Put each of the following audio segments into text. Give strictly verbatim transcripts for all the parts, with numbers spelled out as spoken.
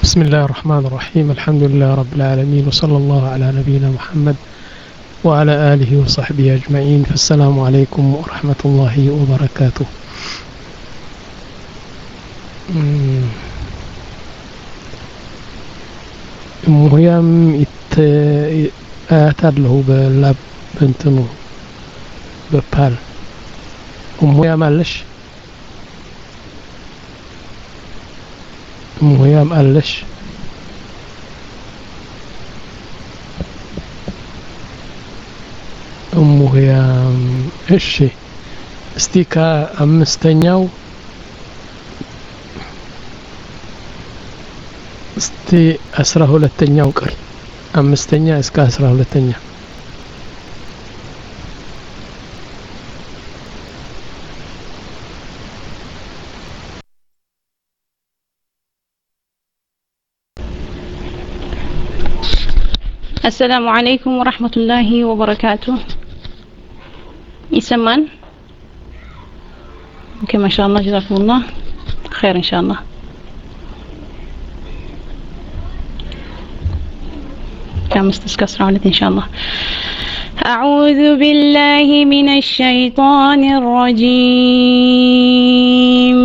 بسم الله الرحمن الرحيم. الحمد لله رب العالمين، وصلى الله على نبينا محمد وعلى آله وصحبه أجمعين. فالسلام عليكم ورحمة الله وبركاته. ሙያም አያታለሁ በላብ በእንትኑ በፓል ሙያም አለሽ ሙያም አለሽ ሙያም እሺ እስቲ ከአምስተኛው እስቲ አስራ ሁለተኛው ቀን አምስተኛ እስከ አስራ ሁለተኛ السلام عليكم ورحمة الله وبركاته. يسمان اوكي ما شاء الله، جزاكم الله خير ان شاء الله. كان مستسكسر عليه ان شاء الله. أعوذ بالله من الشيطان الرجيم.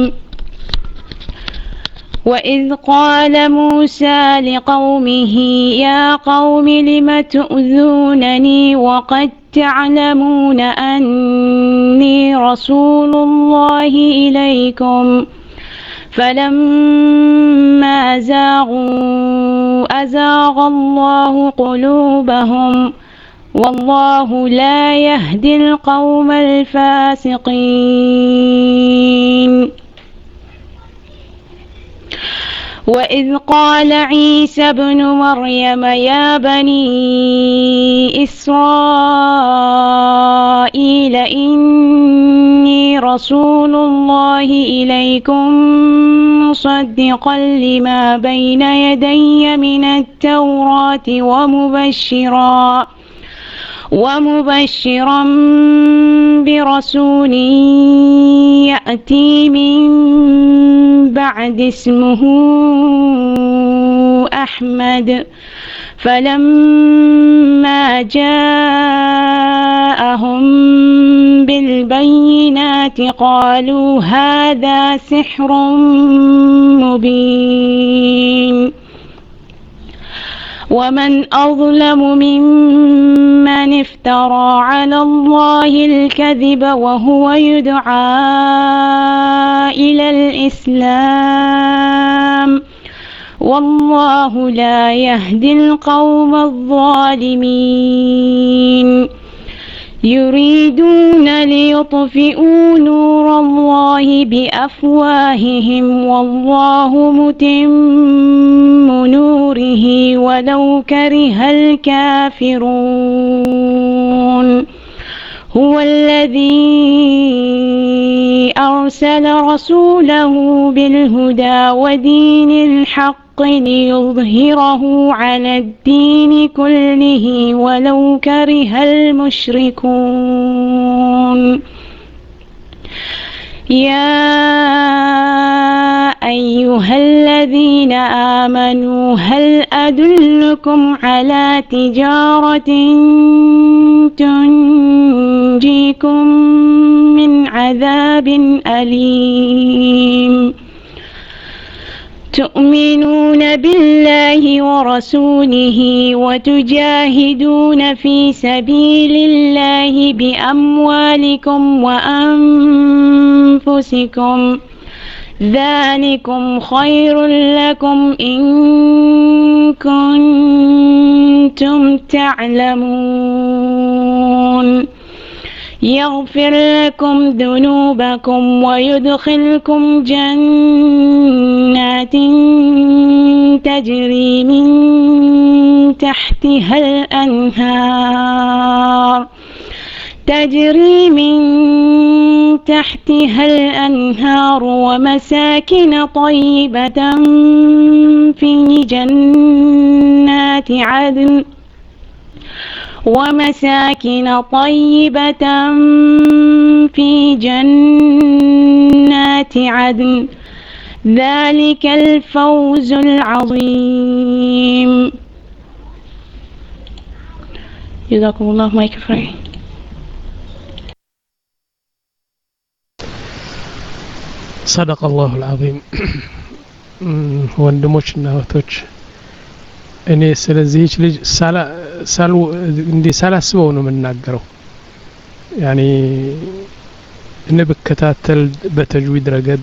وإذ قال موسى لقومه يا قوم لم تؤذونني وقد تعلمون أني رسول الله إليكم فلما زاغوا أزاغ الله قلوبهم والله لا يهدي القوم الفاسقين. وإذ قال عيسى ابن مريم يا بني إسرائيل إني رسول الله إليكم مصدقا لما بين يدي من التوراة ومبشرا ومبشرا برسول يأتي من بعد اسمه أحمد فلما جاءهم بالبينات قالوا هذا سحر مبين. ومن أظلم ممن افترى على الله الكذب وهو يدعى إلى الإسلام والله لا يهدي القوم الظالمين. يريدون ليطفئوا نور الله بأفواههم والله متم نوره ولو كره الكافرون. هو الذي أرسل رسوله بالهدى ودين الحق ليظهره على الدين كله ولو كره المشركون. يا أيها الذين آمنوا هل أدلكم على تجارة تنجيكم من عذاب أليم. تؤمنون بالله ورسوله وتجاهدون في سبيل الله بأموالكم وأنفسكم ذلكم خير لكم إن كنتم تعلمون. يغفر لكم ذنوبكم ويدخلكم جنات تجري من تحتها الأنهار تجري من تحتها الأنهار ومساكن طيبة في جنات عدن ومساكن طيبة في جنات عدن ذلك الفوز العظيم. جزاكم الله ما يكفي. صدق الله العظيم. ወንድሞችና እህቶች እኔ ስለዚህ ልጅ ሳላ ሳሉ እንዲ ሳላስበው ነው የምናገረው። ያኒ እነ በከታተል በተጅዊድ ረገድ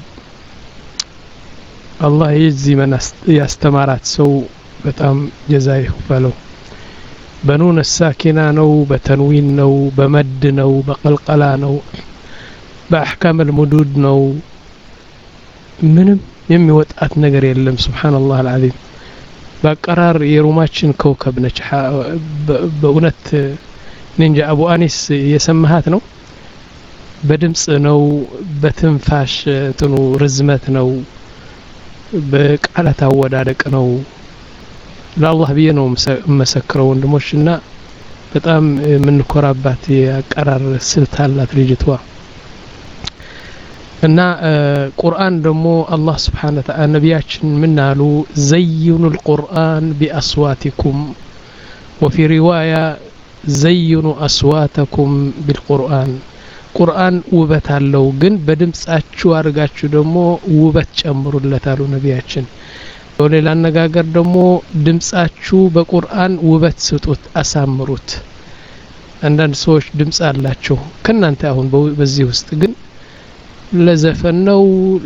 አላህ የዚህ መናስ ያስተማራት ሰው በጣም ጀዛይ ይክፈለው። በኑን ሳኪና ነው፣ በተንዊን ነው፣ በመድ ነው፣ በቀልቀላ ነው፣ በአህካም المدود ነው። ምንም የሚወጣት ነገር የለም። ሱብሃንአላህ አልዓዚም። በቀራር የሩማችን ኮከብ ነች። በእውነት ንንጃ አቡ አኒስ የሰማሃት ነው። በድምጽ ነው፣ በትንፋሽ እንትኑ ርዝመት ነው፣ በቃላት አወዳደቅ ነው። ለአላህ ብዬ ነው መሰክረው ወንድሞችና በጣም የምንኮራባት የአቀራር ስልት አላት ልጅቷ። እና ቁርአን ደግሞ አላህ Subhanahu Wa Ta'ala ነቢያችን ምን አሉ? ዘይኑ القرآن بأصواتكم وفي رواية زينوا أصواتكم بالقرآن። ቁርአን ውበት አለው ግን በድምጻችሁ አርጋችሁ ደግሞ ውበት ጨምሩለታሉ ነቢያችን። በሌላ አነጋገር ደግሞ ድምጻችሁ በቁርአን ውበት ስጡት፣ አሳምሩት። አንዳንድ ሰዎች ድምጽ አላቸው ከናንተ አሁን በዚህ ውስጥ ግን ለዘፈን ነው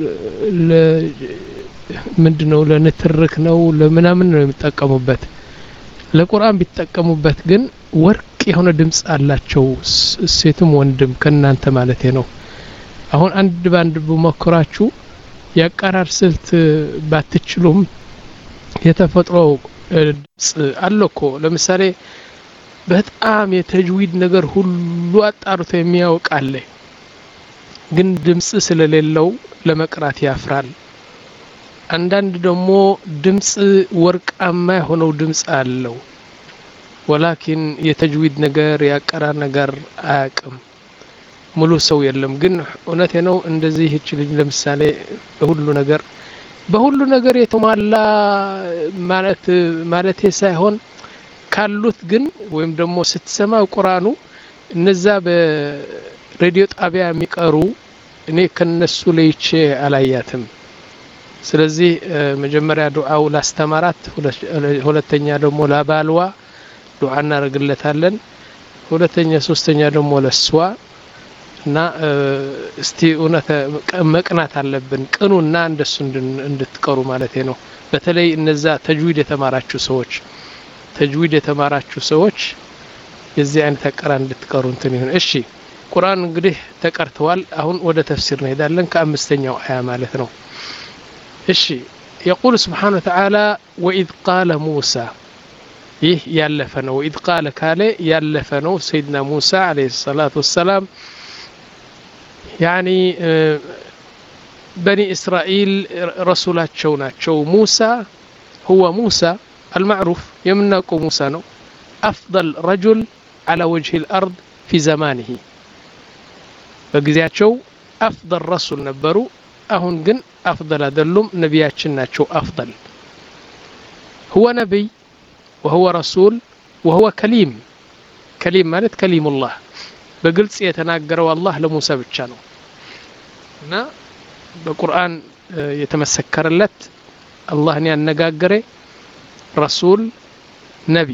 ምንድነው ለንትርክ ነው ለምናምን ነው የሚጠቀሙበት። ለቁርአን ቢጠቀሙበት ግን ወርቅ የሆነ ድምጽ አላቸው ሴትም ወንድም ከናንተ ማለት ነው። አሁን አንድ ባንድ በመከራችሁ ያቀራር ስልት ባትችሉም የተፈጥሮ ድምጽ አለኮ። ለምሳሌ በጣም የተጅዊድ ነገር ሁሉ አጣርቶ የሚያውቅ አለ ግን ድምጽ ስለሌለው ለመቅራት ያፍራል። አንዳንድ ደግሞ ድምጽ ወርቃማ የሆነው ድምጽ አለው ወላኪን የተጅዊድ ነገር ያቀራር ነገር አያቅም። ሙሉ ሰው የለም። ግን እውነቴ ነው እንደዚህ እቺ ልጅ ለምሳሌ በሁሉ ነገር በሁሉ ነገር የተሟላ ማለት ማለቴ ሳይሆን ካሉት ግን ወይም ደግሞ ስትሰማው ቁርአኑ እነዛ በሬዲዮ ጣቢያ የሚቀሩ እኔ ከነሱ ለይቼ አላያትም። ስለዚህ መጀመሪያ ዱዓው ላስተማራት፣ ሁለተኛ ደግሞ ለባልዋ ዱዓ እናደርግለታለን፣ ሁለተኛ ሶስተኛ ደግሞ ለሷ እና እስቲ ኡነተ መቅናት አለብን ቅኑና እንደሱ እንድትቀሩ ማለት ነው። በተለይ እነዛ ተጅዊድ የተማራችሁ ሰዎች ተጅዊድ የተማራችሁ ሰዎች የዚህ አይነት ተቀራ እንድትቀሩ እንትን ይሁን። እሺ ቁርአን እንግዲህ ተቀርተዋል። አሁን ወደ ተፍሲር እንሄዳለን ከአምስተኛው አያ ማለት ነው። እሺ يقول سبحانه وتعالى وإذ قال موسى ይህ ያለፈ ነው። وإذ قال ካለ ያለፈ ነው። سيدنا موسى عليه الصلاة والسلام يعني بني إسرائيل رسولاتቸው ናቸው። موسى هو موسى المعروف يمناكو موسى ነው أفضل رجل على وجه الأرض في زمانه በጊዜያቸው أفضل رسول ነበሩ። አሁን ግን أفضل አይደሉም ነቢያችን ናቸው أفضل هو نبي وهو رسول وهو كليم كليم ማለት كليم الله በግልጽ የተናገረው አላህ ለሙሳ ብቻ ነው እና በቁርአን የተመሰከረለት አላህን ያነጋገረ ረሱል ነቢ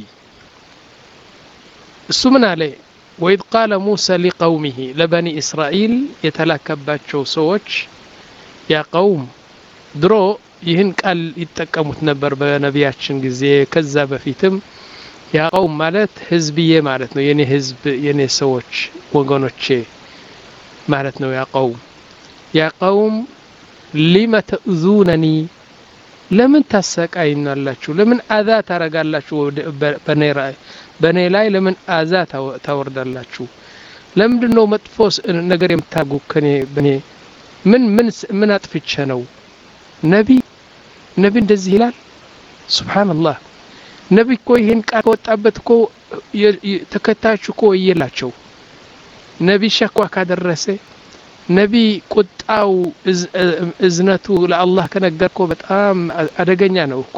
እሱ ምን አለ وإذ قال موسى لقومه لبني إسرائيل የተላከባቸው ሰዎች يا قوم ድሮ ይህን ቃል ይጠቀሙት ነበር በነቢያችን ጊዜ ከዛ በፊትም ያ قوم ማለት ህዝብዬ ማለት ነው። የኔ ህዝብ የኔ ሰዎች ወገኖቼ ማለት ነው። ያ قوم ያ قوم لما تؤذونني ለምን ታሰቃዩኛላችሁ? ለምን አዛ ታረጋላችሁ? በኔ ራይ በኔ ላይ ለምን አዛ ታወርዳላችሁ? ለምንድነው መጥፎ ነገር የምታጉ ከኔ በኔ ምን ምን ምን አጥፍቼ ነው? ነቢ ነቢ እንደዚህ ይላል። ሱብሃንአላህ ነቢ እኮ ይሄን ቃል ወጣበት እኮ ተከታዮች እኮ እየላቸው ነቢ ሸክዋ ካደረሰ ነቢ ቁጣው እዝነቱ ለአላህ ከነገርኮ በጣም አደገኛ ነው እኮ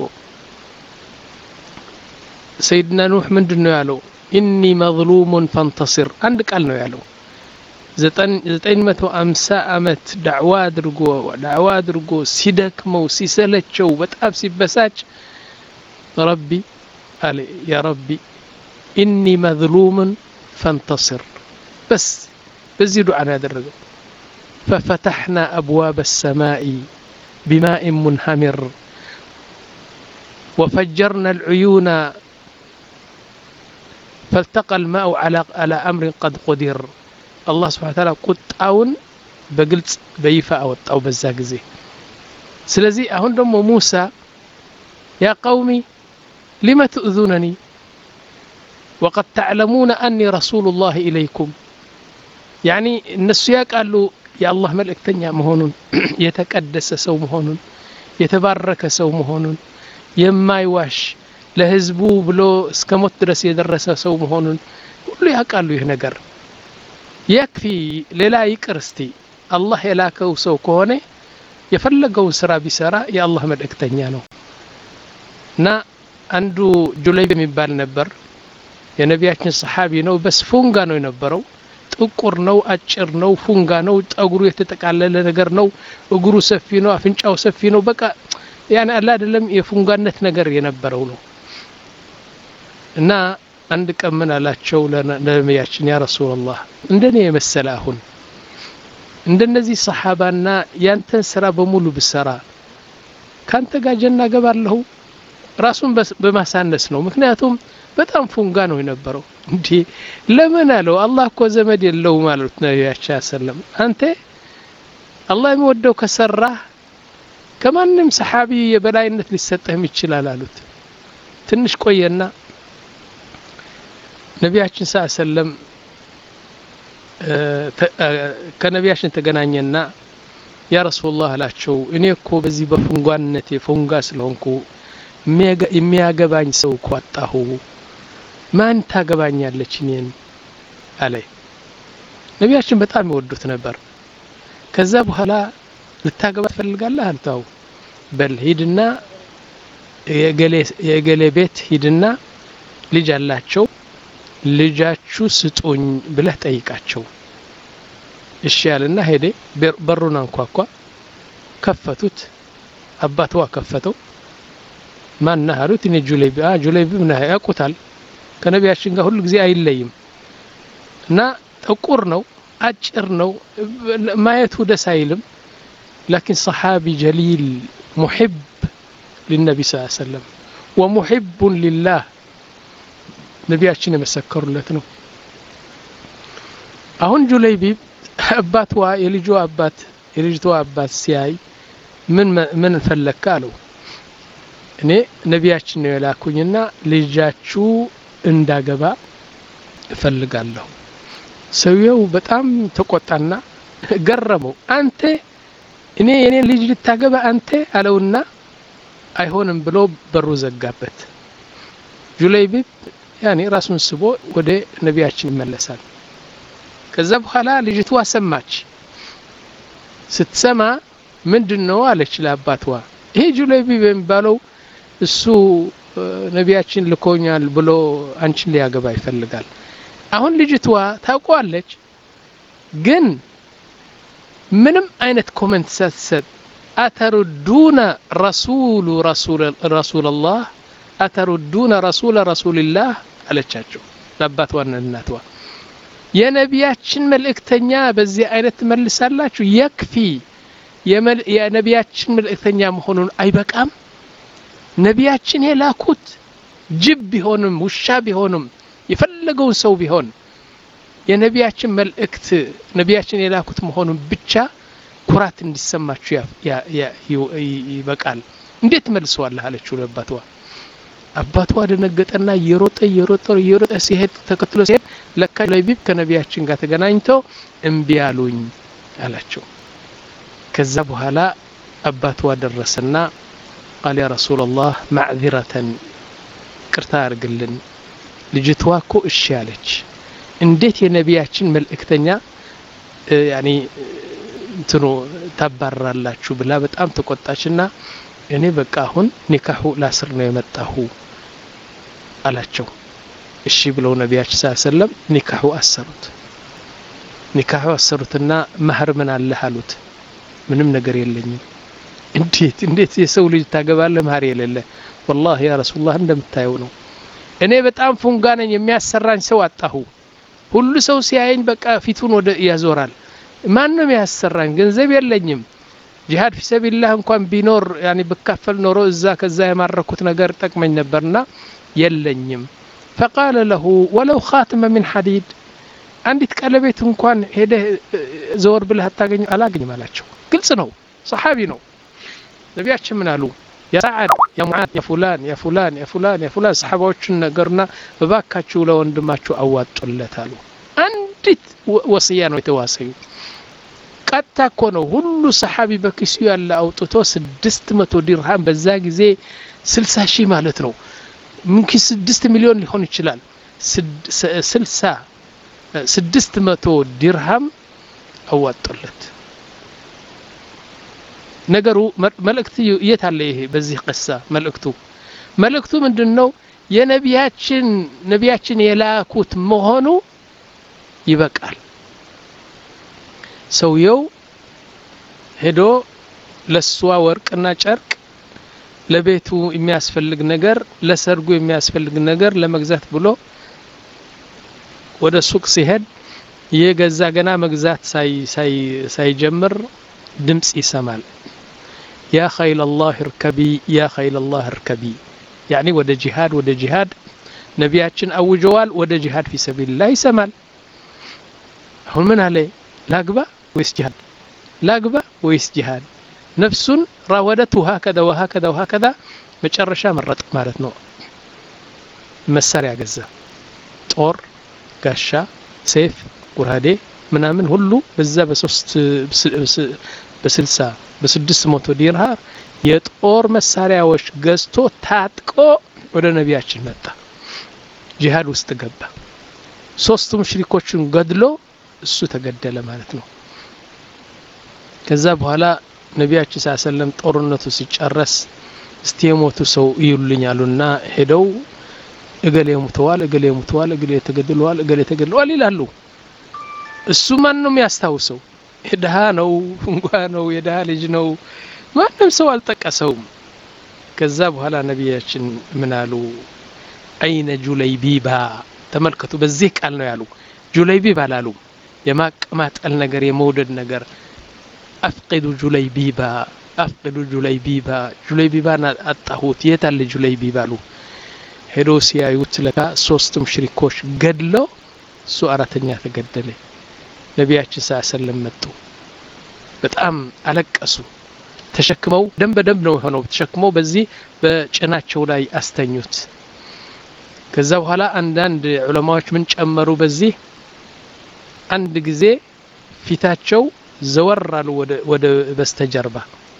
ሰይድና ኑህ ምንድነው ያለው ኢኒ መዝሉሙን ፈንተሲር አንድ ቃል ነው ያለው ዘጠኝ መቶ ሃምሳ አመት ዳዕዋ አድርጎ ዳዕዋ አድርጎ ሲደክመው ሲሰለቸው በጣም ሲበሳጭ ረቢ አለ ያ ረቢ ኢኒ መዝሉሙን ፈንተሲር በስ በዚህ ዱዓ ያደረገው ففتحنا أبواب السماء بماء منهمر وفجرنا العيون فالتقى الماء على على أمر قد قدر الله سبحانه وتعالى قطعون بقلت بيفا أو بزاقزي سلزي أهون دم موسى يا قومي لما تؤذونني وقد تعلمون أني رسول الله إليكم يعني النسياق قالوا يا الله ملእክተኛ መሆኑን የተቀደሰ ሰው መሆኑን የተባረከ ሰው መሆኑን የማይዋሽ ለህዝቡ ብሎ እስከ ሞት ድረስ የደረሰ ሰው መሆኑን ሁሉ ያውቃሉ ይህ ነገር يكفي ሌላ ይቅርስቲ አላህ የላከው ሰው ከሆነ የፈለገው ስራ ቢሰራ የአላህ መልእክተኛ ነው እና አንዱ ጁለይብ የሚባል ነበር የነቢያችን ሰሃቢ ነው በስ ፉንጋ ነው የነበረው ጥቁር ነው አጭር ነው ፉንጋ ነው ጠጉሩ የተጠቃለለ ነገር ነው እግሩ ሰፊ ነው አፍንጫው ሰፊ ነው በቃ يعني አላ አይደለም የፉንጋነት ነገር የነበረው ነው እና አንድ ቀን ምን አላቸው ለነቢያችን ያ ረሱላህ እንደኔ የመሰለ አሁን እንደነዚህ ሰሃባና ያንተን ስራ በሙሉ ብሰራ ካንተ ጋር ጀና ገባለሁ ራሱን በማሳነስ ነው ምክንያቱም በጣም ፉንጋ ነው የነበረው እንዴ ለምን አለው አላህ እኮ ዘመድ የለው ማለት ነው ያቻ ሰለም አንተ አላህ የሚወደው ከሰራ ከማንም ሰሃቢ የበላይነት ሊሰጠህም ይችላል አሉት ትንሽ ቆየና ነቢያችን ሰለም ከነቢያችን ተገናኘና ያ ረሱላህ አላቸው እኔ እኮ በዚህ በፉንጋነቴ ፉንጋ ስለሆንኩ የሚያገባኝ ሰው ቋጣሁ ማን ታገባኛለች እኔን አለ ነቢያችን በጣም ይወዱት ነበር ከዛ በኋላ ልታገባ ትፈልጋለህ አልታው በል ሂድና የገሌ የገሌ ቤት ሂድና ልጅ አላቸው ልጃችሁ ስጡኝ ብለህ ጠይቃቸው እሺ ያለና ሄደ በሩን አንኳኳ ከፈቱት አባቷ ከፈተው ማን ነሃሩት እኔ ጁለይብ አ ጁለይብ ነው ያቁታል ከነቢያችን ጋር ሁሉ ጊዜ አይለይም እና ጥቁር ነው አጭር ነው ማየቱ ደስ አይልም لكن صحابي جليل محب للنبي صلى الله عليه وسلم ومحب لله ነቢያችን የመሰከሩለት ነው አሁን ጁለይብ አባቷ የልጇ አባት የልጅቷ አባት ሲያይ ምን ምን ፈለከ አለው እኔ ነቢያችን ነው የላኩኝና ልጃችሁ እንዳገባ እፈልጋለሁ ሰውየው በጣም ተቆጣና ገረመው አንተ እኔ የኔ ልጅ ልታገባ አንተ አለውና አይሆንም ብሎ በሩ ዘጋበት ጁለይብ ያኔ ራሱን ስቦ ወደ ነቢያችን ይመለሳል ከዛ በኋላ ልጅቷ ሰማች ስትሰማ ምንድነው አለች ለአባቷ ይሄ ጁለይብ የሚባለው እሱ ነቢያችን ልኮኛል ብሎ አንቺን ሊያገባ ይፈልጋል አሁን ልጅቷ ታውቋለች ግን ምንም አይነት ኮሜንት ሳትሰጥ አተሩዱና ረሱሉ ረሱል ረሱላህ አተሩዱና ረሱል ረሱልላህ አለቻቸው ለአባቷና ለእናቷ የነቢያችን መልእክተኛ በዚህ አይነት መልሳላችሁ የክፊ የነቢያችን መልእክተኛ መሆኑን አይበቃም ነቢያችን የላኩት ጅብ ቢሆንም ውሻ ቢሆንም የፈለገው ሰው ቢሆን የነቢያችን መልእክት ነቢያችን የላኩት መሆኑን ብቻ ኩራት እንዲሰማችሁ ይበቃል እንዴት መልሰዋለህ አለችው ለአባቷ አባቷ ደነገጠና የሮጠ የሮጠ የሮጠ ሲሄድ ተከትሎ ሲሄድ ለካ ጁለይብ ከነቢያችን ጋር ተገናኝተው እምቢ አሉኝ አላቸው ከዛ በኋላ አባቷ ደረሰና قال يا رسول الله معذرة ቅርታ አርግልን ልጅቷ እኮ እሺ አለች እንዴት የነቢያችን መልእክተኛ ያኒ እንትኑ ታባራላችሁ ብላ በጣም ተቆጣችና እኔ በቃ አሁን ኒካሁ ላስር ነው የመጣሁ አላቸው። እሺ ብለው ነቢያችን ሰለላሁ ዐለይሂ ወሰለም ኒካሁ አሰሩት። ኒካሁ አሰሩትና መህር ምን አለ አሉት። ምንም ነገር የለኝም። እንዴት እንዴት የሰው ልጅ ታገባለ መህር የሌለ? والله ያ ረሱላህ እንደምታየው ነው። እኔ በጣም ፉንጋ ነኝ፣ የሚያሰራኝ ሰው አጣሁ። ሁሉ ሰው ሲያየኝ በቃ ፊቱን ወደ ያዞራል። ማንንም ያሰራኝ ገንዘብ የለኝም። ጂሃድ في سبيل الله እንኳን ቢኖር ያኒ በካፈል ኖሮ እዛ ከዛ የማረኩት ነገር ጠቅመኝ ነበርና የለኝም። فقال له ولو خاتم من حديد አንዲት ቀለቤት እንኳን ሄደ ዘወር ብለህ አታገኝ አላገኝም አላቸው። ግልጽ ነው፣ ሰሃቢ ነው። ነቢያችን ምን አሉ? ያ ሰዓድ ያ ሙዓዝ ያ ፉላን ያ ፉላን ያ ፉላን ያ ፉላን ሰሃባዎችን ነገርና በባካችሁ ለወንድማችሁ አዋጡለት አሉ። አንዲት ወሲያ ነው የተዋሰዩ። ቀጥታ እኮ ነው ሁሉ ሰሃቢ በኪሱ ያለ አውጥቶ ስድስት መቶ ዲርሃም በዛ ጊዜ ስልሳ ሺህ ማለት ነው። ምን ኪስ ስድስት ሚሊዮን ሊሆን ይችላል። ስልሳ ስድስት መቶ ዲርሃም አዋጡለት። ነገሩ መልእክቱ የታለ? ይሄ በዚህ ቅሳ መልእክቱ መልእክቱ ምንድነው? የነቢያችን ነቢያችን የላኩት መሆኑ ይበቃል። ሰውየው ሄዶ ለሷ ወርቅና ጨርቅ፣ ለቤቱ የሚያስፈልግ ነገር፣ ለሰርጉ የሚያስፈልግ ነገር ለመግዛት ብሎ ወደ ሱቅ ሲሄድ የገዛ ገና መግዛት ሳይ ሳይ ሳይጀምር ድምጽ ይሰማል። ያ ኸይል አላህ እርከቢ ያ ኸይል አላህ እርከቢ። ያኒ ወደ ጂሃድ ወደ ጂሃድ ነቢያችን አውጀዋል። ወደ ጂሃድ في سبيل الله ይሰማል። አሁን ምን አለ? ላግባ ወይስ ጂሃድ? ላግባ ወይስ ጂሃድ? ነፍሱን راودته هكذا وهكذا وهكذا መጨረሻ መረጥ ማለት ነው። መሳሪያ ገዛ። ጦር፣ ጋሻ፣ ሰይፍ፣ ቁራዴ ምናምን ሁሉ በዛ በሶስት በስልሳ በስድስት መቶ ዲርሃም የጦር መሳሪያዎች ገዝቶ ታጥቆ ወደ ነቢያችን መጣ። ጂሃድ ውስጥ ገባ። ሶስቱ ሙሽሪኮችን ገድሎ እሱ ተገደለ ማለት ነው። ከዛ በኋላ ነቢያችን ሰለላሁ ዐለይሂ ወሰለም ጦርነቱ ሲጨረስ እስቲ የሞቱ ሰው ይሉኛሉና ሄደው እገሌ ሞተዋል እገሌ ሞተዋል እገሌ ተገድለዋል እገሌ ተገድለዋል ይላሉ። እሱ ማንንም ያስታውሰው? የደሃ ነው፣ እንጓ ነው፣ የደሃ ልጅ ነው። ማንም ሰው አልጠቀሰውም። ከዛ በኋላ ነቢያችን ምን አሉ? አይነ ጁለይቢባ። ተመልከቱ፣ በዚህ ቃል ነው ያሉ። ጁለይቢባ አላሉ። የማቀማጠል ነገር የመውደድ ነገር አፍቂዱ ጁለይቢባ አፍቂዱ ጁለይቢባ ጁለይቢባን አጣሁት። የት አለ ጁለይቢባ አሉ። ሄዶ ሲያዩት ለካ ሶስት ሙሽሪኮች ገድለው እሱ አራተኛ ተገደለ። ነቢያችን ሰለላሁ ዐለይሂ ወሰለም መጡ። በጣም አለቀሱ። ተሸክመው ደም በደም ነው ሆነው ተሸክመው በዚህ በጭናቸው ላይ አስተኙት። ከዛ በኋላ አንዳንድ ዑለማዎች ምን ጨመሩ? በዚህ አንድ ጊዜ ፊታቸው ዘወራሉ ወደ ወደ በስተጀርባ።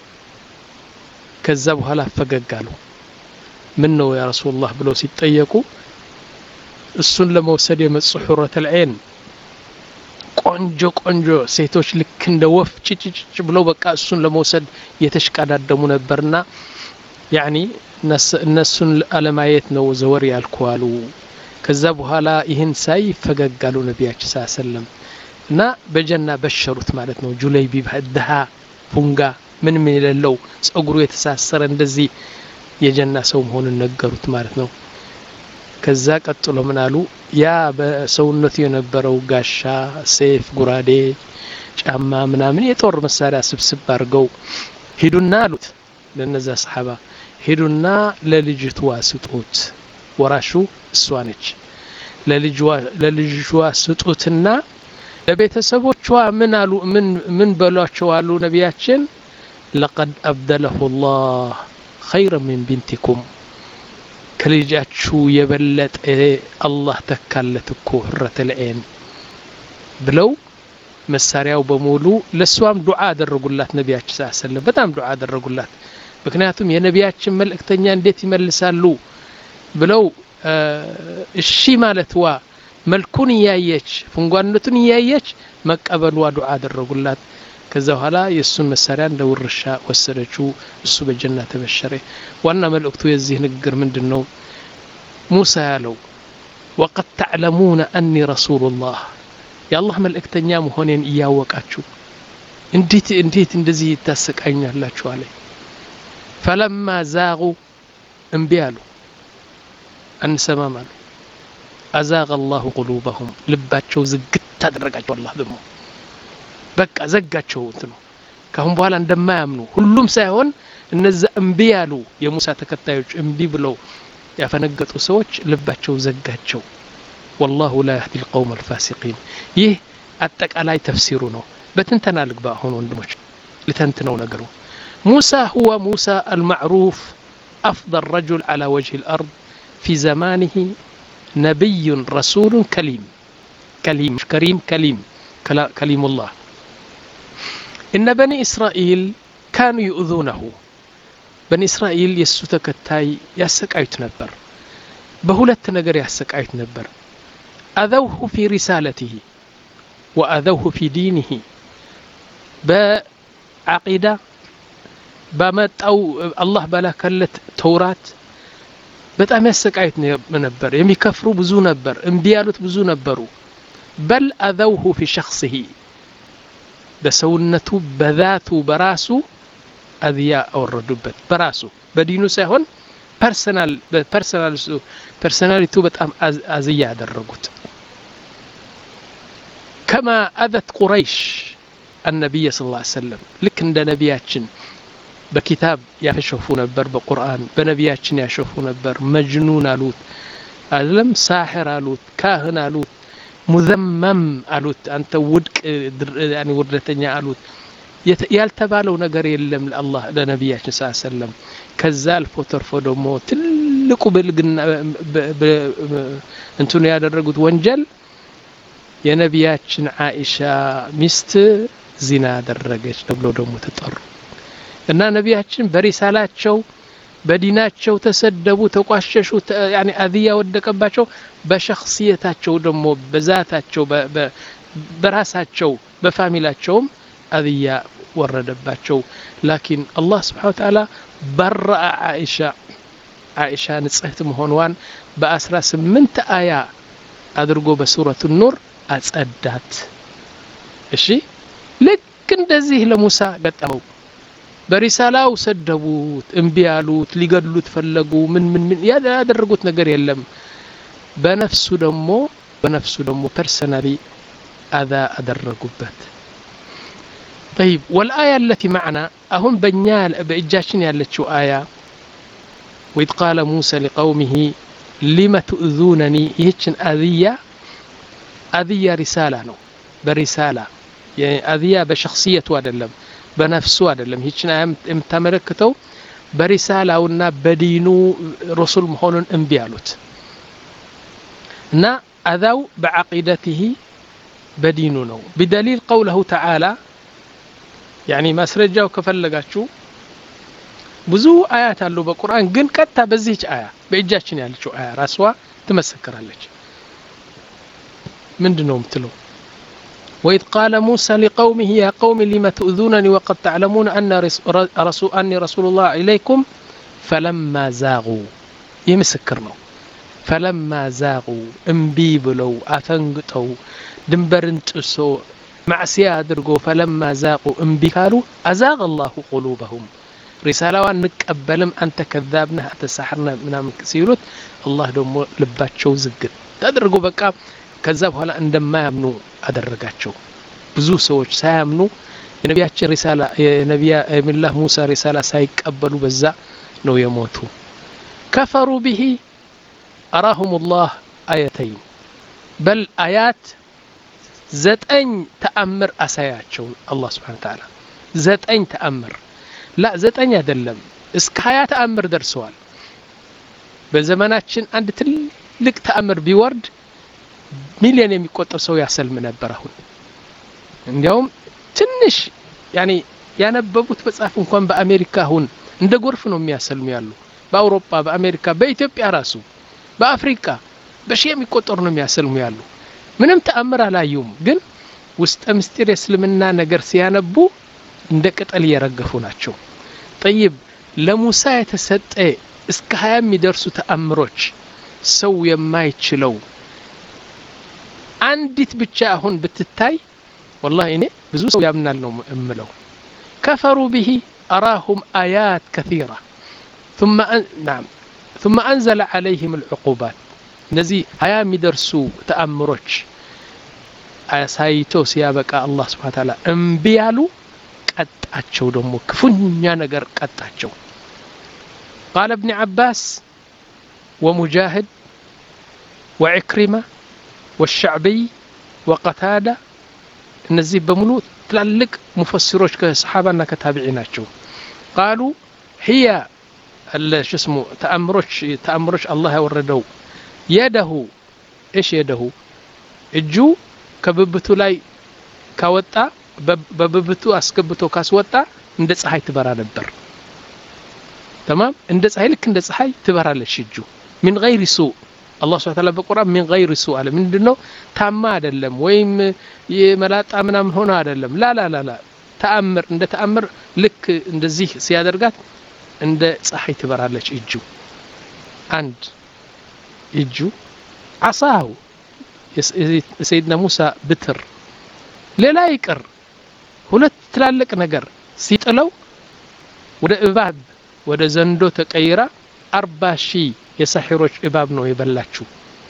ከዛ በኋላ ፈገጋሉ። ምን ነው ያ ረሱላህ ብለው ሲጠየቁ እሱን ለመውሰድ የመጹ ሑረተል ዐይን ቆንጆ ቆንጆ ሴቶች ልክ እንደ ወፍ ጭጭጭ ብለው በቃ እሱን ለመውሰድ የተሽቀዳደሙ ነበርና ያኒ እነሱን አለማየት ነው ዘወር ያልኳሉ። ከዛ በኋላ ይህን ሳይ ፈገጋሉ ነቢያችን ሰለላሁ ዐለይሂ ወሰለም እና በጀና በሸሩት ማለት ነው። ጁለይቢብ ደሃ ፉንጋ ምንም የሌለው ጸጉሩ የተሳሰረ እንደዚህ የጀና ሰው መሆኑን ነገሩት ማለት ነው። ከዛ ቀጥሎ ምን አሉ? ያ በሰውነቱ የነበረው ጋሻ፣ ሰይፍ፣ ጉራዴ፣ ጫማ ምናምን የጦር መሳሪያ ስብስብ አድርገው ሂዱና አሉት ለነዛ ሰሃባ፣ ሂዱና ለልጅቷ ስጡት። ወራሹ እሷ ነች። ለልጅዋ ለልጅዋ ስጡትና ለቤተሰቦቿ ምን አሉ? ምን ምን በሏቸው አሉ ነቢያችን? لقد أبدله الله خيرا من بنتكم ከልጃችሁ የበለጠ አላህ ተካለት እኮ ሑረተል ዐይን ብለው መሳሪያው በሙሉ ለሷም ዱዓ አደረጉላት። ነቢያችን ሰለላሁ ዐለይሂ ወሰለም በጣም ዱዓ አደረጉላት። ምክንያቱም የነቢያችን መልእክተኛ እንዴት ይመልሳሉ ብለው እሺ ማለትዋ መልኩን ያየች ፍንጓነቱን ያየች መቀበልዋ ዱዓ አደረጉላት። ከዛ በኋላ የሱን መሳሪያ እንደ ውርሻ ወሰደችው እሱ በጀና ተበሸረ ዋና መልእክቱ የዚህ ንግግር ምንድነው ሙሳ ያለው وقد تعلمون اني رسول الله يا الله መልእክተኛ መሆኔን እያወቃችሁ እንዴት እንዴት እንደዚህ ታሰቃኛላችሁ አለ فلما زاغوا እንቢያሉ አንሰማማሉ أزاغ الله قلوبهم ልባቸው ዝግት አደረጋቸው አላህ ደግሞ በቃ ዘጋቸው እንትኑ ካሁን በኋላ እንደማያምኑ ሁሉም ሳይሆን እነዛ እንቢያሉ የሙሳ ተከታዮች እንቢ ብለው ያፈነገጡ ሰዎች ልባቸው ዘጋቸው والله لا يهدي القوم الفاسقين ይህ አጠቃላይ ተፍሲሩ ነው በትንተና ልግባ አሁን ወንድሞች ለተንተነው ነገሩ موسى هو موسى المعروف أفضل رجل على وجه الأرض في زمانه نبي رسول كليم كليم كريم كليم كليم الله إن بني إسرائيل كانوا يؤذونه بني إسرائيل يسو تكتاي يسقايت نبر بهولت نجر يسقايت نبر أذوه في رسالته وأذوه في دينه بعقيدة بمتأو الله بلا كلت توراة በጣም ያሰቃይት ነበር የሚከፍሩ ብዙ ነበር እንቢያሉት ብዙ ነበሩ بل أذوه في شخصه በሰውነቱ በذاቱ በራሱ አዚያ አወረዱበት በራሱ በዲኑ ሳይሆን ፐርሰናል በፐርሰናል ፐርሰናሊቱ በጣም አዚያ ያደረጉት كما أذت قريش النبي صلى الله عليه وسلم لك عند نبياتنا بكتاب يشوفو نبر بقرآن بنبياتنا يشوفو نبر مجنون አሉት አለም ሳህር አሉት ካህን አሉት مذمم አሉት አንተ ውድቅ يعني ውርደተኛ አሉት ያልተባለው ነገር የለም ለአላህ ለነብያችን ሰለላሁ ዐለይሂ ወሰለም ከዛ አልፎ ተርፎ ደግሞ ትልቁ ብልግና እንትኑ ያደረጉት ወንጀል የነብያችን አይሻ ሚስት ዚና አደረገች ተብሎ ደግሞ ተጠሩ እና ነብያችን በሪሳላቸው በዲናቸው ተሰደቡ ተቋሸሹ يعني አዚያ ወደቀባቸው በሸخصيታቸው ደግሞ በዛታቸው በራሳቸው በፋሚላቸውም አዚያ ወረደባቸው لكن الله سبحانه وتعالى برأ عائشة عائشة نصحت مهونوان በ18 አያ አድርጎ በሱረቱ ኑር አጸዳት እሺ ልክ እንደዚህ ለሙሳ ገጠመው በሪሳላው ሰደቡት እንቢያሉት ሊገድሉት ፈለጉ ምን ምን ምን ያደረጉት ነገር የለም በነፍሱ ደግሞ በነፍሱ ደግሞ ፐርሰናሊ አዛ አደረጉበት طيب والآية التي معنا أهم بنيال بإجاشن يالتشو آية وإذ قال موسى لقومه لما تؤذونني يهتشن أذية أذية رسالة نو برسالة يعني أذية بشخصية وادلم بنفسه وادلم يهتشن امتملكتو برسالة ونا بدينو رسول مهون انبيالوت نا أذو بعقيدته بدينو نو بدليل قوله تعالى يعني ما سرجاو كفلغاچو ብዙ አያት አሉ በቁርአን ግን ቀጥታ በዚህች አያ በእጃችን ያለችው አያ ራስዋ ትመሰክራለች ምንድነው የምትለው وإذ قال موسى لقومه يا قوم لما تؤذونني وقد تعلمون أن رسول أني رسول الله إليكم فلما زاغوا يمسكرنا فلما زاغوا انبي بلو أفنقتوا دنبرن تسو معسيا درقوا فلما زاغوا انبي قالوا أزاغ الله قلوبهم رسالة نقبلم أنت كذابنا أتسحرنا من سيروت الله دم لباتشو زقت تدرقوا بقى كذاب هلا عندما يمنو أدرقاتشو بزو سوج سيمنو النبياتش رسالة نبي من الله موسى رسالة سيقبلوا بزا نو يموتوا كفروا به أراهم الله آيتين بل آيات زتأن تأمر أساياتشو الله سبحانه وتعالى زتأن تأمر لا زتأن يدلم اسك حياة تأمر درسوال بزماناتشن عند تلك تأمر بورد مليون يميقوطر سو يحسلم ነበር አሁን እንዲያውም ትንሽ يعني ያነበቡት በጻፍ እንኳን በአሜሪካ አሁን እንደ ጎርፍ ነው የሚያሰልሙ ያሉ በአውሮፓ በአሜሪካ በኢትዮጵያ ራሱ በአፍሪካ በሺህ የሚቆጠሩ ነው የሚያሰልሙ ያሉ ምንም ተአምር አላዩም ግን ውስጥ ምስጢር እስልምና ነገር ሲያነቡ እንደ ቅጠል እየረገፉ ናቸው طيب ለሙሳ የተሰጠ እስከ ሃያ የሚደርሱ ተአምሮች ሰው የማይችለው አንዲት ብቻ አሁን ብትታይ والله እኔ ብዙ ሰው ያምናል ነው እምለው كفروا به أراهم آيات كثيرة ثم أن... نعم ثم أنزل عليهم العقوبات نزي هيا مدرسو تأمرش أسايتو سيابك الله سبحانه وتعالى انبيالو قطعچو دمو كفنيا نجر قطعچو قال ابن عباس ومجاهد وعكرمة والشعبي وقتادة نزي بملو تلالك مفسروش كصحابنا كتابعيناتشو قالوا هي شو اسمه تأمرش تأمرش الله يوردو يده ايش يده الجو كببتو لاي كاوطا بببتو اسكبتو كاسوطا እንደ ፀሐይ ትበራ ነበር تمام እንደ ፀሐይ ልክ እንደ ፀሐይ ትበራለች እጁ من غير سوء الله سبحانه وتعالى በቁርአን من غير سوء አለ ምንድነው ታማ አይደለም ወይም የመላጣ ምናምን ሆነ አይደለም ላ ላ ላ ላ ተአምር እንደ ተአምር ልክ እንደዚህ ሲያደርጋት እንደ ፀሐይ ትበራለች እጁ አንድ እጁ عصاه سيدنا موسى بتر ሌላ ይቅር ሁለት ትላልቅ ነገር ሲጥለው ወደ እባብ ወደ ዘንዶ ተቀይራ አርባ ሺህ የሳሂሮች እባብ ነው የበላችሁ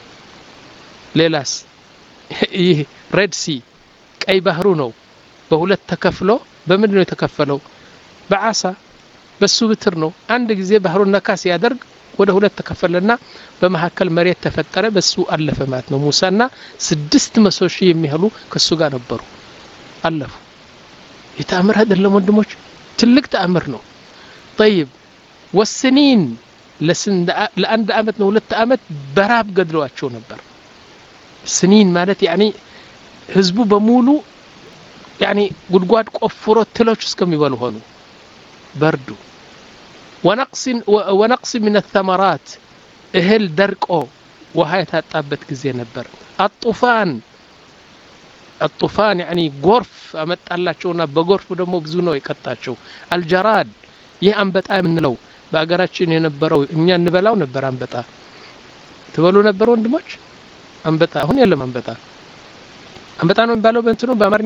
ሌላስ ይህ ሬድ ሲ ቀይ ባህሩ ነው በሁለት ተከፍሎ በምንድን ነው የተከፈለው በአሳ በሱ ብትር ነው አንድ ጊዜ ባህሩን ነካስ ያደርግ ወደ ሁለት ተከፈለና በመሐከል መሬት ተፈጠረ በሱ አለፈ ማለት ነው ሙሳና ስድስት መቶ ሺህ የሚያህሉ ከሱ ጋር ነበሩ አለፉ ይታምር አይደለም ወንድሞች ትልቅ ተአምር ነው طيب والسنين ለስንድ ለአንድ አመት ነው ሁለት አመት በራብ ገድሏቸው ነበር سنين ማለት يعني ህዝቡ በሙሉ يعني ጉድጓድ ቆፍሮ ትሎች እስከሚበሉ ሆኑ በርዱ ونقص ونقص من الثمرات እህል ደርቆ ውሃ የታጣበት ጊዜ ነበር الطوفان الطوفان يعني ጎርፍ አመጣላቸውና በጎርፍ ደግሞ ብዙ ነው የቀጣቸው الجراد ይህ አንበጣ የምንለው በአገራችን የነበረው እኛ እንበላው ነበር አንበጣ ትበሉ ነበር ወንድሞች አንበጣ አሁን የለም አንበጣ አንበጣ ነው የሚባለው በእንትኑ በአማርኛ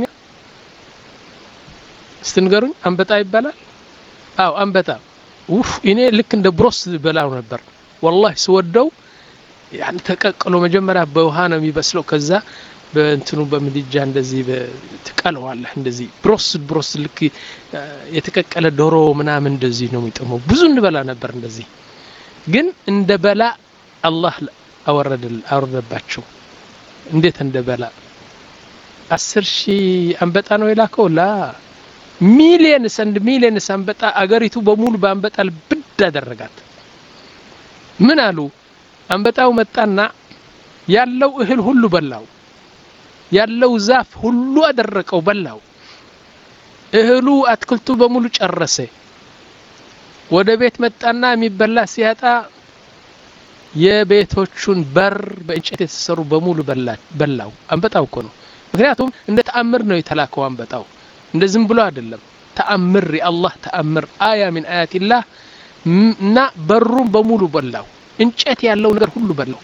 ስትንገሩኝ አንበጣ ይባላል አው አንበጣ ኡፍ እኔ ልክ እንደ ብሮስ በላው ነበር والله ስወደው يعني ተቀቅሎ መጀመሪያ በውሃ ነው የሚበስለው ከዛ በእንትኑ በምድጃ እንደዚህ በትቀለዋለህ እንደዚህ ብሮስ ብሮስ ልክ የተቀቀለ ዶሮ ምናምን እንደዚህ ነው የሚጠመው ብዙ እንበላ ነበር እንደዚህ ግን እንደ በላ አላህ አወረደል አወረደባቸው እንዴት እንደ በላ አስር ሺህ አንበጣ ነው የላከው ላ ሚሊየን ሰንድ ሚሊየን አንበጣ አገሪቱ በሙሉ በአንበጣ ልብድ አደረጋት ምን አሉ አንበጣው መጣና ያለው እህል ሁሉ በላው ያለው ዛፍ ሁሉ አደረቀው በላው እህሉ አትክልቱ በሙሉ ጨረሰ ወደ ቤት መጣና የሚበላ ሲያጣ የቤቶቹን በር በእንጨት የተሰሩ በሙሉ በላው አንበጣው እኮ ነው ምክንያቱም እንደ ተአምር ነው የተላከው አንበጣው እንደ ዝም ብሎ አይደለም ተአምር የአላህ ተአምር አያ من آيات الله እና በሩን በሙሉ በላው እንጨት ያለው ነገር ሁሉ በላው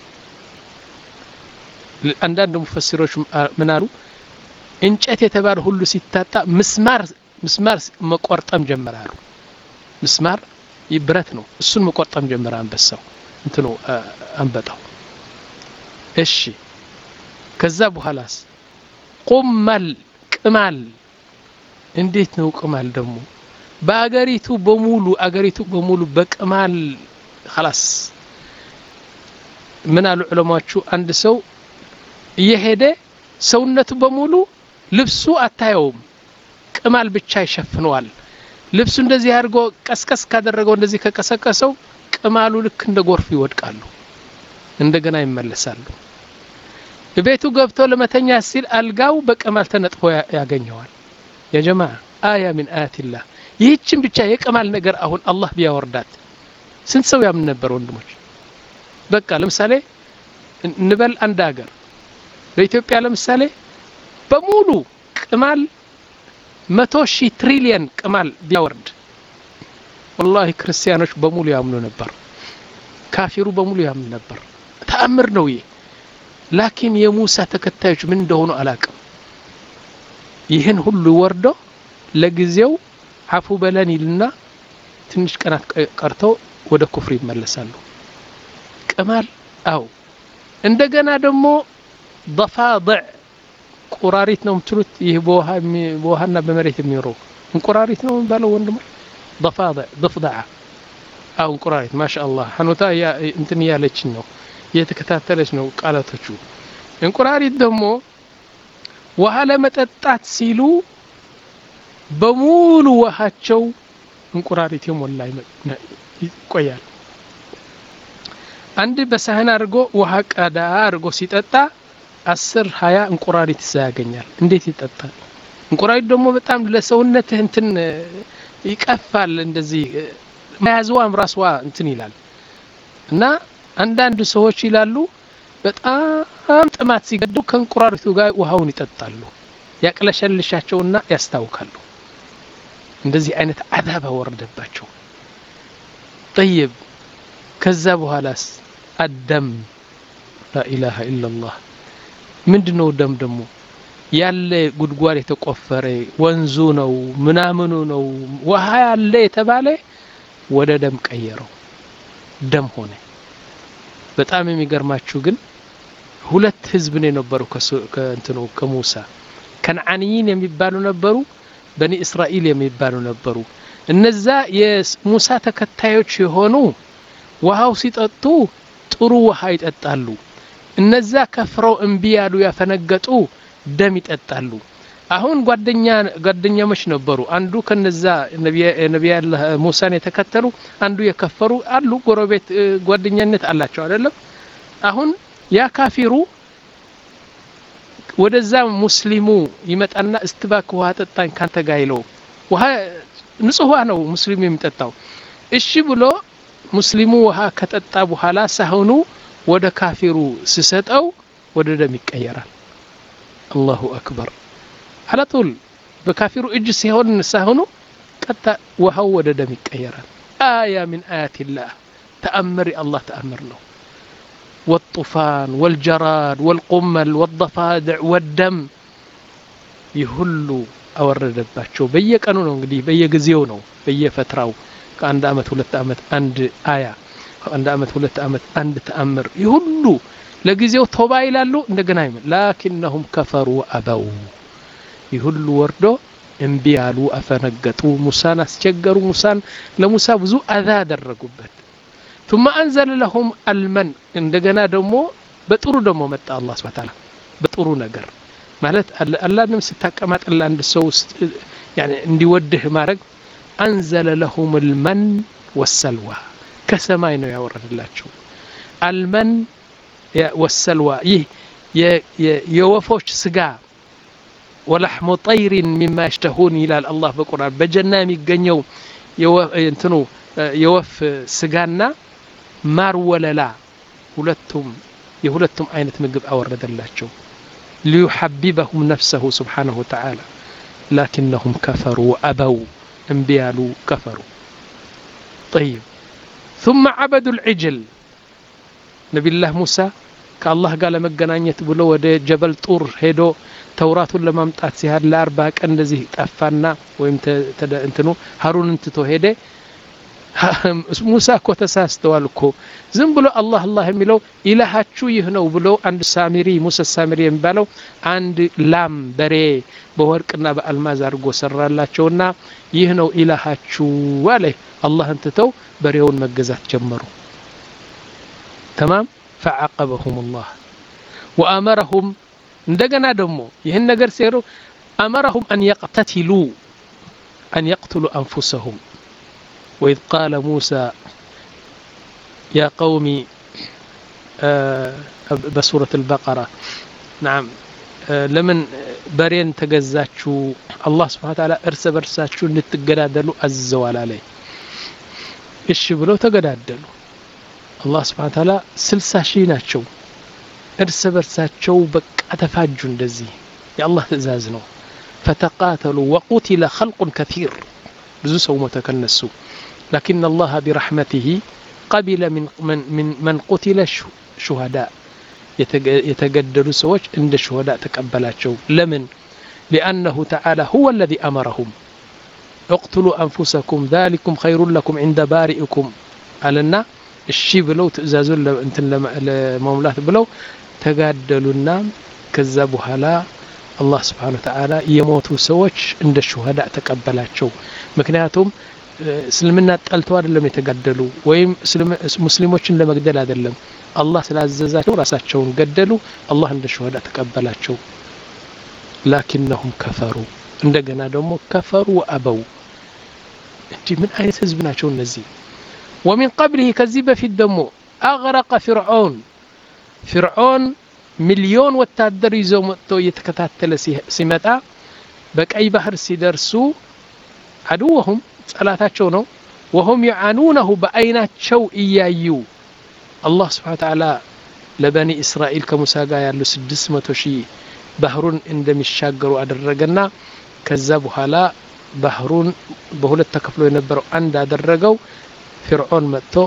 አንዳንድ ሙፈሲሮች ምን አሉ እንጨት የተባለ ሁሉ ሲታጣ ምስማር ምስማር መቆርጠም ጀመራሉ ምስማር ይብረት ነው እሱን መቆርጠም ጀመረ አንበሳው እንትኑ አንበጣው እሺ ከዛ በኋላስ ቁመል ቅማል እንዴት ነው ቅማል ደግሞ በአገሪቱ በሙሉ አገሪቱ በሙሉ በቅማል خلاص ምን አሉ ዑለማዎቹ አንድ ሰው እየሄደ ሰውነቱ በሙሉ ልብሱ አታየውም ቅማል ብቻ ይሸፍነዋል ልብሱ እንደዚህ አድርጎ ቀስቀስ ካደረገው እንደዚህ ከቀሰቀሰው ቅማሉ ልክ እንደ ጎርፍ ይወድቃሉ እንደገና ይመለሳሉ በቤቱ ገብቶ ለመተኛ ሲል አልጋው በቅማል ተነጥፎ ያገኘዋል يا جماعه آية من آيات الله ይህችን ብቻ የቅማል ነገር አሁን አላህ ቢያወርዳት ስንት ሰው ያምን ነበር ወንድሞች በቃ ለምሳሌ እንበል አንድ ሀገር በኢትዮጵያ ለምሳሌ በሙሉ ቅማል መቶ ሺህ ትሪሊየን ቅማል ቢያወርድ والله ክርስቲያኖች በሙሉ ያምኑ ነበር ካፊሩ በሙሉ ያምኑ ነበር ተአምር ነው ይሄ ላኪን የሙሳ ተከታዮች ምን እንደሆኑ አላቅም ይህን ሁሉ ወርዶ ለጊዜው አፉ በለን ይልና ትንሽ ቀናት ቀርተው ወደ ኩፍር ይመለሳሉ ቅማል አው እንደገና ደግሞ ضفادع ቁራሪት ነው ምትሉት ይህ በውሃ በውሃና በመሬት የሚኖረው እንቁራሪት ነው ባለው ወንድም ضفادع ضفدع አው እንቁራሪት ማሻአላህ ሐኑታ ያ እንትን ያለችኝ ነው የተከታተለች ነው ቃላቶቹ እንቁራሪት ደግሞ ውሃ ለመጠጣት ሲሉ በሙሉ ውሃቸው እንቁራሪት የሞላ ይቆያል አንድ በሳህን አድርጎ ውሃ ቀዳ አድርጎ ሲጠጣ አስር ሃያ እንቁራሪት ያገኛል እንዴት ይጠጣል እንቁራሪት ደግሞ በጣም ለሰውነት እንትን ይቀፋል እንደዚህ ማያዝዋም ራስዋ እንትን ይላል እና አንዳንድ ሰዎች ይላሉ በጣም ጥማት ሲገዱ ከእንቁራሪቱ ጋር ውሃውን ይጠጣሉ ያቅለሸልሻቸውና ያስታውካሉ እንደዚህ አይነት አዛብ ወረደባቸው طيب ከዛ በኋላስ አደም لا اله الا الله ምንድነው ደም ደሞ ያለ ጉድጓድ የተቆፈረ ወንዙ ነው ምናምኑ ነው ውሃ ያለ የተባለ ወደ ደም ቀየረው ደም ሆነ በጣም የሚገርማችሁ ግን ሁለት ህዝብ ነው የነበሩ ከእንትኑ ከሙሳ ከነዓኒን የሚባሉ ነበሩ በኒ እስራኤል የሚባሉ ነበሩ እነዛ የሙሳ ተከታዮች የሆኑ ውሃው ሲጠጡ ጥሩ ውሃ ይጠጣሉ እነዛ ከፍረው እንቢ ያሉ ያፈነገጡ ደም ይጠጣሉ አሁን ጓደኛ ጓደኛሞች ነበሩ አንዱ ከነዛ ነብይ ነብይ አላህ ሙሳን የተከተሉ አንዱ የከፈሩ አሉ ጎረቤት ጓደኛነት አላቸው አይደለም አሁን ያ ካፊሩ ወደዛ ሙስሊሙ ይመጣና እስትባክ ውሃ ጠጣኝ ካንተ ጋይለው ውሃ ንጹህ ውሃ ነው ሙስሊሙ የሚጠጣው እሺ ብሎ ሙስሊሙ ውሃ ከጠጣ በኋላ ሳሁኑ ወደ ካፊሩ ሲሰጠው ወደ ደም ይቀየራል አላሁ አክበር على طول بكافر اجي سيهون ساهونو قد وهو ወደ ደም ይቀየራል آية من آيات الله تأمر الله تأمر له والطوفان والجراد والقمل والضفادع والدم يهلو አወረደባቸው በየቀኑ ነው እንግዲህ በየጊዜው ነው በየፈትራው ከአንድ አመት ሁለት አመት አንድ አያ አንድ አመት ሁለት አመት አንድ ተአምር ይሁሉ ለጊዜው ተውባ ይላሉ እንደገና ይመ ላኪንهم كفروا أبوا ይሁሉ ወርዶ እንቢ ያሉ አፈነገጡ ሙሳን አስቸገሩ ሙሳን ለሙሳ ብዙ አዛ አደረጉበት ثم انزل لهم المن እንደገና ደግሞ በጥሩ ደግሞ መጣ አላህ Subhanahu Wa Ta'ala በጥሩ ነገር ማለት አላህንም ስታቀማጥላ አንድ ሰው يعني እንዲወድህ ማረግ انزل لهم المن والسلوى ከሰማይ ነው ያወረደላቸው المن والسلوى ይህ የወፎች ስጋ ولحم طير مما يشتهون الى الله بقران بجنة የሚገኘው እንትኑ የወፍ ስጋና ማር ወለላ ሁለቱም የሁለቱም አይነት ምግብ አወረደላቸው ليحببهم نفسه سبحانه وتعالى لكنهم كفروا أبوا انبيالوا كفروا طيب ثم عبدوا العجل نبي الله موسى كالله قال مغنانيت بلو ወደ ጀበል ጡር ሄዶ ተውራቱን ለማምጣት ሲያድ ለአርባ ቀን እንደዚህ ጠፋና ወይም እንትኑ ሃሩን እንትቶ ሄደ ሙሳ እኮ ተሳስተዋል እኮ ዝም ብሎ አላህ አላህ የሚለው ኢላሃችሁ ይህ ነው ብሎ አንድ ሳሚሪ ሙሳ ሳሚሪ የሚባለው አንድ ላም በሬ በወርቅና በአልማዝ አድርጎ ሰራላቸውና ይህ ነው ኢላሃችሁ አለ አላህ እንትተው በሬውን መገዛት ጀመሩ تمام فعقبهم الله وامرهم እንደገና ደግሞ ይሄን ነገር ሲሩ امرهم ان يقتتلوا ان يقتلوا انفسهم واذ قال موسى يا قومي بسوره البقره نعم لمن برين تجزاچو الله سبحانه وتعالى ارس برساچو እንድትገዳደሉ አዘዋል አለ እሺ ብሎ ተገዳደሉ الله سبحانه وتعالى ስልሳ ሺህ ናቸው እርስ በርሳቸው በቃ ተፋጁ እንደዚህ የአላህ ትእዛዝ ነው فتقاتلوا وقتل خلق كثير بزو سو متكنسو لكن الله برحمته قبل من من من, من قتل شهداء يتجددوا سوج عند الشهداء تقبلاتشو لمن لأنه تعالى هو الذي أمرهم اقتلوا أنفسكم ذلكم خير لكم عند بارئكم قالنا الشي بلو تأزازون انتن لمملات بلو تجادلونا كذبوا هلا الله سبحانه وتعالى يموتوا سوج عند الشهداء تقبلاتشو مكنياتهم اسلمنا طلتوا አይደለም የተገደሉ ወይም ሙስሊሞችን ለመግደል አይደለም አላህ ስላዘዛቸው ራሳቸውን ገደሉ አላህ እንደ ሸሃዳ ተቀበላቸው لكنهم كفروا እንደገና ደግሞ كفروا وابوا እንጂ ምን አይነት ህዝብ ናቸው እነዚህ ومن قبله ከዚህ በፊት ደግሞ اغرق فرعون فرعون ሚሊዮን ወታደር ይዞ መጥቶ እየተከታተለ ሲመጣ በቀይ ባህር ሲደርሱ عدوهم صلاتاቸው ነው وهم يعانونه بعيناቸው እያዩ الله سبحانه وتعالى لبني اسرائيل كموسى ጋር ያሉ ስድስት መቶ ሺህ ባህሩን እንደሚሻገሩ አደረገና ከዛ በኋላ ባህሩን በሁለት ተከፍሎ የነበረው አንድ አደረገው ፍርዖን መጥቶ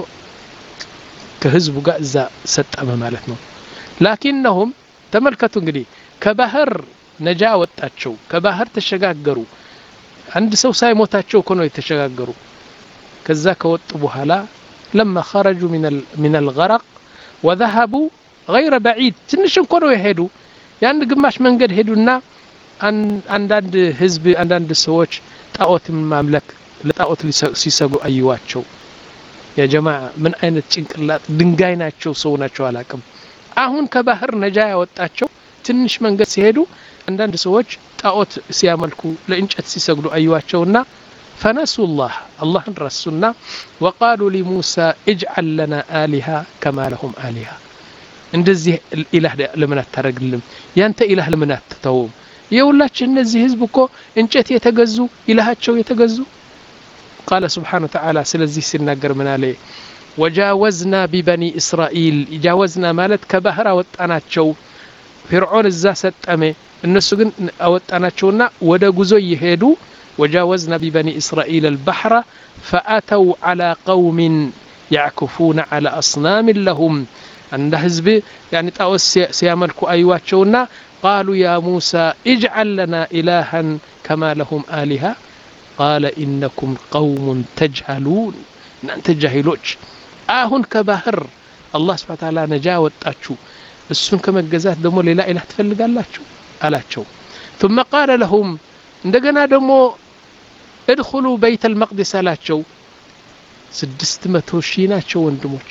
ከህዝቡ ጋር እዛ ሰጠመ ማለት ነው لكنهم ተመልከቱ እንግዲህ ከባህር ነጃ ወጣቸው ከባህር ተሸጋገሩ عند سو ساي موتاچو كنو يتشغاغرو كذا كوط بوحالا لما خرجوا من من الغرق وذهبوا غير بعيد تنشن كنو يهدو يعني ግማሽ መንገድ ሄዱና አንዳንድ ህዝብ አንዳንድ ሰዎች ጣዖት ማምለክ ለጣዖት ሲሰጉ አይዋቸው ያ ጀማዓ ምን አይነት ጭንቅላት ድንጋይ ናቸው ሰው ናቸው አላቅም አሁን ከባህር ነጃ ያወጣቸው ትንሽ መንገድ ሲሄዱ አንዳንድ ሰዎች ጣዖት ሲያመልኩ ለእንጨት ሲሰግዱ አይዋቸውና فنسوا الله الله رسولنا وقالوا لموسى اجعل لنا آلهة كما لهم آلهة እንደዚህ ኢላህ ለምን አታረግልም ያንተ ኢላህ ለምን አትተውም የውላችሁ እነዚህ ህዝብ እኮ እንጨት የተገዙ ኢላሃቸው የተገዙ قال سبحانه وتعالى ስለዚህ ሲናገር ምን አለ وجاوزنا ببني إسرائيل جاوزنا ማለት ከባህር ወጣናቸው فرعون እዛ ሰጠመ እነሱ ግን አወጣናቸውና ወደ ጉዞ ይሄዱ وجاوزنا ببني إسرائيل البحر فأتوا على قوم يعكفون على أصنام لهم عند حزب يعني طاوس سياملكوا ايواتشونا قالوا يا موسى اجعل لنا إلها كما لهم آلهة قال إنكم قوم تجهلون انت جاهلوش اهون كبحر الله سبحانه وتعالى نجا وطاچو እሱን ከመገዛት ደግሞ ሌላ ኢላህ ትፈልጋላችሁ አላቸው ثم قال لهم እንደገና ደግሞ ادخلوا بيت المقدس አላቸው ስድስት መቶ ሺህ ናቸው ወንድሞች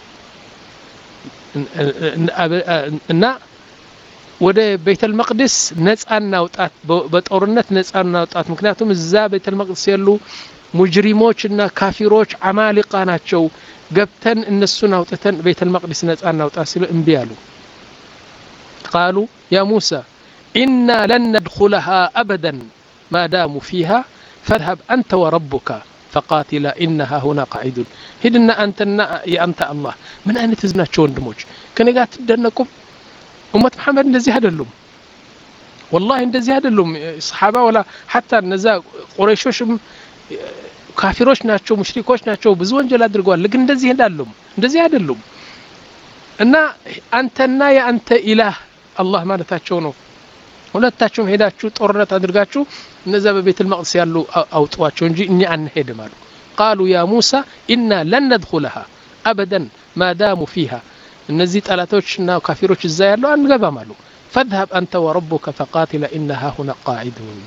እና ወደ ቤተ المقدس ነፃና ወጣት በጦርነት ነፃና ወጣት ምክንያቱም እዛ ቤተ المقدس ያሉ ሙጅሪሞችና ካፊሮች አማሊቃ ናቸው ገብተን እነሱን አውጥተን ቤተ المقدس ነፃና ወጣት ሲሉ እምቢ አሉ قالوا يا موسى إنا لن ندخلها أبدا ما داموا فيها فاذهب أنت وربك فقاتلا إنها هنا قاعدون هدنا أنت يا أنت الله من أين تزنا شون دموج كان قاعد تدنكم أمة محمد እንደዚህ አይደሉም والله እንደዚህ አይደሉም صحابة ولا حتى النزا قريشوشم ካፊሮች ናቸው ሙሽሪኮች ናቸው ብዙ ወንጀል አድርገዋል ግን እንደዚህ እንዳሉም እንደዚህ አይደሉም እና አንተና ያንተ ኢላህ አላህ ማለታቸው ነው ሁለታችሁም ሄዳችሁ ጦርነት አድርጋችሁ እነዛ በቤተ المقدس ያሉ አውጣዋቸው እንጂ እኛ አንሄድም አሉ قالوا يا موسى إنا لن ندخلها أبدا ما داموا فيها እነዚህ ጣላቶችና ካፊሮች እዛ ያሉ አንገባም አሉ فاذهب أنت وربك فقاتلا إنها هنا قاعدون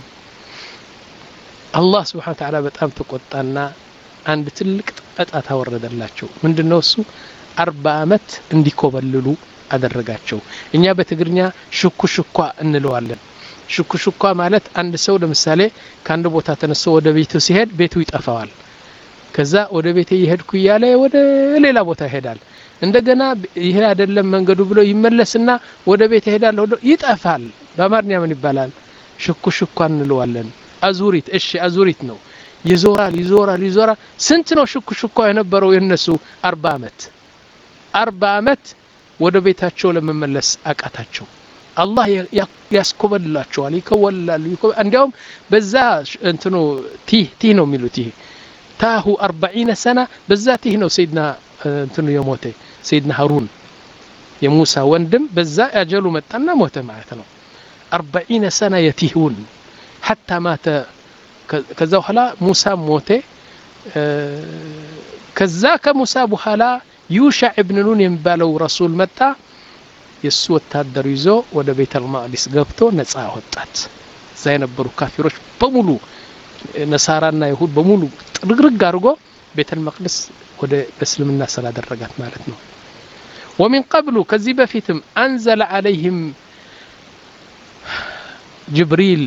الله سبحانه وتعالى በጣም ተቆጣና አንድ ትልቅ ጣጣ ወረደላቸው ምንድነው እሱ አርባ አመት እንዲኮበልሉ አደረጋቸው እኛ በትግርኛ ሽኩ ሽኳ እንለዋለን ሽኩ ሽኳ ማለት አንድ ሰው ለምሳሌ ካንድ ቦታ ተነስቶ ወደ ቤቱ ሲሄድ ቤቱ ይጠፋዋል ከዛ ወደ ቤቴ ይሄድኩ ይያለ ወደ ሌላ ቦታ ይሄዳል እንደገና ይሄ አይደለም መንገዱ ብሎ ይመለስና ወደ ቤት ይሄዳል ይጠፋል በአማርኛ ምን ይባላል ሽኩ ሽኳ እንለዋለን አዙሪት እሺ አዙሪት ነው ይዞራል ይዞራል ይዞራል ስንት ነው ሽኩ ሽኳ የነበረው የነሱ አርባ አመት አርባ አመት ወደ ቤታቸው ለመመለስ አቃታቸው الله ያስኮበላቸዋል ይከወላሉ እንዲያውም በዛ እንትኑ ቲህ ቲህ ነው የሚሉት ይሄ ታሁ أربعين سنة በዛ ቲህ ነው ሰይድና እንትኑ የሞተ ሰይድና ሃሩን የሙሳ ወንድም በዛ ያጀሉ መጣና ሞተ ማለት ነው أربعين سنة يتيهون حتى مات ከዛ በኋላ ሙሳ ሞተ ከዛ ከሙሳ በኋላ ዩሻዕ ኢብኑ ኑን የሚባለው ረሱል መጣ የሱ ወታደር ይዞ ወደ ቤተል መቅዲስ ገብቶ ነፃ ወጣት እዛ የነበሩ ካፊሮች በሙሉ ነሳራና ይሁድ በሙሉ ጥርግርግ አድርጎ ቤተል መቅዲስ ወደ እስልምና ስላደረጋት ማለት ነው ومن قبل ከዚህ በፊትም انزل عليهم جبريل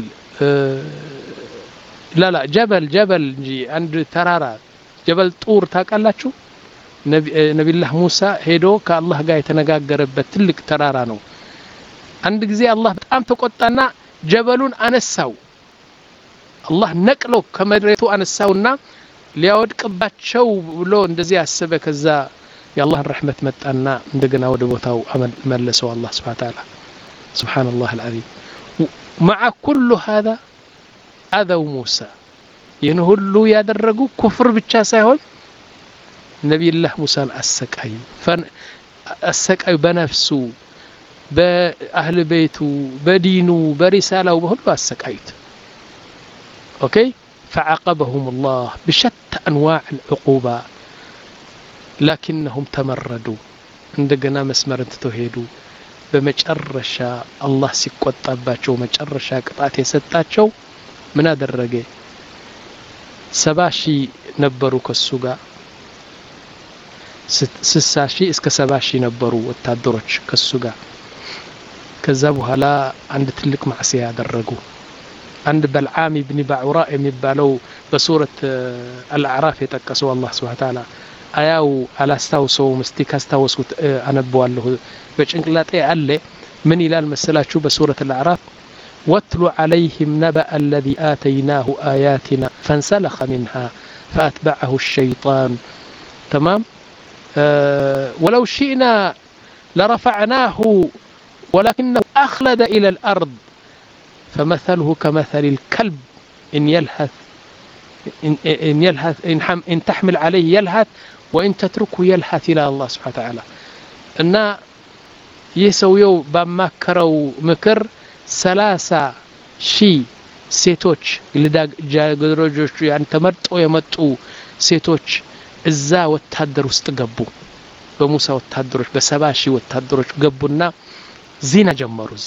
لا لا جبل جبل عند ترارا جبل طور ታውቃላችሁ ነብዩላህ ሙሳ ሄዶ ከአላህ ጋር የተነጋገረበት ትልቅ ተራራ ነው አንድ ጊዜ አላህ በጣም ተቆጣና ጀበሉን አነሳው አላህ ነቅሎ ከመሬቱ አነሳውና ሊያወድቅባቸው ብሎ እንደዚህ ያሰበ ከዛ የአላህን ረህመት መጣና እንደገና ወደ ቦታው መለሰው አላህ Subhanahu Wa Ta'ala سبحان الله العظيم مع كل هذا أذوا موسى ينهلو ያደረጉ ኩፍር ብቻ ሳይሆን نبي الله موسى السكاي فالسكاي بنفسه بأهل بيته بدينه برساله وبهلو السكايت أوكي فعاقبهم الله بشتى أنواع العقوبة لكنهم تمردوا عندنا مسمر تتوهيدوا بمجرشا الله سيقوت أباتشو مجرشا قطعت يستاتشو من هذا الرجال سباشي نبروا كالسوقا ስልሳ ሺህ እስከ ሰባ ሺህ ነበሩ ወታደሮች ከሱ ጋር ከዛ በኋላ አንድ ትልቅ ማዕሲያ ያደረጉ አንድ በልዓም ኢብኑ ባዑራ የሚባለው በሱረት አልአዕራፍ የተጠቀሰው አላህ Subhanahu Wa Ta'ala አያው አላስታውሰው መስቲ ካስታወስኩት አነበዋለሁ በጭንቅላጤ አለ ምን ይላል መሰላችሁ በሱረት አልአዕራፍ واتل عليهم نبأ الذي آتيناه آياتنا فانسلخ منها فأتبعه الشيطان تمام أه ولو شئنا لرفعناه ولكنه أخلد إلى الأرض فمثله كمثل الكلب إن يلهث إن, إن يلهث إن, إن تحمل عليه يلهث وإن تتركه يلهث إلى الله سبحانه وتعالى إن يسويو بمكروا مكر ثلاثة شي ሴቶች ለዳግሮጆች ያን ተመርጠው የመጡ ሴቶች እዛ ወታደር ውስጥ ገቡ በሙሳ ወታደሮች በሰባ ሺህ ወታደሮች ገቡና ዚና ጀመሩ እዛ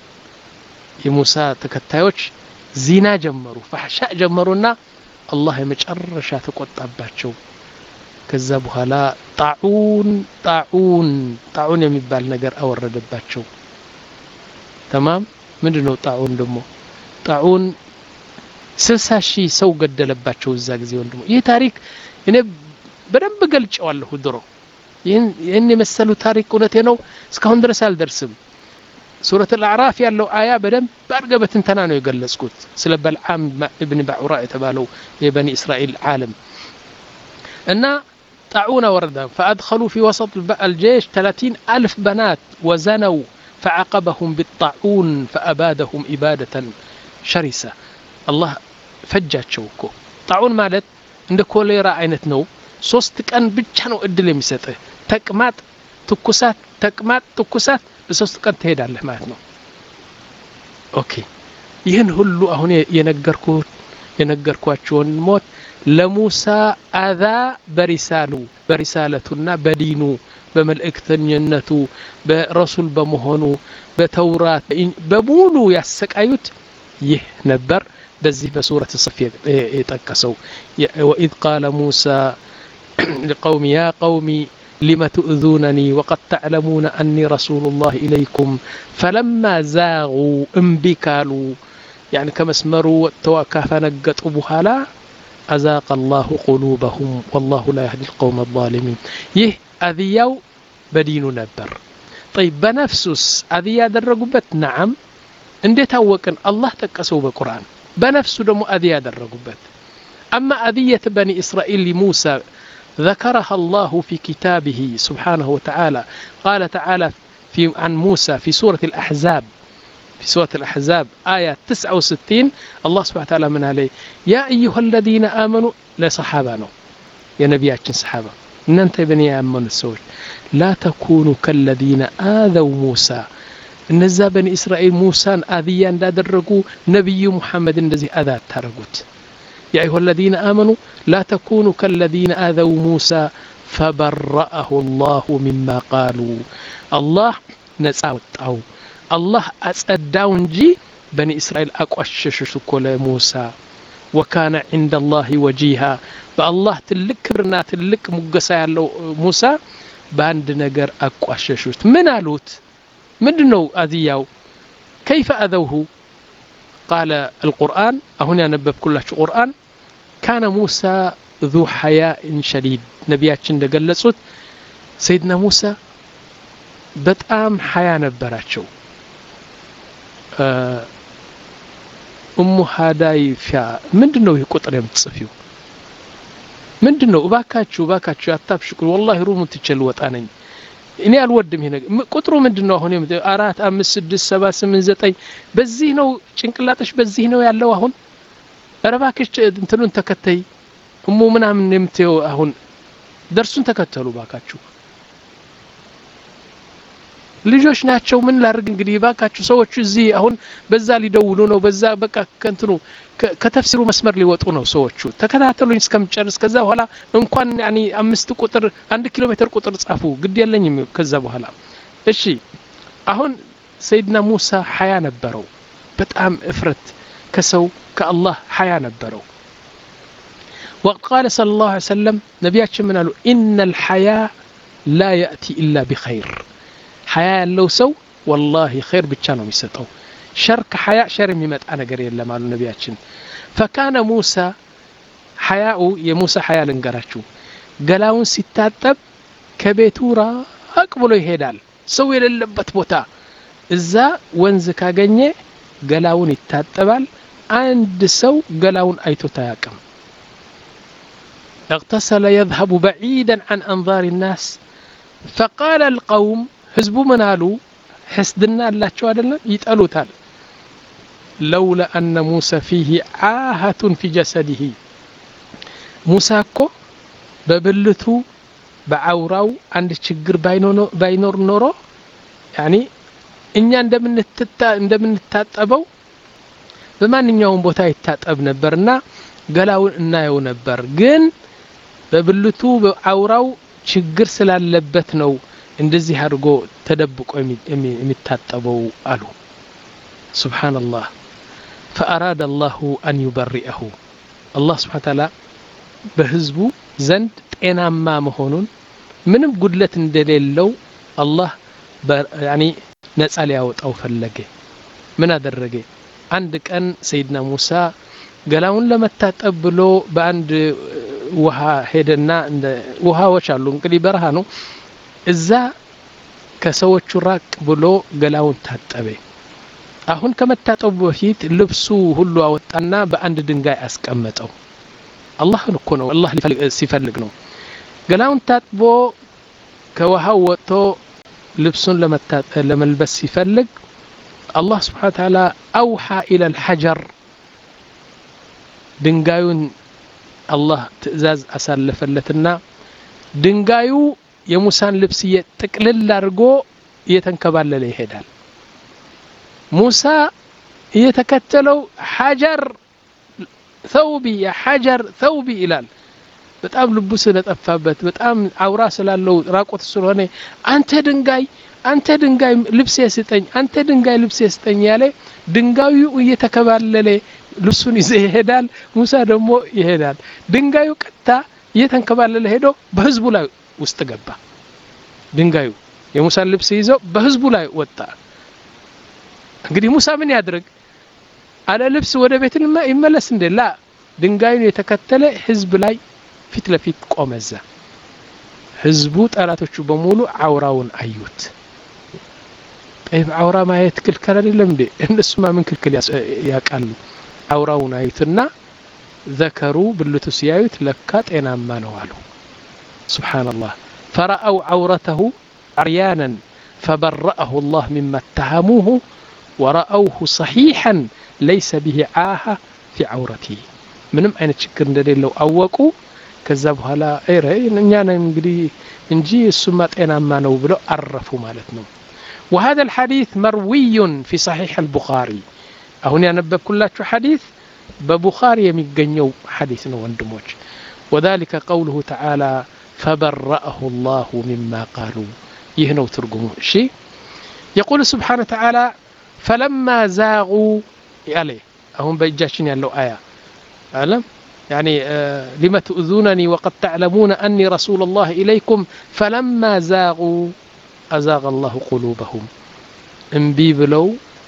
የሙሳ ተከታዮች ዚና ጀመሩ ፈህሻ ጀመሩና አላህ የመጨረሻ ተቆጣባቸው ከዛ በኋላ ጣዑን ጣዑን ጣዑን የሚባል ነገር አወረደባቸው تمام ምንድነው ጣዑን ደግሞ ጣዑን ስልሳ ሺህ ሰው ገደለባቸው እዛ ጊዜ ወንድሞ ይህ ታሪክ እኔ በደንብ ገልጫዋለሁ ድሮ ይሄን ይሄን የመሰሉ ታሪክ እውነቴ ነው እስካሁን ድረስ አልደርስም ሱረት አልአዕራፍ ያለው አያ በደንብ ባርገበትንተና ነው የገለጽኩት ስለ በልዓም ኢብኑ ባዑራ የተባለው የበኒ እስራኤል ዓለም እና ጣዑን ወረዳ فادخلوا في وسط الجيش ثلاثين ألف بنات وزنوا فعاقبهم بالطاعون فأبادهم إبادة شرسة الله فجاتشو እኮ ጣዑን ማለት እንደ ኮሌራ አይነት ነው ሶስት ቀን ብቻ ነው እድል የሚሰጥህ ተቅማጥ ትኩሳት ተቅማጥ ትኩሳት በሶስት ቀን ትሄዳለህ ማለት ነው ኦኬ ይሄን ሁሉ አሁን የነገርኩ የነገርኳችሁን ሞት ለሙሳ አዛ በሪሳሉ በሪሳለቱና በዲኑ በመልእክተኝነቱ በረሱል በመሆኑ በተውራት በሙሉ ያሰቃዩት ይህ ነበር በዚህ በሱረት الصف የጠቀሰው وإذ قال موسى لقوم يا قوم لم تؤذونني وقد تعلمون أني رسول الله إليكم فلما زاغوا انبكالوا يعني كما اسمروا توكافا نقطوا بحالا أزاق الله قلوبهم والله لا يهدي القوم الظالمين يه أذياو بدينو نبر طيب بنفسس أذيا درقبت نعم اندي تاوكن الله تكسو بقرآن بنفسه دمو أذيا درقبت أما أذية بني إسرائيل لموسى ذكرها الله في كتابه سبحانه وتعالى قال تعالى في عن موسى في سورة الأحزاب في سورة الأحزاب آية تسعة وستين الله سبحانه وتعالى من عليه يا أيها الذين آمنوا لصحابنا يا نبياتنا صحابة إن أنت بني آمنوا السوج لا تكونوا كالذين آذوا موسى النزا بني إسرائيل موسى آذيان لا درقوا نبي محمد الذي أذى ترقوت يا أيها الذين آمنوا لا تكونوا كالذين آذوا موسى فبرأه الله مما قالوا الله نساوت أو الله أصداو እንጂ بني إسرائيل أقششش كل موسى وكان عند الله وجيها بالله تلك كبرنا تلك مقصا ያለው موسى باند ነገር أقششت من قالوت ምንድነው አዚያው كيف أذوه قال القرآن هنا نبب كلش قرآن كان موسى ذو حياء شديد نبياتችን እንደገለጹት سيدنا موسى በጣም حيا ነበራቸው ኡሙ ሃዳይ ፊያ ምንድነው ይህ ቁጥር የምትጽፊው ምንድነው እባካችሁ እባካችሁ አታብሽቁ والله ሩሙ ትችል ወጣነኝ እኔ አልወድም ይሄ ነገር ቁጥሩ ምንድነው አሁን አራት አምስት ስድስት ሰባት ስምንት ዘጠኝ በዚህ ነው ጭንቅላትሽ በዚህ ነው ያለው አሁን እባክሽ እንትኑን ተከተይ ኡሙ ምናምን የምትየው አሁን ደርሱን ተከተሉ ባካችሁ ልጆች ናቸው ምን ላርግ እንግዲህ ባካችሁ ሰዎች እዚህ አሁን በዛ ሊደውሉ ነው በዛ በቃ ከንትኑ ከተፍሲሩ መስመር ሊወጡ ነው ሰዎቹ ተከታተሉኝ እስከምጨርስ ከዛ በኋላ እንኳን ያኒ አምስት ቁጥር አንድ ኪሎ ሜትር ቁጥር ጻፉ ግድ የለኝም ከዛ በኋላ እሺ አሁን ሰይድና ሙሳ ሐያ ነበረው በጣም እፍረት ከሰው ከአላህ ሐያ ነበረው وقال صلى الله عليه وسلم نبياتنا من قالوا ان الحياء لا ياتي الا بخير حياء لو سو والله خير ብቻ ነው የሚሰጠው شرك حياء شر የሚመጣ ነገር የለም አሉ ነብያችን فكان موسى حياء የሙሳ حياء ልንገራችሁ ገላውን ሲታጠብ ከቤቱ ራቅ ብሎ ይሄዳል ሰው የሌለበት ቦታ እዛ ወንዝ ካገኘ ገላውን ይታጠባል አንድ ሰው ገላውን አይቶታ ያቀም اغتسل يذهب بعيدا عن أنظار الناس فقال القوم حزب منالو حسدنا الله شو أدلنا يتقالوتال لولا أن موسى فيه عاهة في جسده موسى كو ببلتو بعوراو عند الشجر باينور نورو يعني إني عندما نتتا عندما نتتابو بمانኛውም ቦታ ይታጠብ ነበርና ገላውን እናየው ነበር ግን በብልቱ በአውራው ችግር ስላለበት ነው እንደዚህ አድርጎ ተደብቆ የሚታጠበው አሉ ሱብሃንአላህ فأراد الله أن يبرئه الله سبحانه وتعالى በህዝቡ ዘንድ ጤናማ መሆኑን ምንም ጉድለት እንደሌለው አላህ يعني ነፃ ሊያወጣው ፈለገ ምን አደረገ አንድ ቀን ሰይድና ሙሳ ገላውን ለመታጠብ ብሎ በአንድ ውሃ ሄደና እንደ ውሃዎች አሉ እንግዲህ በረሃ ነው እዛ ከሰዎቹ ራቅ ብሎ ገላውን ታጠበ አሁን ከመታጠቡ በፊት ልብሱ ሁሉ አወጣና በአንድ ድንጋይ አስቀመጠው አላህን እኮ ነው አላህ ሲፈልግ ነው ገላውን ታጥቦ ከውሃው ወጥቶ ልብሱን ለመታጠብ ለመልበስ ሲፈልግ الله سبحانه وتعالى أوحى إلى الحجر ድንጋዩን አላህ ትእዛዝ አሳለፈለትና ድንጋዩ የሙሳን ልብስ የጥቅልል አድርጎ እየተንከባለለ ይሄዳል ሙሳ እየተከተለው ሐጀር ثوبي يا حجر ثوبي ይላል በጣም ልቡ ስለጠፋበት በጣም አውራ ስላለው ራቆት ስለሆነ አንተ ድንጋይ አንተ ድንጋይ ልብስ ያስጠኝ አንተ ድንጋይ ልብስ ያስጠኝ ያለ ድንጋዩ እየተከባለለ ልብሱን ይዘ ይሄዳል ሙሳ ደግሞ ይሄዳል ድንጋዩ ቀጣ እየተንከባለለ ሄዶ በህዝቡ ላይ ውስጥ ገባ ድንጋዩ የሙሳ ልብስ ይዘው በህዝቡ ላይ ወጣ እንግዲህ ሙሳ ምን ያድርግ አለ ልብስ ወደ ቤት ይመለስ እንደላ ድንጋዩን የተከተለ ህዝብ ላይ ፊት ለፊት ቆመዛ ህዝቡ ጠላቶቹ በሙሉ አውራውን አዩት طيب አውራ ማየት ክልክል አይደለም እንዴ እነሱማ ምን ክልክል ያቃሉ አውራውን አዩትና ذكروا ብልቱ ሲያዩት ለካ ጤናማ ነው አሉ سبحان الله فرأوا عورته عريانا فبرأه الله مما اتهموه ورأوه صحيحا ليس به عاهة في عورته ምንም አይነት ችግር እንደሌለው አወቁ ከዛ በኋላ አይረ እኛ ነን እንግዲህ እንጂ እሱማ ጤናማ ነው ብለው አረፉ ማለት ነው وهذا الحديث مروي في صحيح البخاري አሁን ያነበብኩላችሁ حديث በቡኻሪ የሚገኘው حديث ነው ወንድሞች وذلك قوله تعالى فبرأه الله مما قالوا ይህ ነው ትርጉሙ እሺ يقول سبحانه وتعالى فلما زاغوا ያለ አሁን በእጃችን ያለው አያ أعلم يعني آه لما تؤذونني وقد تعلمون أني رسول الله إليكم فلما زاغوا أزاغ الله قلوبهم انبي بلو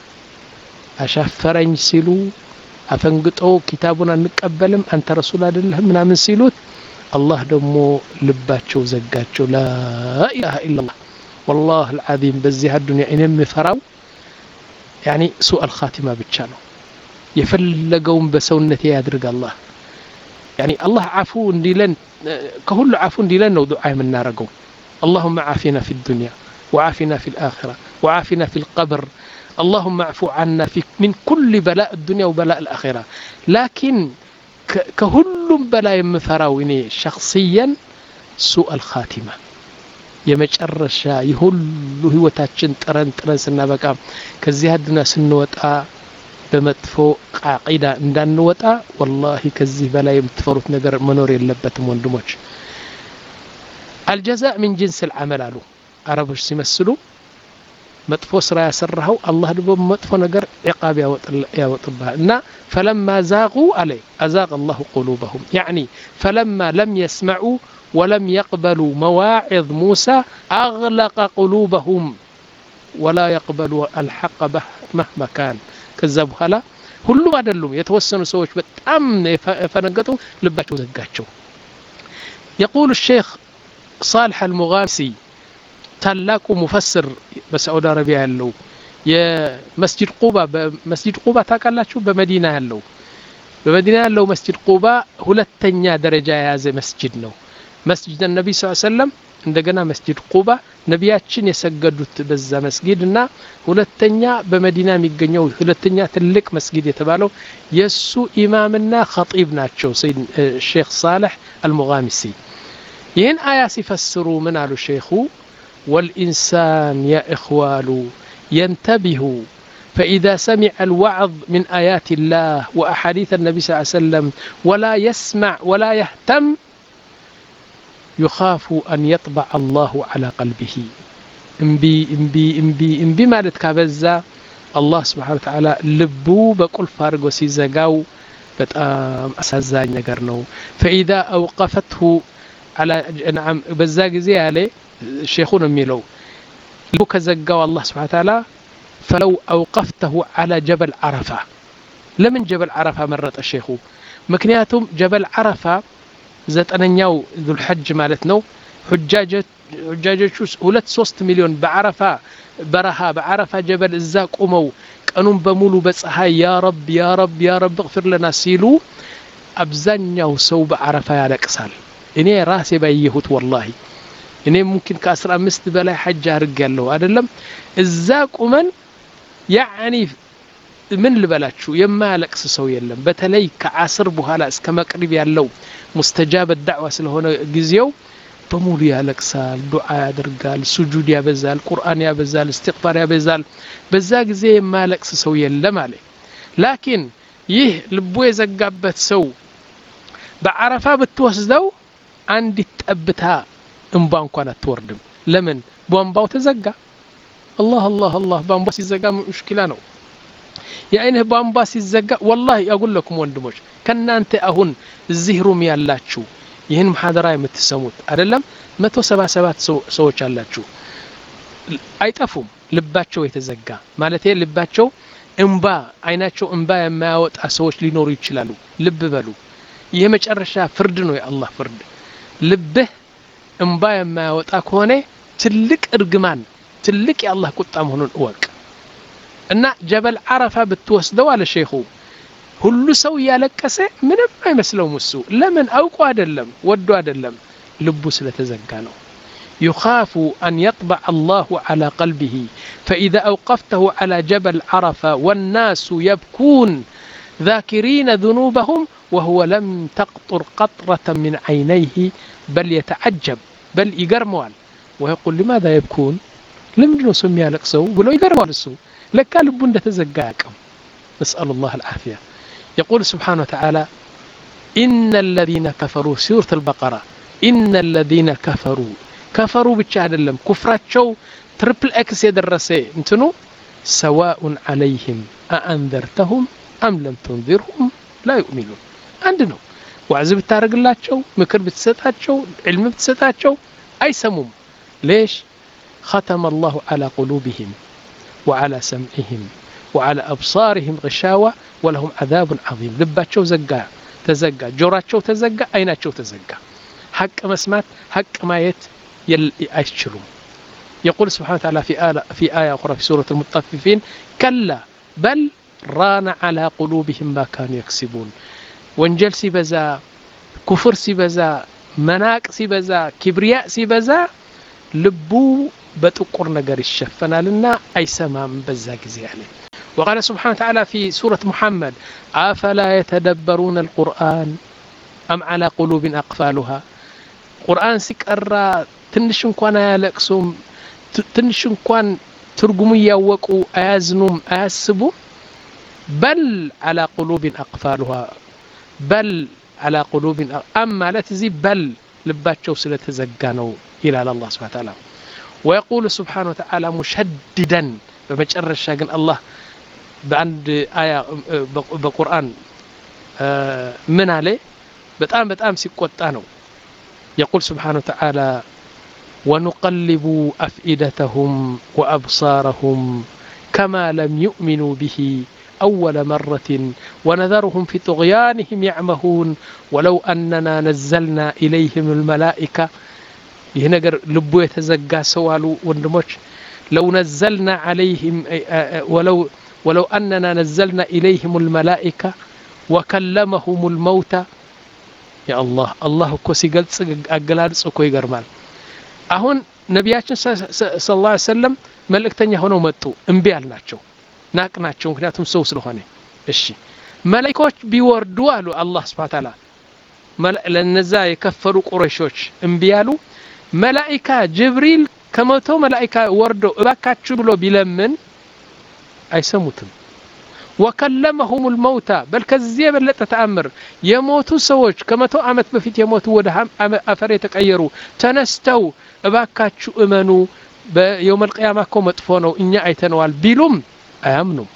أشفرين سيلو أفنقطوا كتابنا نقبلم أنت رسول الله من من سيلوت الله دمو لباتشو زقاتشو لا إله إلا الله والله العظيم بزيها الدنيا إنم فراو يعني سوء الخاتمة بتشانو يفلقون بسونتي يدرق الله يعني الله عفو ديلن كهل عفو ديلن ودعاء من نارقو اللهم عافنا في الدنيا وعافنا في الآخرة وعافنا في القبر اللهم اعفو عنا في من كل بلاء الدنيا وبلاء الآخرة لكن كهل بلاء مفراويني شخصيا سوء الخاتمة يمجرشا يهل هوتاتشن ترن ترن سنبقى كزيهدنا سنوتا በመጥፎ ቃቂዳ እንዳንወጣ والله ከዚህ በላይ የምትፈሩት ነገር መኖር የለበትም ወንድሞች الجزاء من جنس العمل አሉ አረቦች ሲመስሉ መጥፎ ስራ ያሰራው አላህ ደግሞ መጥፎ ነገር عقاب ያወጣባል እና فلما زاغوا عليه ازاغ الله قلوبهم يعني فلما لم يسمعوا ولم يقبلوا مواعظ موسى اغلق قلوبهم ولا يقبلوا الحق مهما كان ከዛ በኋላ ሁሉም አይደሉም የተወሰኑ ሰዎች በጣም ፈነገጡ ልባቸው ዘጋቸው يقول الشيخ صالح المغامسي ታላቁ ሙፈስር በሳዑዲ አረቢያ ያለው የመስጂድ ቁባ በመስጂድ ቁባ ታውቃላችሁ በመዲና ያለው በመዲና ያለው መስጂድ ቁባ ሁለተኛ ደረጃ የያዘ መስጂድ ነው መስጂድ النبي صلى الله عليه وسلم እንደገና መስጂድ ቁባ ነቢያችን የሰገዱት በዛ መስጊድና ሁለተኛ በመዲና የሚገኘው ሁለተኛ ትልቅ መስጊድ የተባለው የሱ ኢማምና ኸጢብ ናቸው ሰይድ ሼክ صالح المغامسي ይህን አያ ሲፈስሩ ምን አሉ ሼኹ والإنسان يا إخوال ينتبه فإذا سمع الوعظ من آيات الله وأحاديث النبي صلى الله عليه وسلم ولا يسمع ولا يهتم يخاف أن يطبع الله على قلبه انبي انبي انبي انبي مالت كابزا الله سبحانه وتعالى لبو بكل فارغ وسيزقاو بتام أسازاي نقرنو فإذا أوقفته على نعم بزاق زي عليه شيخون ميلو لبو كزقاو الله سبحانه وتعالى فلو أوقفته على جبل عرفة لمن جبل عرفة مرت الشيخ مكنياتهم جبل عرفة ዘጠነኛው ذو الحج ማለት ነው ሁጃጀት ሁጃጆቹ ሁለት ሶስት ሚሊዮን በአረፋ በረሃ በአረፋ ጀበል እዛ ቆመው ቀኑን በሙሉ በፀሐይ ያ ረብ ያ ረብ ያ ረብ اغفر لنا ሲሉ አብዛኛው ሰው በአረፋ ያለቅሳል እኔ ራሴ ባየሁት والله እኔ ممكن ከ15 በላይ ሐጅ አድርጌያለሁ አይደለም እዛ ቆመን يعني ምን ልበላችሁ የማያለቅስ ሰው የለም በተለይ ከአስር በኋላ እስከ መቅሪብ ያለው مستجاب الدعوة ስለሆነ ጊዜው በሙሉ ያለቅሳል ዱዓ ያደርጋል ሱጁድ ያበዛል ቁርአን ያበዛል استغفار ያበዛል በዛ ጊዜ የማያለቅስ ሰው የለም አለ لكن ይህ ልቡ የዘጋበት ሰው በአረፋ ብትወስደው አንድ ጠብታ እንባ እንኳን አትወርድም ለምን ቧንቧው ተዘጋ الله الله الله ቧንቧ ሲዘጋ ሙሽኪላ ነው يعني ቧንቧ ሲዘጋ والله اقول لكم ወንድሞች ከናንተ አሁን እዚህ ሩም ያላችሁ ይህን መሐደራ የምትሰሙት አይደለም መቶ ሰባ ሰባት ሰዎች አላችሁ አይጠፉም ልባቸው የተዘጋ ማለት ልባቸው እንባ አይናቸው እንባ የማያወጣ ሰዎች ሊኖሩ ይችላሉ ልብ በሉ ይሄ መጨረሻ ፍርድ ነው የአላህ ፍርድ ልብህ እንባ የማያወጣ ከሆነ ትልቅ እርግማን ትልቅ የአላህ ቁጣ መሆኑን እወቅ እና ጀበል አረፋ ብትወስደው አለ ሼኹ ሁሉ ሰው ያለቀሰ ምንም አይመስለውም እሱ ለምን አውቆ አይደለም ወዶ አይደለም ልቡ ስለተዘጋ ነው يخاف أن يطبع الله على قلبه فإذا أوقفته على جبل عرفة والناس يبكون ذاكرين ذنوبهم وهو لم تقطر قطرة من عينيه بل يتعجب بل يقرموال ويقول لماذا يبكون لم يجلسوا سمي لقسو ولو يقرموال السو لك لبون تزقاكم نسأل الله العافية يقول سبحانه وتعالى إن الذين كفروا سورة البقرة إن الذين كفروا كفروا بالشهد اللهم كفرات شو تربل اكس يدرسي انتنو سواء عليهم أأنذرتهم أم لم تنذرهم لا يؤمنون عندنا وعزب التارق الله شو مكر بتساتات شو علم بتساتات شو أي سموم ليش ختم الله على قلوبهم وعلى سمعهم وعلى أبصارهم غشاوة ولهم عذاب عظيم لبات شو زقا تزقا جورات شو تزقا أينات شو تزقا حق مسمات حق مايت يأشروا يقول سبحانه وتعالى في آية, في آية أخرى في سورة المطففين كلا بل ران على قلوبهم ما كانوا يكسبون وانجل سيبزا كفر سيبزا مناق سيبزا كبرياء سيبزا لبو بتقر نجر الشفنا لنا أي سمام بزاك زيالي وقال سبحانه وتعالى في سورة محمد أفلا يتدبرون القرآن أم على قلوب أقفالها قرآن سكرا ትንሽ እንኳን አያለቅሱም ትንሽ እንኳን ትርጉሙ ያወቁ አያዝኑም አያስቡ በል على قلوب أقفالها بل على قلوب أم ማለት እዚ በል ልባቸው ስለተዘጋ ነው ይላል አላህ Subhanahu Wa Ta'ala ويقول سبحانه وتعالى مشددا በመጨረሻ ግን አላህ በአንድ አያ በቁርአን ምን አለ በጣም በጣም ሲቆጣ ነው يقول سبحانه وتعالى ونقلب أفئدتهم وأبصارهم كما لم يؤمنوا به أول مرة ونذرهم في طغيانهم يعمهون ولو أننا نزلنا إليهم الملائكة يهنجر لبو يتزقى سوالو وندموش لو نزلنا عليهم ولو ولو أننا نزلنا إليهم الملائكة وكلمهم الموتى يا الله الله كوسي قلت أقلادس وكوي قرمال أهون نبياتنا صلى الله عليه وسلم ملكتني هنا ومتو انبيال ناتشو ناك ناتشو مكناتهم سوس لهوني الشي ملائكوش بيوردوا الله سبحانه وتعالى لنزا يكفروا قريشوش انبيالو ملائكة جبريل كمتو ملائكة وردوا باكاتشو بلو بلمن أي سموتم وكلمهم الموتى بل كذي بل تتأمر يموتوا سوج كما تو عمت بفيت يموتوا ودهم أفريت تغيروا تنستوا باكاتشو امنوا يوم القيامة كم تفونوا إني أيتنوال بيلوم أيامنوا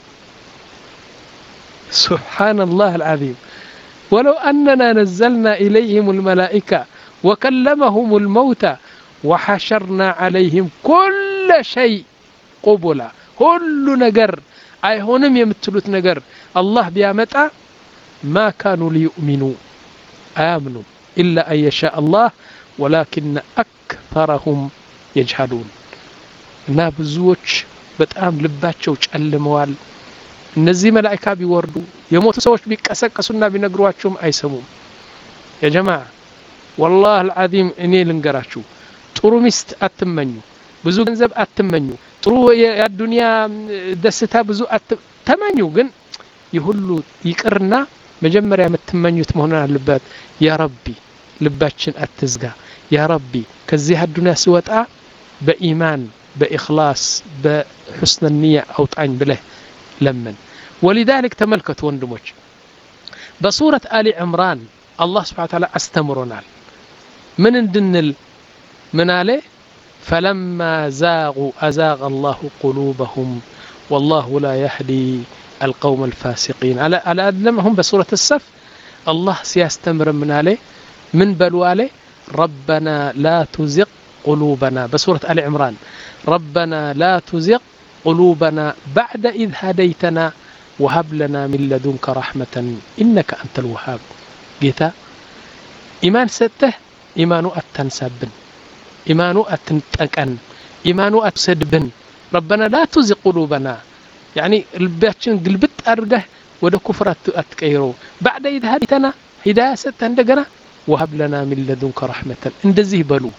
سبحان الله العظيم ولو أننا نزلنا إليهم الملائكة وكلمهم الموتى وحشرنا عليهم كل شيء قبلا كل نجر أي هونم يمتلوت نجر الله بيامتا ما كانوا ليؤمنوا آمنوا إلا أن يشاء الله ولكن أكثرهم يجحدون نابزوش بتأم لباتشوش ألموال نزي ملائكة بيوردوا يموتوا سوش بيكسكسونا بنقرواتشهم أي سموم يا جماعة والله العظيم إني لنقراتشو تروميست أتمنيو بزو ገንዘብ አትመኙ ጥሩ የዱንያ ደስታ ብዙ አትመኙ ግን ይሁሉ ይቅርና መጀመሪያ የምትመኙት መሆን አለበት ያ ረቢ ልባችን አትዝጋ ያ ረቢ ከዚህ አዱንያ ሲወጣ በኢማን በኢኽላስ በሁስን النية አውጣኝ ብለህ ለምን ولذلك ተመልከቱ ወንድሞች በሱረት አሊ ዕምራን አላህ Subhanahu Wa Ta'ala አስተምሮናል ምን እንድንል ምን አለ فلما زاغوا أزاغ الله قلوبهم والله لا يهدي القوم الفاسقين على على أدلمهم بسورة الصف الله سيستمر من عليه من بلو عليه ربنا لا تزغ قلوبنا بسورة آل عمران ربنا لا تزغ قلوبنا بعد إذ هديتنا وهب لنا من لدنك رحمة إنك أنت الوهاب جيتا إيمان سته إيمان التنسبن إيمانو أتنتقن إيمانو أتسدبن ربنا لا تزغ قلوبنا يعني الباتشن قلبت أرجه وده كفر أتكيرو بعد إذ هديتنا هداية ستندقنا وهب لنا من لدنك رحمة اندزيه بلو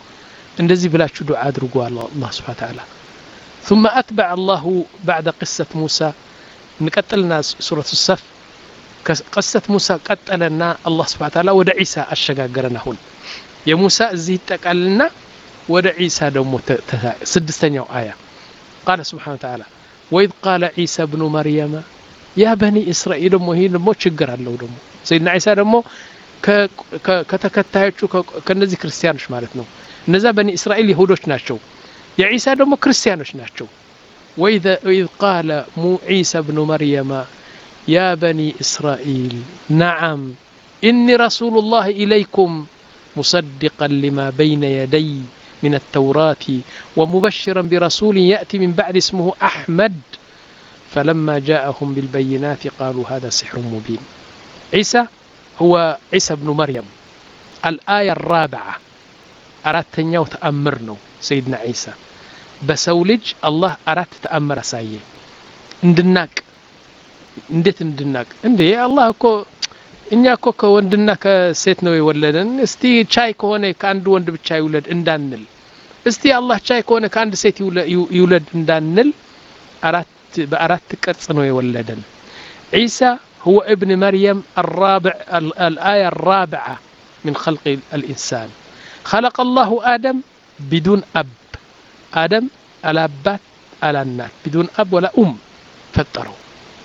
እንደዚህ ብላችሁ ዱዓ አድርጉ አላህ Subhanahu Wa Ta'ala ثم أتبع الله بعد قصة موسى نقتلنا سورة الصف قصة موسى قتلنا الله سبحانه وتعالى ود عيسى أشجعنا هون يا موسى زيد تقلنا ود عيسى دمو سدستنيو آية قال سبحانه وتعالى وإذ قال عيسى ابن مريم يا بني إسرائيل مهي دمو تشجر الله دمو سيدنا عيسى دمو ك ك كتكتايچو كنزي كريستيانوش معناتنو እነዛ በኒ እስራኤል ይሁዶች ናቸው የዒሳ ደግሞ ክርስቲያኖች ናቸው وإذا وإذ قال مو عيسى ابن مريم يا بني إسرائيل نعم إني رسول الله إليكم مصدقا لما بين يدي من التوراة ومبشرا برسول يأتي من بعد اسمه أحمد فلما جاءهم بالبينات قالوا هذا سحر مبين عيسى هو عيسى ابن مريم الآية الرابعة أراتنياو تأمر ነው سيدنا عيسى በሰው ልጅ አላህ አራት ተአምር አሳየ እንድናቅ እንዴት እንድናቅ እንዴ አላህ እኮ እኛ እኮ ከወንድና ከሴት ነው የወለደን እስቲ ቻይ ከሆነ ከአንድ ወንድ ብቻ ይውለድ እንዳንል እስቲ አላህ ቻይ ከሆነ ከአንድ ሴት ይውለድ እንዳንል አራት በአራት ቅርጽ ነው የወለደን عيسى هو ابن مريم الرابع الآية الرابعة من خلق الإنسان خلق الله آدم بدون أب آدم على أبات على النات بدون أب ولا أم فطروا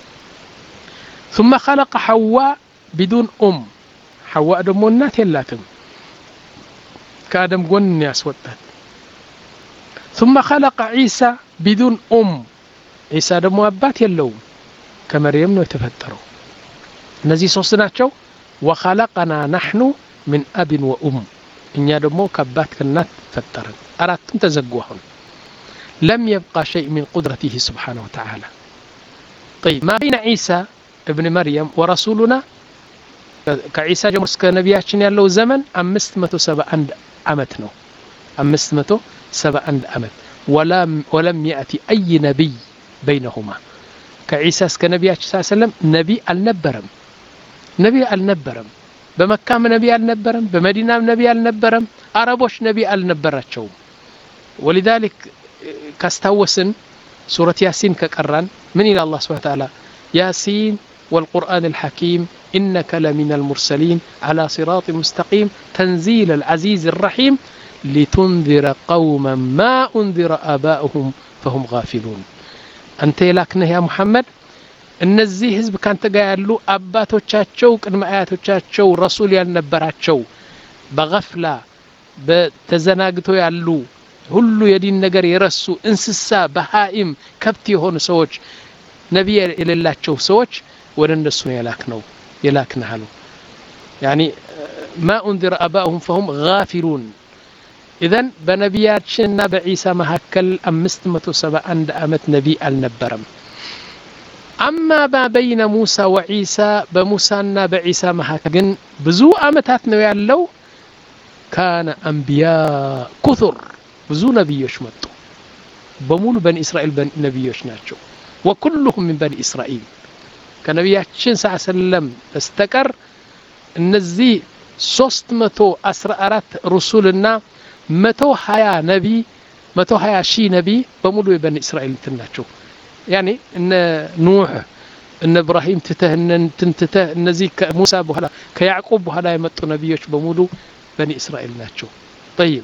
ثم خلق حواء بدون أم حواء دم النات يلاتم كآدم قن الناس وطن ثم خلق عيسى بدون أم عيسى دم أبات يلوم كمريم نو يتفتروا نزي صوصناتشو وخلقنا نحن من أب وأم እኛ ደግሞ ከአባት ከእናት ፈጠረን አራቱም ተዘጓሁን لم يبقى شيء من قدرته سبحانه وتعالى طيب ما بين عيسى ابن مريم ورسولنا كعيسى جمس كنبياتنا ያለው ዘመን አምስት መቶ ሰባ አንድ አመት ነው አምስት መቶ ሰባ አንድ አመት ولم ولم يأتي أي نبي بينهما كعيسى كنبياتنا صلى الله عليه وسلم نبي አልነበረም نبي አልነበረም በመካም ነብይ አልነበረም በመዲናም ነብይ አልነበረም አረቦች ነብይ አልነበራቸው ولذلك ካስታወስን ሱረት ያሲን ከቀራን ምን ይላል አላህ Subhanahu Wa Ta'ala ያሲን والقرآن الحكيم إنك لمن المرسلين على صراط مستقيم تنزيل العزيز الرحيم لتنذر قوما ما أنذر آباؤهم فهم غافلون أنت لكنه يا محمد እነዚህ ህዝብ ካንተ ጋር ያሉ አባቶቻቸው ቅድመ አያቶቻቸው ረሱል ያልነበራቸው በغفላ በተዘናግቶ ያሉ ሁሉ የዲን ነገር የረሱ እንስሳ በሃኢም ከብት የሆኑ ሰዎች ነብይ የሌላቸው ሰዎች ወደ እነሱ የላክነው የላክናሉ يعني ما انذر اباهم فهم غافلون اذا በነብያችንና በኢሳ መሐከል አምስት መቶ ሰባ አንድ አመት ነብይ አልነበረም أما ما بين موسى وعيسى بموسى وعيسى مهاجن بزو أمتات نويالو كان أنبياء كثر بزو نبيوش متو بمولو بني إسرائيل بني نبيوش ناتشو وكلهم من بني إسرائيل كان نبياتشين صلى الله عليه وسلم استكر النزي صوست متو أسرارات رسولنا متو حيا نبي متو حيا شي نبي بمولو بني إسرائيل تناتشو يعني ان نوح ان ابراهيم تتهنن تنتته النزي موسى بهلا كيعقوب بهلا يمطوا نبيوش بمولو بني اسرائيل ناتشو طيب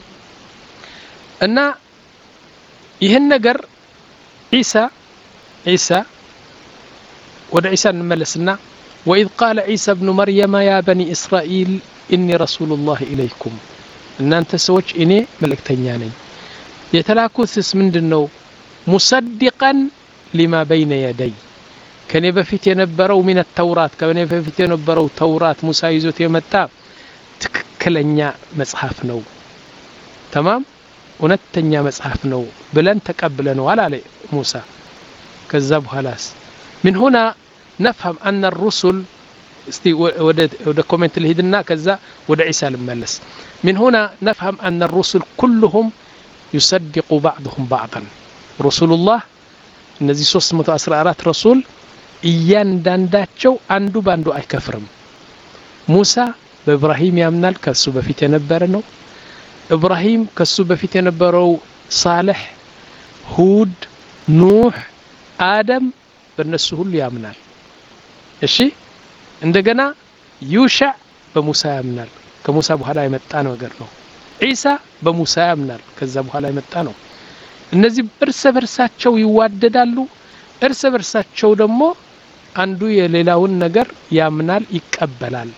ان ይህን ነገር عيسى عيسى ወደ عيسى እንመለስና واذ قال عيسى ابن مريم يا بني اسرائيل اني رسول الله اليكم እናንተ ሰዎች እኔ መልእክተኛ ነኝ የተላኩትስ ምንድነው مصدقا لما بين يدي كان بفيت ينبروا من التوراة كان بفيت ينبروا توراة موسى يزوت يمتا تككلنيا مصحف نو تمام ونتنيا مصحف نو بلن تقبلنوا على موسى كذب خلاص من هنا نفهم أن الرسل استي ود ود كومنت اللي هدنا كذا ود عيسى الملس من هنا نفهم أن الرسل كلهم يصدق بعضهم بعضا رسول الله እነዚህ ሶስት መቶ አስራ አራት ረሱል እያንዳንዳቸው አንዱ ባንዱ አይከፍርም ሙሳ በኢብራሂም ያምናል ከሱ በፊት የነበረ ነው إبراهيم كسو بفيت ينبرو صالح هود نوح آدم بالنسو هل يامنال الشي عندنا يوشع بموسى يامنال كموسى بحالا يمتانو وقرنو عيسى بموسى يامنال كذا بحالا يمتانو እነዚህ እርስ በርሳቸው ይዋደዳሉ እርስ በርሳቸው ደግሞ አንዱ የሌላውን ነገር ያምናል ይቀበላል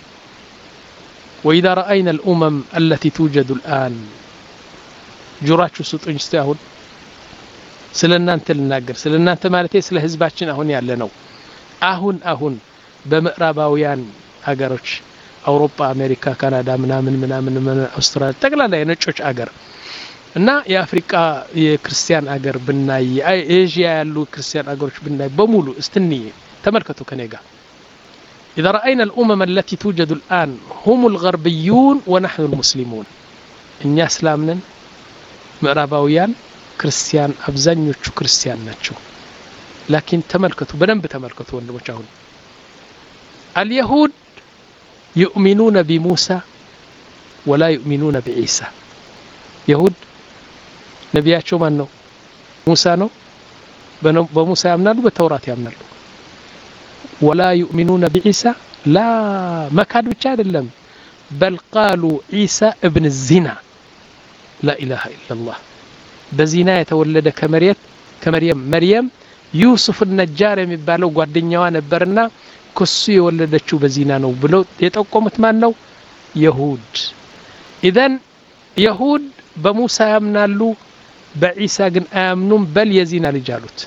وإذا رأينا الأمم التي توجد الآن جراتشو سطنج استاهون ስለናንተ ልናገር ስለናንተ ማለቴ ስለ ህዝባችን አሁን ያለ ነው አሁን አሁን በምዕራባውያን ሀገሮች አውሮፓ አሜሪካ ካናዳ ምናምን ምናምን አውስትራሊያ ጠቅላላ የነጮች ሀገር እና የአፍሪካ የክርስቲያን ሀገር ብናይ ኤዥያ ያሉ ክርስቲያን ሀገሮች ብናይ በሙሉ እስትኒ ተመልከቱ ከኔጋ إذا رأينا الأمم التي توجد الآن هم الغربيون ونحن المسلمون إن يسلامنا مغرباويان كريستيان أبزانيوچو كريستيان ناتشو لكن تملكتوا بنم بتملكتوا وندموچاون اليهود يؤمنون بموسى ولا يؤمنون بعيسى يهود نبياتشو من نو موسى نو بموسى يامنالو بالتوراة يامنالو ولا يؤمنون بعيسى لا ما كان بتشاد اللم بل قالوا عيسى ابن الزنا لا إله إلا الله بزنا يتولد كمريم كمريم مريم يوسف النجار የሚባለው ጓደኛዋ ነበርና ከሱ የወለደችው በዚና ነው ብለው የጠቆሙት ማን ነው ይሁድ اذا يهود በሙሳ ያምናሉ በዒሳ ግን አያምኑም በል የዚና ልጅ አሉት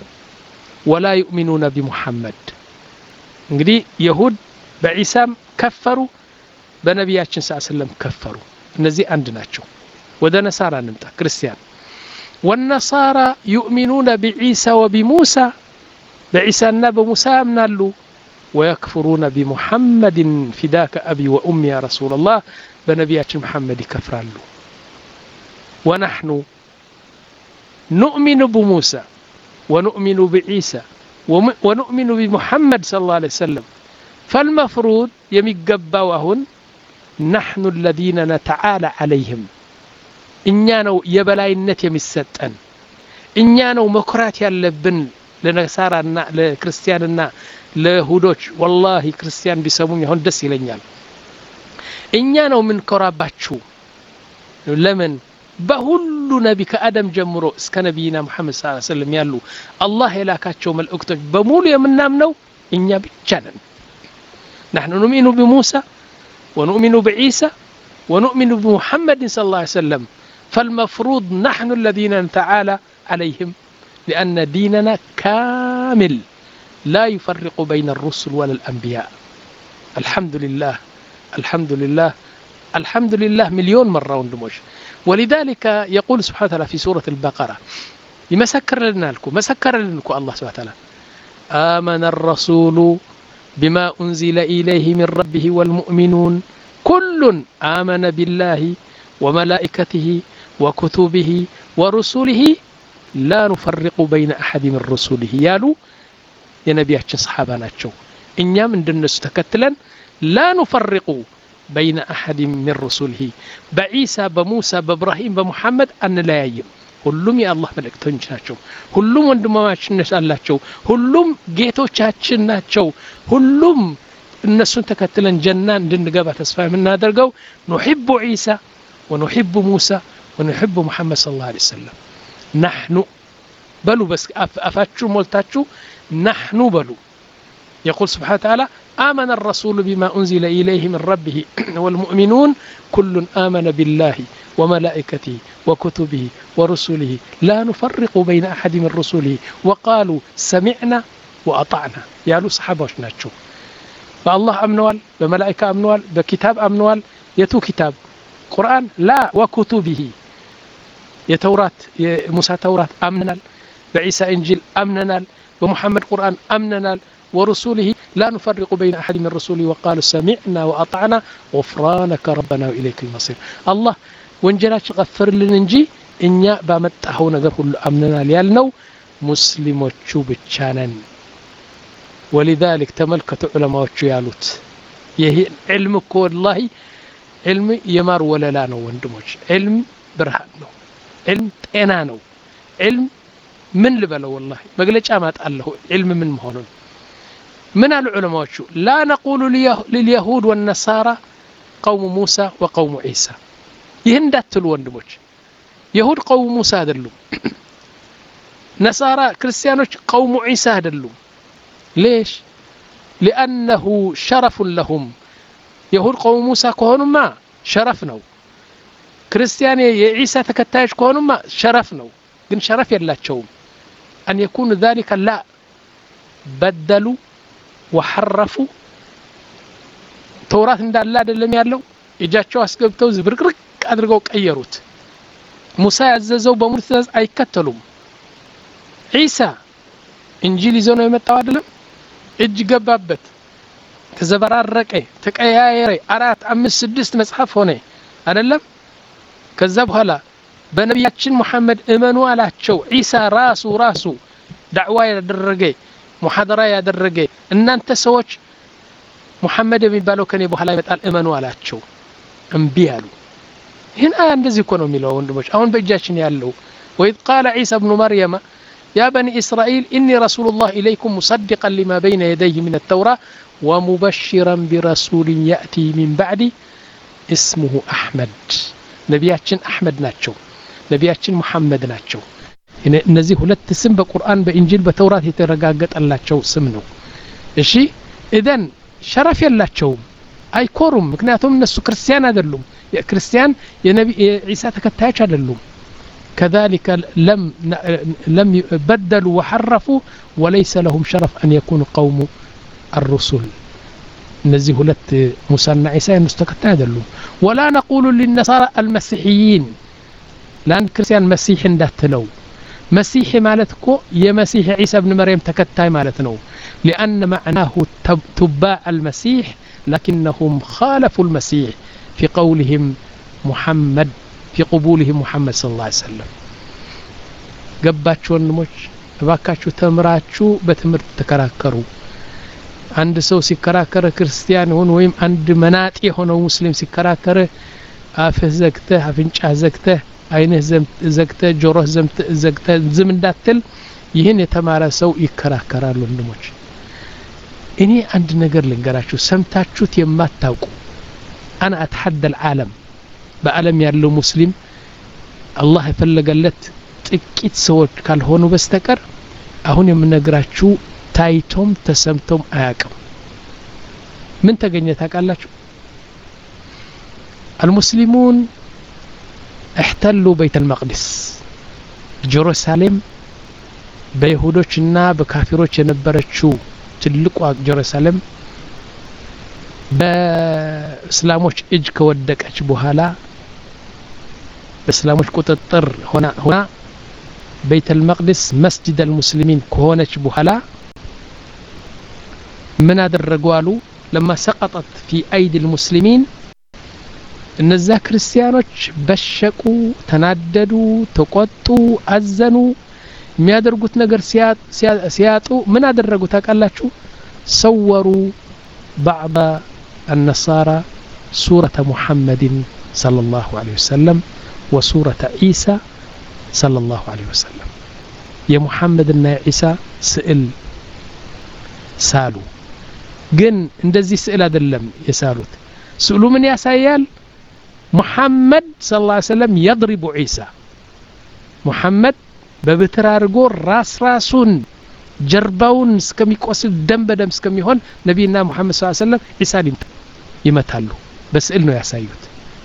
ولا يؤمنون بمحمد እንግዲህ ይሁድ በዒሳም ከፈሩ በነቢያችን ሰለላሁ ዐለይሂ ወሰለም ከፈሩ እነዚህ አንድ ናቸው ወደ ነሳራ እንምጣ ክርስቲያን والنصارى يؤمنون بعيسى وبموسى بعيسى وبموسى يمنالو ويكفرون بمحمد فداك أبي وأمي يا رسول الله بنبيات محمد كفرالو ونحن نؤمن بموسى ونؤمن بعيسى ونؤمن بمحمد صلى الله عليه وسلم فالمفروض يميقباوهن نحن الذين نتعالى عليهم إننا نو يبلاينت يمسطن إننا نو مكرات ያለብን ለነሳራና ለክርስቲያንና ለይሁዶች والله ክርስቲያን ቢሰሙኝ አሁን ደስ ይለኛል እኛ ነው ምን ኮራባችሁ ለምን በሁሉ ነቢ ከአደም ጀምሮ እስከ ነብይና መሐመድ ሰለላሁ ዐለይሂ ወሰለም ያሉ አላህ የላካቸው መልእክቶች በሙሉ የምናምነው እኛ ብቻ ነን نحن نؤمن بموسى ونؤمن بعيسى ونؤمن بمحمد صلى الله عليه وسلم فالمفروض نحن الذين نتعالى عليهم لأن ديننا كامل لا يفرق بين الرسل ولا الأنبياء الحمد لله الحمد لله الحمد لله مليون مرة وندموش ولذلك يقول سبحانه وتعالى في سورة البقرة يمسكر لنا لكم مسكر لنا الله سبحانه وتعالى آمن الرسول بما أنزل إليه من ربه والمؤمنون كل آمن بالله وملائكته وكتبه ورسله لا نفرق بين أحد من رسله يالو يا نبياتش صحابانا تشو إنيا من دنس تكتلا لا نفرق بين أحد من رسله بعيسى بموسى بإبراهيم بمحمد أن لا يجب ሁሉም የአላህ መልእክተኞች ናቸው ሁሉም ወንድማማችን ናቸው ሁሉም ጌቶቻችን ናቸው ሁሉም እነሱን ተከትለን ጀና እንድንገባ ተስፋ የምናደርገው نحب عيسى ونحب موسى ونحب محمد صلى الله عليه وسلم نحن بلو بس أفاتشو مولتاتشو نحن بلو يقول سبحانه وتعالى آمن الرسول بما أنزل إليه من ربه والمؤمنون كل آمن بالله وملائكته وكتبه ورسله لا نفرق بين أحد من رسله وقالوا سمعنا وأطعنا يالو صحابة وشناتشو فالله أمنوال بملائكة أمنوال بكتاب أمنوال يتو كتاب قرآن لا وكتبه يتورات موسى تورات أمننال بعيسى إنجيل أمننال ومحمد قرآن أمننال ورسوله لا نفرق بين أحد من رسوله وقالوا سمعنا وأطعنا غفرانك ربنا وإليك المصير الله وانجلاش غفر لننجي إنيا بامتحو نقر كل أمننا ليالنو مسلم وشوب الشانن ولذلك تملكة علماء وشيالوت يهي علمك والله علم يمار ولا لا نو وندموش علم برهان نو علم ጤና ነው علم من لبله والله مغلጫ ማጣለሁ علم من መሆኑን من العلماء لا نقول لليهود والنصارى قوم موسى وقوم عيسى ይህን እንዳትሉ ወንድሞች يهود قوم موسى አይደሉም نصارى ክርስቲያኖች قوم عيسى አይደሉም ليش لانه شرف لهم يهود قوم موسى كهونما شرف ነው ክርስቲያን የኢሳ ተከታዮች ከሆኑማ شرف ነው ግን شرف የላቸውም ان يكون ذلك لا بدلوا وحرفوا ተውራት እንዳለ አይደለም ያለው እጃቸው አስገብተው ዝብርቅርቅ አድርገው ቀየሩት ሙሳ ያዘዘው በሙሉ ትእዛዝ አይከተሉም ኢሳ እንጂል ይዞ ነው የመጣው አይደለም እጅ ገባበት ተዘበራረቀ ተቀያየረ አራት አምስት ስድስት መጽሐፍ ሆነ አይደለም ከዛ በኋላ በነቢያችን መሐመድ እመኑ አላቸው ኢሳ ራሱ ራሱ ዳዕዋ ያደረገ ሙሐደራ ያደረገ እናንተ ሰዎች ሙሐመድ የሚባለው ከኔ በኋላ ይመጣል እመኑ አላቸው እምቢ አሉ ይሄን አያ እንደዚህ እኮ ነው የሚለው ወንድሞች አሁን በእጃችን ያለው وإذ قال عيسى ابن مريم يا بني إسرائيل إني رسول الله إليكم مصدقا لما بين يديه من التوراة ومبشرا برسول يأتي من بعدي اسمه أحمد ነቢያችን አህመድ ናቸው ነቢያችን መሐመድ ናቸው እነዚህ ሁለት ስም በቁርአን በእንጂል በተውራት የተረጋገጠላቸው ስም ነው እሺ ኢደን ሸረፍ የላቸውም አይኮሩም ምክንያቱም እነሱ ክርስቲያን አይደሉም የክርስቲያን የነቢ ኢሳ ተከታዮች አይደሉም كذلك لم لم بدلوا وحرفوا وليس لهم شرف ان يكونوا قوم الرسل እነዚህ ሁለት ሙሳና ኢሳ የምስተከታ አይደሉም ولا نقول للنصارى المسيحيين لان ክርስቲያን مسيح እንዳትለው مسيح ማለት እኮ የመሲህ ኢሳ ابن مريم ተከታይ ማለት ነው لان معناه تبع المسيح لكنهم خالفوا المسيح في قولهم محمد في قبولهم محمد صلى الله عليه وسلم ገባችሁ ወንድሞች እባካችሁ ተምራችሁ በትምህርት ተከራከሩ አንድ ሰው ሲከራከረ ክርስቲያን ሆኖ ወይም አንድ መናጢ ሆኖ ሙስሊም ሲከራከረ አፍህ ዘግተህ አፍንጫህ ዘግተህ አይንህ ዘግተህ ጆሮህ ዘግተህ ዝም እንዳትል ይህን የተማረ ሰው ይከራከራል ወንድሞች እኔ አንድ ነገር ልንገራችሁ ሰምታችሁት የማታውቁ انا اتحدى العالم በዓለም ያለው ሙስሊም አላህ የፈለገለት ጥቂት ሰዎች ካልሆኑ በስተቀር አሁን የምነግራችሁ ታይቶም ተሰምቶም አያውቅም ምን ተገኘ ታውቃላችሁ المسلمون احتلوا بيت المقدس ጀሩሳሌም በይሁዶችና በካፊሮች የነበረችው ትልቁ ጀሩሳሌም በእስላሞች እጅ ከወደቀች በኋላ በእስላሞች ቁጥጥር ሆና ሆና بيت المقدس مسجد المسلمين كهونش بوحلا من هذا الرجوالو لما سقطت في أيدي المسلمين النزا كريستيانوش بشكوا تناددوا تقطوا أزنوا ميادرقوت نجر سيات سياتو من هذا الرجو تاكلاشو صوروا بعض النصارى سورة محمد صلى الله عليه وسلم وسورة عيسى صلى الله عليه وسلم يا محمد እና ኢሳ ስዕል ሳሉ ግን እንደዚህ ስዕል አይደለም የሳሉት ስዕሉ ምን ያሳያል محمد صلى الله عليه وسلم يضرب عيسى محمد በብትር አድርጎ ራስ ራሱን ጀርባውን እስከሚቆስል ደም በደም እስከሚሆን ነብይና محمد صلى الله عليه وسلم ኢሳን ይመታሉ በስዕል ነው ያሳዩት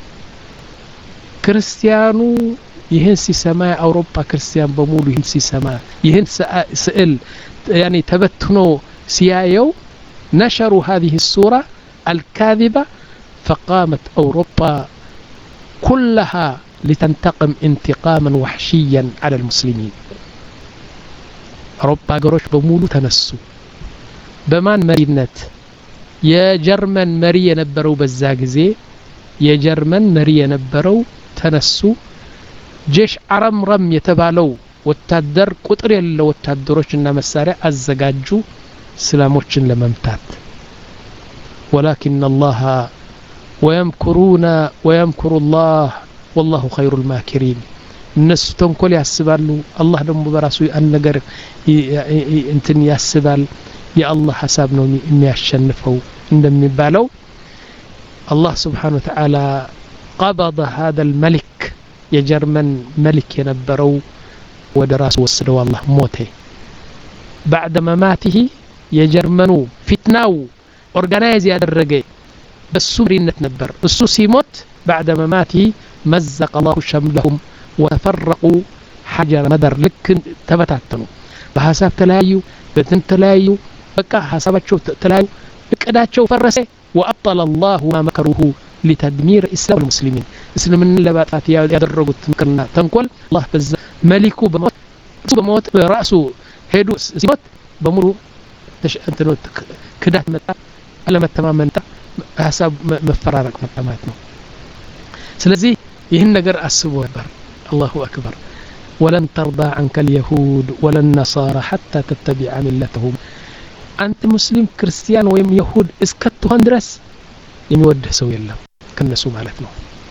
ክርስቲያኑ ይህን ሲሰማ አውሮፓ ክርስቲያን በሙሉ ይህን ሲሰማ ይህን ስዕል يعني ተበትኖ ሲያየው نشروا هذه الصورة الكاذبة فقامت أوروبا كلها لتنتقم انتقاما وحشيا على المسلمين أوروبا قروش بمولو تنسوا بمان مرينت يا جرمن مريه نبروا بزاغزي يا جرمن مريه نبروا تنسوا جيش عرمرم يتبالو ወታደር ቁጥር የለው ወታደሮችና መሳሪያ አዘጋጁ እስላሞችን ለመምታት ولكن الله ويمكرون ويمكر الله والله خير الماكرين الناس تنكل ያስባሉ الله ደግሞ በራሱ አንድ ነገር እንትን ያስባል የአላህ ሐሳብ ነው የሚያሸንፈው እንደሚባለው الله سبحانه وتعالى قبض هذا الملك የጀርመን ملك የነበረው ወደ ራሱ ወሰደው الله ሞተ بعد مماته የጀርመኑ ፊትናው ኦርጋናይዝ ያደረገ በሱ መሪነት ነበር እሱ ሲሞት بعد مماته مزق الله شملهم وتفرقوا حجر مدر لك ተበታተኑ በሐሳብ ተለያዩ በትን ተለያዩ በቃ ሐሳባቸው ተለያዩ እቅዳቸው ፈረሰ وأبطل الله ما مكروه لتدمير الإسلام والمسلمين اسلمن ለባጣት ያደረጉት ምክርና ተንኮል الله በዛ መሊኩ በሞት በሞት ራሱ ሄዱ ሲሞት በሙሉ ተሽእንተው ክዳት መጣ አለመተማመንታ ሐሳብ መፈራረቅ መጣ ማለት ነው ስለዚህ ይህን ነገር አስቡ ነበር الله أكبر ولن ترضى عنك اليهود ولا النصارى حتى تتبع ملتهم أنت مسلم كريستيان ويم يهود اسكتوهن درس يموده سو يلم كنسو مالتنا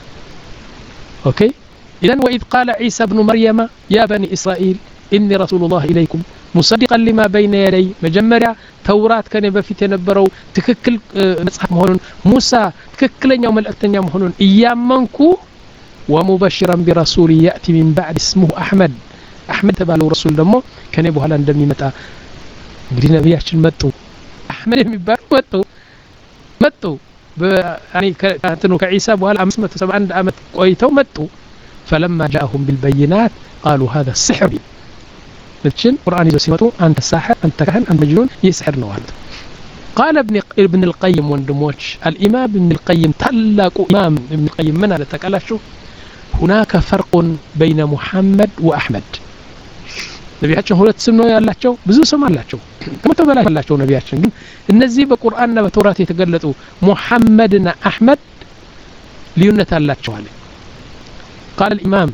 أوكي إذن وإذ قال عيسى ابن مريم يا بني إسرائيل إني رسول الله إليكم مصدقا لما بين يدي مجمرة توراة كان بفيت ينبروا تككل مصحف مهونون موسى تككلن يوم الأكتن يوم مهونون إيامنكو ومبشرا برسول يأتي من بعد اسمه أحمد أحمد تبالو رسول دمو كان يبوها لندمي متى እንግዲህ ነብያችን መጡ አህመድ የሚባል መጡ መጡ يعني كانوا كعيسى بوال خمسمائة وسبعة وسبعين عام ቆይተው መጡ فلما جاءهم بالبينات قالوا هذا السحر لكن القرآن يزو ሲመጡ አንተ ሳሕር አንተ ካህን አንተ መጅኑን ይስሕር ነው ማለት قال ابن ابن القيم ወንድሞች الإمام ابن القيم ታላቁ ኢማም ابن القيم ምን አለ ተቃላችሁ هناك فرق بين محمد وأحمد ነቢያችን ሁለት ስም ነው ያላቸው ብዙ ስም አላቸው ከመቶ በላይ ያላቸው ነቢያችን ግን እነዚህ በቁርአንና በተውራት የተገለጡ ሙሐመድና አህመድ ልዩነት አላቸው አለ قال الإمام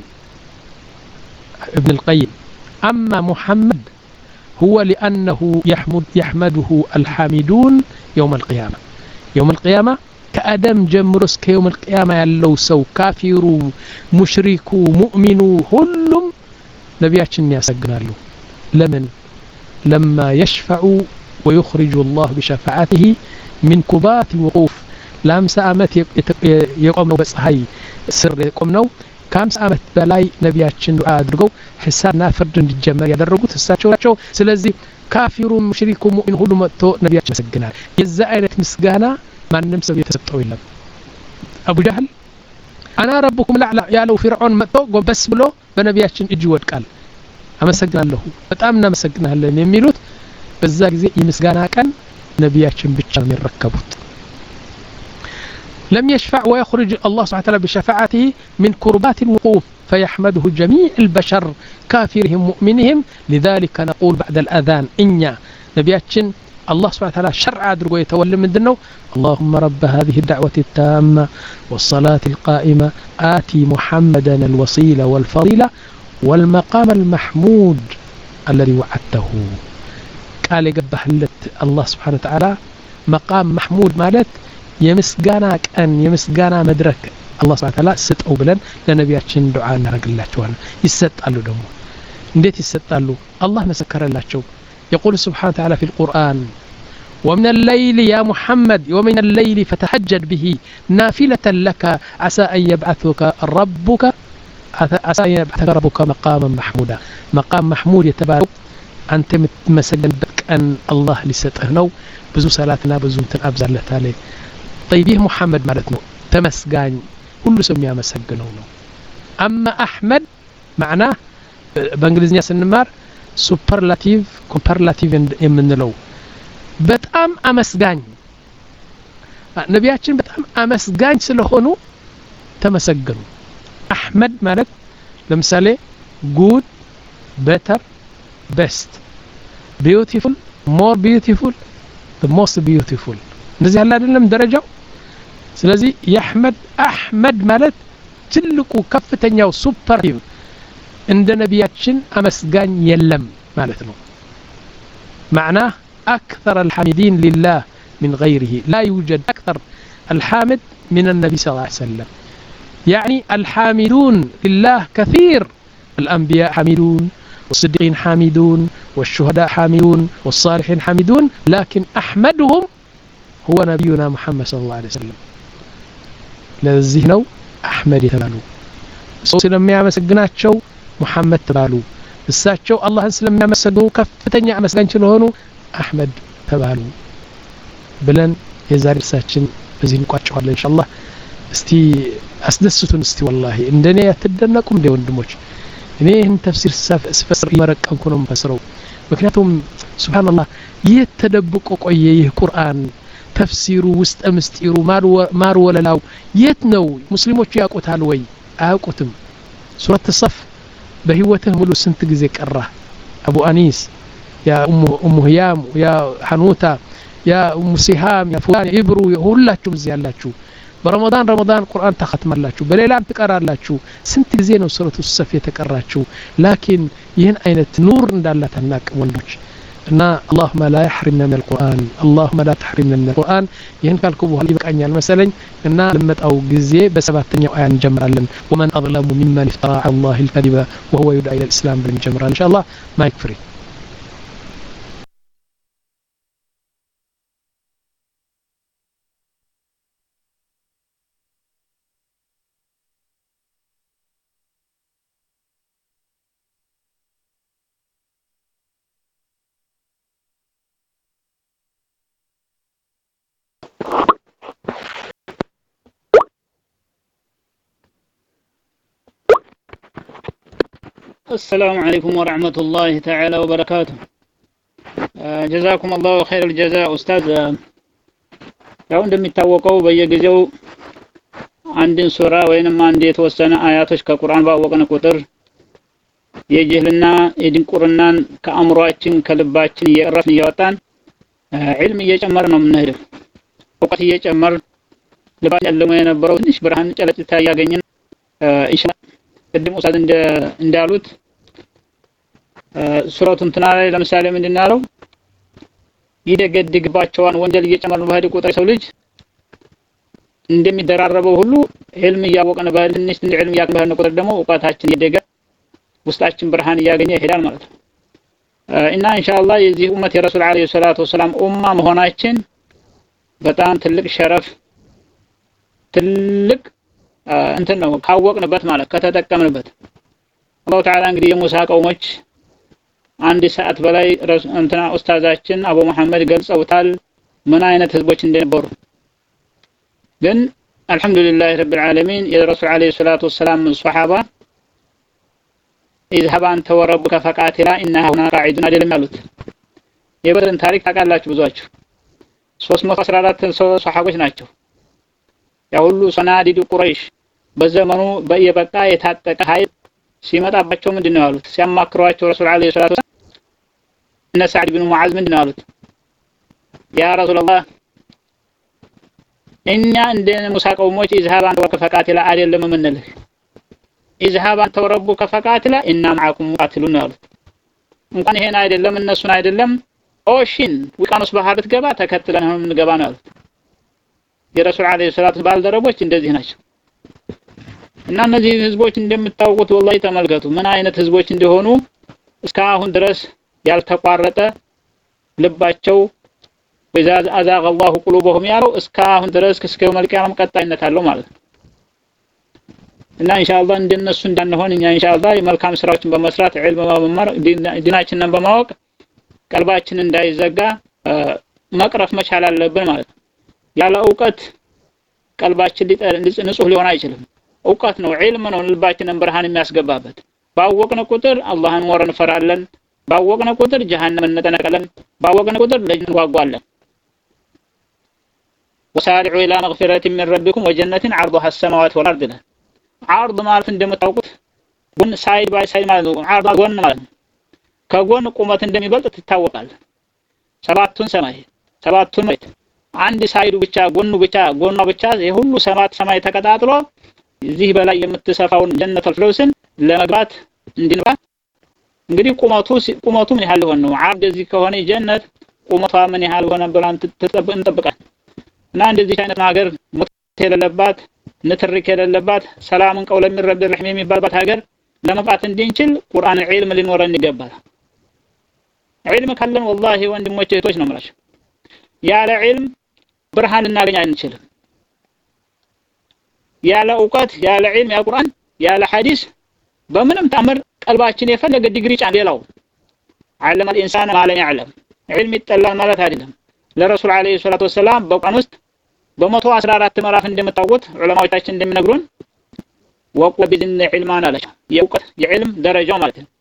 ابن القيم أما محمد هو لأنه يحمد يحمده الحامدون يوم القيامة يوم القيامة كأدم جمرس كيوم القيامة يلو سو كافرو مشركو مؤمنو كلهم نبياتشن يسجنالو لمن لما يشفعوا ويخرج الله بشفاعته من كبات الوقوف لامس أمت يقوموا بس هاي سر يقوموا كم سأمت بلاي نبياتشن دعاء درجو حسابنا فرد الجمال يدرجوا تساتشوا سلزي كافر مشرك مؤمن هو متو نبياتشن سجنال يزعلت مسجانا ما نمسك يتسطوا إلا أبو جهل أنا ربكم الأعلى يا لو فرعون متو بس بلو بنبياتشن إجود قال أمسكنا له بتأمنا مسكنا له يميلوت بزاك زي يمسكنا كان نبياتشن بتشام يركبوت لم يشفع ويخرج الله سبحانه وتعالى بشفاعته من كربات الوقوف فيحمده جميع البشر كافرهم مؤمنهم لذلك نقول بعد الأذان إنيا نبياتشن الله سبحانه وتعالى شرع درجو يتولى من دنو اللهم رب هذه الدعوة التامة والصلاة القائمة آتي محمدا الوسيلة والفضيلة والمقام المحمود الذي وعدته قال يقبح الله سبحانه وتعالى مقام محمود مالت يمسقانا كأن يمسقانا مدرك الله سبحانه وتعالى ستقوا بلن لنبياتشن دعاء نرق الله جوانا يستقلوا دمو انديت يستقلوا الله مسكر الله جو يقول سبحانه وتعالى في القرآن ومن الليل يا محمد ومن الليل فتهجد به نافلة لك عسى أن يبعثك ربك عسى أن يبعثك ربك مقاما محمودا مقام محمود يتبارك أنت مسجن بك أن الله لستهنو بزو صلاتنا بزو تنأبزر لتالي طيبيه محمد مالتنو تمسجان كل سميا مسجنونه أما أحمد معناه بانجليزية سنمار سوبرلاتيف كومبارلاتيف የምንለው በጣም አመስጋኝ ነቢያችን በጣም አመስጋኝ ስለሆኑ ተመሰገኑ አህመድ ማለት ለምሳሌ good better best beautiful more beautiful the most beautiful እንደዚህ ያለ አይደለም ደረጃው ስለዚህ የአህመድ አህመድ ማለት ትልቁ ከፍተኛው ሱፐርላቲቭ عند نبياتشن أمسجان يلم معناته معناه أكثر الحميدين لله من غيره لا يوجد أكثر الحامد من النبي صلى الله عليه وسلم. يعني الحامدون لله كثير، الأنبياء حامدون والصديقين حامدون والشهداء حامدون والصالحين حامدون، لكن أحمدهم هو نبينا محمد صلى الله عليه وسلم. ለዚህ ነው አህመድ የተባሉ። ሰው ስለሚያመሰግናቸው ሙሐመድ ተባሉ። እሳቸው አላህን ስለሚያመሰግኑ ከፍተኛ አመስጋኝ ስለሆኑ አህመድ ተባሉ ብለን የዛሬ እሳችን በዚህ እንቋጨዋለን ኢንሻአላህ። እስቲ አስደስቱን እስቲ ወላሂ እንደኔ ያትደነቁም እንደ ወንድሞች። እኔ ይህን ተፍሲር ስፈስር ይመረቀንኩ ነው የምፈስረው። ምክንያቱም ሱብሃንአላህ ይህ ተደብቆ ቆየ ይህ ቁርአን ተፍሲሩ ውስጥ ምስጢሩ ማር ወለላው የት ነው? ሙስሊሞች ያውቁታል ወይ? አያውቁትም። ሱረት الصف በህይወትህ ሙሉ ስንት ጊዜ ቀራ? አቡ አኒስ ያ ኡሙ ኡሙ ህያም ያ ሐኑታ ያ ኡሙ ሲሃም ያ ፉላን ኢብሩ ሁላችሁም እዚህ ያላችሁ በረመዳን ረመዳን ቁርአን ተختማላችሁ፣ በሌላም ትቀራላችሁ። ስንት ጊዜ ነው ሱረቱ الصف የተቀራችሁ? ላኪን ይህን አይነት ኑር እንዳላት አናውቅም ወንዶች። እና اللهم لا يحرمنا من القرآن اللهم لا تحرمنا من القرآن። ይህን ካልኩ በኋላ ይበቃኛል መሰለኝ እና ለመጣው ጊዜ በሰባተኛው አያ እንጀምራለን። ومن أظلم ممن افترى على الله الكذب وهو يدعى إلى الإسلام بالجمرة إن شاء الله. مايك فري. السلام عليكم ورحمة الله تعالى وبركاته. جزاكم الله خير الجزاء أستاذ. ያው እንደሚታወቀው በየጊዜው አንድን ሱራ ወይንም አንድ የተወሰነ አያቶች ከቁርአን ባወቅን ቁጥር የጅህልና የድንቁርናን ከአእምሮአችን ከልባችን እየቀረፍን እያወጣን ዒልም እየጨመር ነው የምንሄደው። እውቀት እየጨመር ልባችን ያለመ የነበረው ትንሽ ብርሃን ጨለጭታ ያገኘን ኢንሻአላህ ቅድም ኡስታዝ እንዳሉት ሱረቱን እንትና ላይ ለምሳሌ ምንድን ነው ይደገድግባቸዋን ወንጀል እየጨመርን በሄድ ቁጥር ሰው ልጅ እንደሚደራረበው ሁሉ ዒልም እያወቀን በሄድ ትንሽ ትንሽ ዒልም እያወቀን በሄድ ቁጥር ደግሞ እውቀታችን እየደገ ውስጣችን ብርሃን እያገኘ ይሄዳል ማለት ነው። እና ኢንሻአላህ የዚህ ኡመት የረሱል አለይሂ ሰላቱ ወሰላም ኡማ መሆናችን በጣም ትልቅ ሸረፍ ትልቅ እንትን ነው ካወቅንበት ማለት ከተጠቀምንበት። አላሁ ተዓላ እንግዲህ የሙሳ ቀውሞች አንድ ሰዓት በላይ እንትና ኡስታዛችን አቡ መሐመድ ገልጸውታል ምን አይነት ህዝቦች እንደነበሩ። ግን አልহামዱሊላህ ረብል ዓለሚን የረሱል አለይሂ ሰላቱ ወሰላም ሱሐባ اذهب انت وربك فقاتلا انها هنا قاعدون አይደለም ያሉት። የበድርን ታሪክ ታውቃላችሁ ብዙአችሁ ሶስት መቶ አስራ አራት ሱሐቦች ናቸው። ያ ሁሉ ሰናዲዱ ቁረይሽ በዘመኑ በየበቃ የታጠቀ ኃይል ሲመጣባቸው ምንድነው ያሉት? ሲያማክሯቸው ረሱል አለይሂ ሰላቱ ወሰለም እነ ሰዓድ ኢብኑ ሙዓዝ ምንድነው ያሉት? ያ ረሱላህ እኛ እንደ ሙሳ ቀውሞች اذهب انت وربك فقاتلا አይደለም ምንልህ اذهب انت وربك فقاتلا إنا معكم مقاتلون ያሉት። እንኳን ይሄን አይደለም እነሱን አይደለም ኦሽን ውቅያኖስ ባህር ብትገባ ተከትለን ነው የምንገባ ነው ያሉት። የረሱል አለይሂ ሰላቱ ባልደረቦች እንደዚህ ናቸው። እና እነዚህ ህዝቦች እንደምታውቁት ወላሂ ተመልከቱ ምን አይነት ህዝቦች እንደሆኑ እስካሁን ድረስ ያልተቋረጠ ልባቸው ወዛዝ አዛغ الله قلوبهم ያለው እስካሁን ድረስ እስከ መልቂያም ቀጣይነት አለው ማለት ነው። እና ኢንሻአላህ እንደነሱ እንዳንሆን እኛ ኢንሻአላህ የመልካም ስራዎችን በመስራት ዒልም በመማር ዲናችንን በማወቅ ቀልባችንን እንዳይዘጋ መቅረፍ መቻል አለብን ማለት ነው። ያለ ዕውቀት ቀልባችን ንጹህ ሊሆን አይችልም። ዕውቀት ነው ዒልም ነው ልባችንን ብርሃን የሚያስገባበት። ባወቅነ ቁጥር አላህን ወር እንፈራለን፣ ባወቅነ ቁጥር ጀሃነም እንጠነቀለን፣ ባወቅነ ቁጥር ለጀነት እንጓጓለን። وسارعوا الى مغفرة من ربكم وجنة عرضها السماوات والارض له عرض ማለት እንደምታውቁት ጎን ሳይድ ባይ ሳይድ ማለት ነው። عرض ጎን ማለት ነው። ከጎን ቁመት እንደሚበልጥ ይታወቃል። ሰባቱን ሰማይ ሰባቱን መሬት አንድ ሳይዱ ብቻ ጎኑ ብቻ ጎኗ ብቻ የሁሉ ሰባት ሰማይ ተቀጣጥሎ እዚህ በላይ የምትሰፋውን ጀነቱል ፊርደውስን ለመግባት እንድንባ እንግዲህ ቁመቱ ቁመቱ ምን ያህል ሆነ ነው? عرض እዚህ ከሆነ ጀነት ቁመቷ ምን ያህል ሆነ ብለን ተጠብቀን እንጠብቃለን። እና እንደዚህ አይነት ሀገር ሞት የሌለባት ንትርክ የሌለባት ሰላምን ቀውለ የሚረብ ረህም የሚባልባት ሀገር ለመብቃት እንድንችል ቁርአን ዒልም ሊኖረን ይገባል። ዒልም ካለን ወላሂ ወንድሞቼ እህቶች ነው የምላቸው ያለ ዒልም ብርሃን ልናገኝ አንችልም። ያለ እውቀት ያለ ዒልም ያለ ቁርአን ያለ ሐዲስ በምንም ተአምር ቀልባችን የፈለገ ዲግሪ ጫን ሌላው علم الانسان ما لا يعلم ዒልም ይጠላል ማለት አይደለም። ለረሱል አለይሂ ሰላቱ ወሰላም በቁርአን ውስጥ በመቶ አስራ አራት ምዕራፍ እንደምታውቁት ዑለማዎቻችን እንደሚነግሩን ወቁ ቢዝን ዒልማን አላቸው የእውቀት የዒልም ደረጃው ማለት ነው።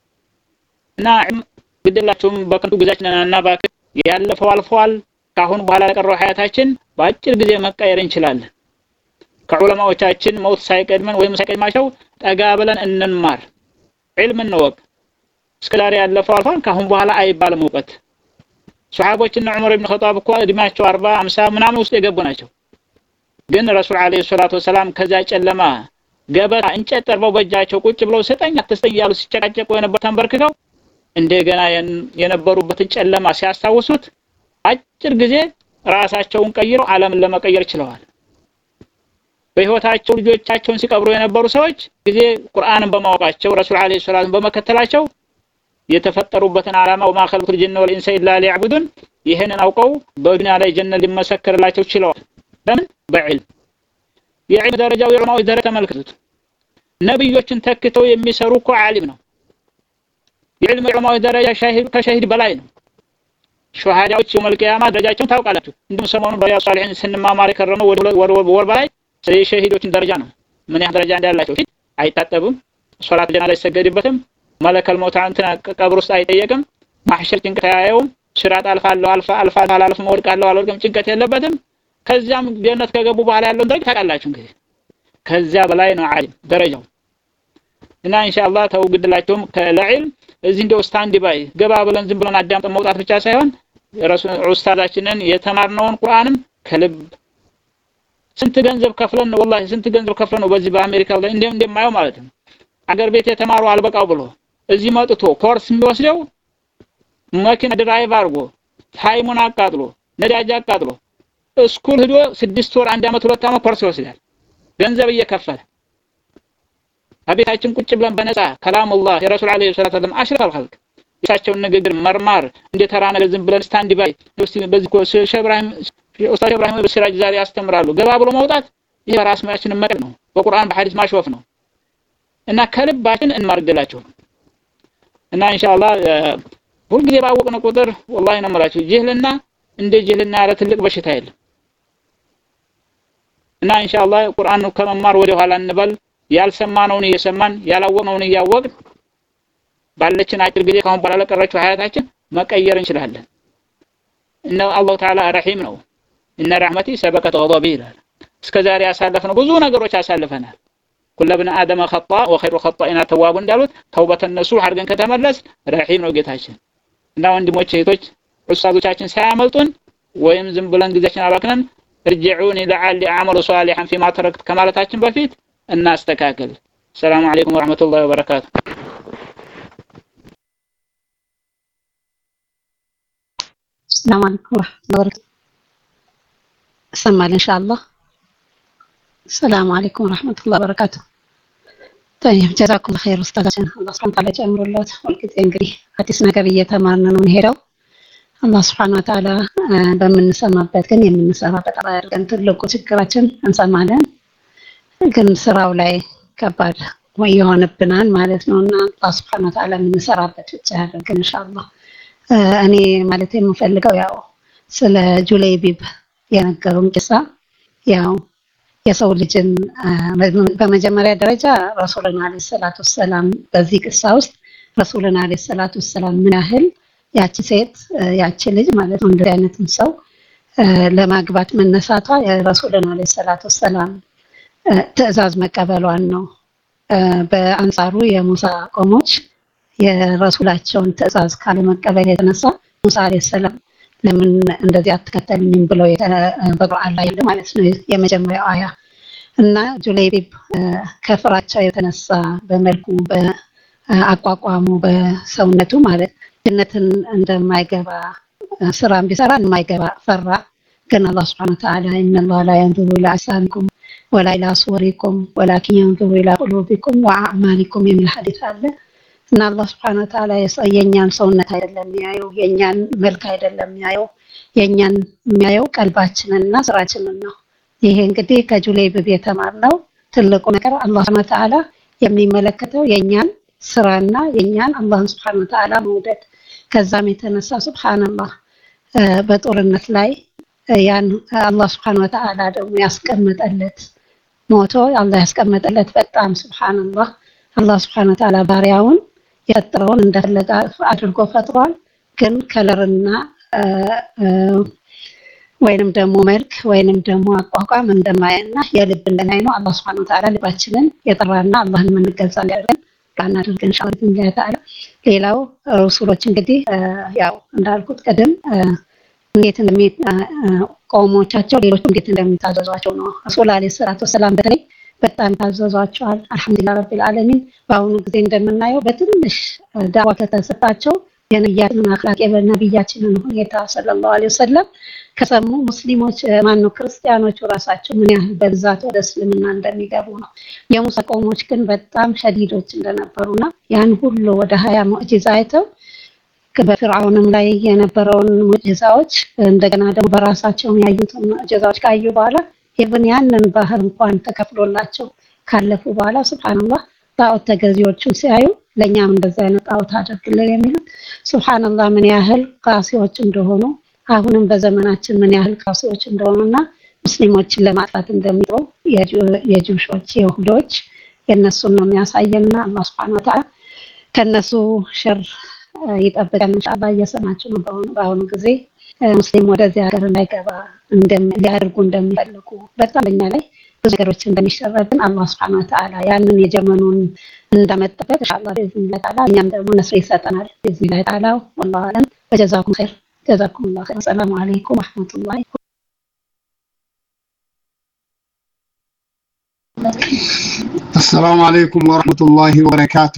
እና ግድላችሁም በከንቱ ጊዜያችንን አናባክ ያለፈው አልፏል። ካሁን በኋላ ለቀረው ሐያታችን በአጭር ጊዜ መቀየር እንችላለን። ከዑለማዎቻችን ሞት ሳይቀድመን ወይም ሳይቀድማቸው ጠጋ ብለን እንማር ዒልም እንወቅ። እስከዛሬ ያለፈው አልፏል ካሁን በኋላ አይባልም እውቀት። ሱሐቦችና ዑመር ኢብኑ ኸጣብ እኮ እድሜያቸው አርባ ሃምሳ ምናምን ውስጥ የገቡ ናቸው። ግን ረሱል አለይሂ ሰላቱ ወሰላም ከዛ ጨለማ ገበታ እንጨት ጠርበው በእጃቸው ቁጭ ብለው ስጠኝ አትስጠኝ ያሉ ሲጨቃጨቁ የነበሩ ተንበርክከው እንደገና የነበሩበትን ጨለማ ሲያስታውሱት አጭር ጊዜ ራሳቸውን ቀይረው ዓለምን ለመቀየር ችለዋል። በህይወታቸው ልጆቻቸውን ሲቀብሩ የነበሩ ሰዎች ጊዜ ቁርአንን በማወቃቸው ረሱል አለይሂ ሰላቱ በመከተላቸው የተፈጠሩበትን ዓላማ ወማ ኸልቁል ጂነ ወል ኢንሰ ኢላ ሊዕቡዱን ይሄንን አውቀው በዱንያ ላይ ጀነት ሊመሰከርላቸው ችለዋል። ለምን? በዕልም። የዕልም ደረጃው የዑለማዎች ደረጃ ተመልከቱት። ነብዮችን ተክተው የሚሰሩ እኮ ዓሊም ነው። የዕልም የዑለማዎች ደረጃ ሻሂድ ከሻሂድ በላይ ነው። ሹሃዳዎች የውመል ቂያማ ደረጃቸውን ታውቃላችሁ። እንደውም ሰሞኑን በሪያድ ሷሊሒን ስንማማር የከረመው ወደ ወር በላይ ስለ ሸሂዶችን ደረጃ ነው። ምን ያህል ደረጃ እንዳላቸው አይታጠብም፣ ሶላት ጀናዛ አይሰገድበትም፣ መለከል ሞት አንተና ቀብር ውስጥ አይጠየቅም፣ ማህሸር ጭንቀት አያየውም፣ ሲራጥ አልፋለሁ አልፋ አልፋ አላልፍ ወድቃለሁ አልወድቅም ጭንቀት የለበትም። ከዚያም ጀነት ከገቡ በኋላ ያለውን ደረጃ ታውቃላችሁ። እንግዲህ ከዚያ በላይ ነው ዓሊም ደረጃው። እና ኢንሻአላህ ተው ግድላችሁም ለዕልም እዚህ እንደው ስታንድ ባይ ገባ ብለን ዝም ብለን አዳምጠን መውጣት ብቻ ሳይሆን ረሱል ኡስታዛችንን የተማርነውን ቁርአንም ከልብ ስንት ገንዘብ ከፍለን ነው ወላሂ ስንት ገንዘብ ከፍለን ነው በዚህ በአሜሪካ ላይ እንደ እንደማየው ማለት ነው። አገር ቤት የተማሩ አልበቃው ብሎ እዚህ መጥቶ ኮርስ የሚወስደው መኪና ድራይቭ አድርጎ ታይሙን አቃጥሎ ነዳጅ አቃጥሎ ስኩል ሄዶ ስድስት ወር አንድ አመት ሁለት አመት ኮርስ ይወስዳል ገንዘብ እየከፈለ። አቤታችን ቁጭ ብለን በነፃ ከላሙላህ የረሱል አለይሂ ሰላቱ ወሰለም አሽረፈል ኸልቅ እሳቸውን ንግግር መርማር እንደ ተራ ነገር ዝም ብለን ስታንድ ባይ በዚህ ኮርስ ሼህ ኢብራሂም ኡስታዝ ኢብራሂም በሲራጅ ዛሬ ያስተምራሉ። ገባ ብሎ መውጣት ይሄ ራስ ማያችንን መቅደም ነው፣ በቁርአን በሐዲስ ማሽወፍ ነው። እና ከልባችን እንማርግላችሁ እና ኢንሻአላህ ሁልጊዜ ባወቅነው ቁጥር ወላሂ ነው የምላችሁ ጅህልና እንደ ጅህልና ያለ ትልቅ በሽታ የለም። እና ኢንሻአላህ ቁርአን ከመማር ወደ ኋላ እንበል። ያልሰማነውን እየሰማን ያላወቅነውን እያወቅን ባለችን አጭር ጊዜ ካሁን በኋላ ለቀረችው ሀያታችን መቀየር እንችላለን። እና አላህ ተዓላ ረሂም ነው። እነ ረህመቲ ሰበቀት ገضبي ይላል። እስከዛሬ ያሳለፍነው ብዙ ነገሮች ያሳልፈናል። ኩሉ ብነ አደም خطاء وخير الخطائين التواب እንዳሉት ተውበተ ነሱህ አድርገን ከተመለስ ረሂም ነው ጌታችን። እና ወንድሞቼ እህቶች ኡስታዞቻችን ሳያመልጡን ወይም ዝም ብለን ጊዜያችን አባክነን ርጅዑኒ ለዓሊ አዕመሉ ሷሊሐን ፊማ ተረክት ከማለታችን በፊት እናስተካክል። ሰላም አለይኩም ወራህመቱላሂ ወበረካቱ። السلام عليكم ورحمة الله وبركاته. سمع إن شاء الله. السلام عليكم ورحمة الله وبركاته. طيب جزاكم الله خير أستاذنا. الله سبحانه وتعالى جمر الله والكتاب إنجلي. هاتي سنقرية تمارنا نهيرو. الله سبحانه وتعالى بمن سما بتكن يمن سما بتغير كنت لكو سكراتن أنسمعنا. كن سراو لاي كبار ويهون بنان مالتنا الله سبحانه وتعالى من سرا بتجهر إن شاء الله. እኔ ማለት የምፈልገው ያው ስለ ጁለይቢብ የነገሩን ቂሳ ያው የሰው ልጅን በመጀመሪያ ደረጃ ረሱላን አለይሂ ሰላቱ ሰላም በዚህ ቂሳ ውስጥ ረሱላን አለይሂ ሰላቱ ሰላም ምን ያህል ያቺ ሴት ያቺ ልጅ ማለት ነው እንደዚህ አይነትን ሰው ለማግባት መነሳቷ የረሱላን አለይሂ ሰላቱ ሰላም ትዕዛዝ መቀበሏን ነው። በአንጻሩ የሙሳ ቆሞች የረሱላቸውን ትዕዛዝ ካለመቀበል የተነሳ ሙሳ አለይሂ ሰላም ለምን እንደዚህ አትከተሉኝም ብለው በቁርአን ላይ ማለት ነው የመጀመሪያው አያ። እና ጁለይቢብ ከፍራቻ የተነሳ በመልኩ በአቋቋሙ በሰውነቱ ማለት ጀነትን እንደማይገባ ስራም ቢሰራ እንደማይገባ ፈራ። كان الله سبحانه وتعالى إن الله لا ينظر إلى أجسامكم ولا إلى صوركم ولكن ينظر إلى قلوبكم وأعمالكم የሚል ሐዲስ አለ እና አላህ Subhanahu Wa Ta'ala የኛን ሰውነት አይደለም የሚያየው የኛን መልክ አይደለም የሚያየው የኛን የሚያየው ቀልባችንንና ስራችንን ነው ይሄ እንግዲህ ከጁለይብ የተማርነው ትልቁ ነገር አላህ Subhanahu Wa Ta'ala የሚመለከተው የኛን ስራና የኛን አላህ Subhanahu Wa Ta'ala መውደድ ከዛም የተነሳ ሱብሃንአላህ በጦርነት ላይ ያን አላህ Subhanahu Wa Ta'ala ደግሞ ያስቀመጠለት ሞቶ አላህ ያስቀመጠለት በጣም ሱብሃንአላህ አላህ Subhanahu Wa Ta'ala ባሪያውን የፈጠረውን እንደፈለገ አድርጎ ፈጥሯል ግን ከለርና ወይንም ደግሞ መልክ ወይንም ደግሞ አቋቋም እንደማይና የልብ እንደማይ ነው አላህ Subhanahu Wa Ta'ala ልባችንን የጠራና አላህን መንገዛ ያደረገን ካና አድርገን ኢንሻአላህ ተዓላ ሌላው ሩሱሎች እንግዲህ ያው እንዳልኩት ቀደም እንዴት እንደሚቆሞቻቸው ሌሎች እንዴት እንደሚታዘዟቸው ነው ረሱል አለይሂ ሰላቱ ወሰለም በተለይ በጣም ታዘዟቸዋል አልহামዱሊላህ ረቢል ዓለሚን ባሁኑ ጊዜ እንደምናየው በትንሽ ዳዋ ከተሰጣቸው የነብያችንን አخلاق የነብያችንን ሁኔታ ሰለላሁ ዐለይሂ ወሰለም ከሰሙ ሙስሊሞች ማነው ክርስቲያኖች ራሳቸው ምን ያህል በብዛት ወደ እስልምና እንደሚገቡ ነው የሙሳ ቆሞች ግን በጣም ሸዲዶች እንደነበሩና ያን ሁሉ ወደ ሀያ ሙዕጂዛ አይተው በፍርዓውንም ላይ የነበረውን ሙዕጂዛዎች እንደገና ደግሞ በራሳቸው ያዩትን ሙዕጂዛዎች ካዩ በኋላ ኢብን ያንን ባህር እንኳን ተከፍሎላቸው ካለፉ በኋላ ሱብሃንአላህ ጣዖት ተገዢዎችን ሲያዩ ለኛም እንደዛ አይነት ጣዖት አድርግልን የሚሉት ሱብሃንአላህ ምን ያህል ቃሲዎች እንደሆኑ አሁንም በዘመናችን ምን ያህል ቃሲዎች እንደሆኑና ሙስሊሞችን ለማጥፋት እንደሚጥሩ የጁሾች የይሁዶች የነሱን ነው የሚያሳየና አላህ Subhanahu Wa Ta'ala ከነሱ ሸር ይጠብቀን ኢንሻአላህ እየሰማችሁ ነው በአሁኑ ጊዜ ሙስሊም ወደዚህ ሀገር እንዳይገባ እንደሚያደርጉ እንደሚፈልጉ በጣም ለኛ ላይ ብዙ ነገሮች እንደሚሸረብን አላህ Subhanahu Wa Ta'ala ያንን የጀመኑን እንደመጠበቅ ኢንሻአላህ በኢዝኒላህ ተዓላ እኛም ደግሞ ነስር ይሰጠናል በኢዝኒላህ ተዓላ والله اعلم وجزاكم خير جزاكم الله خير السلام عليكم ورحمة الله السلام عليكم ورحمة الله وبركاته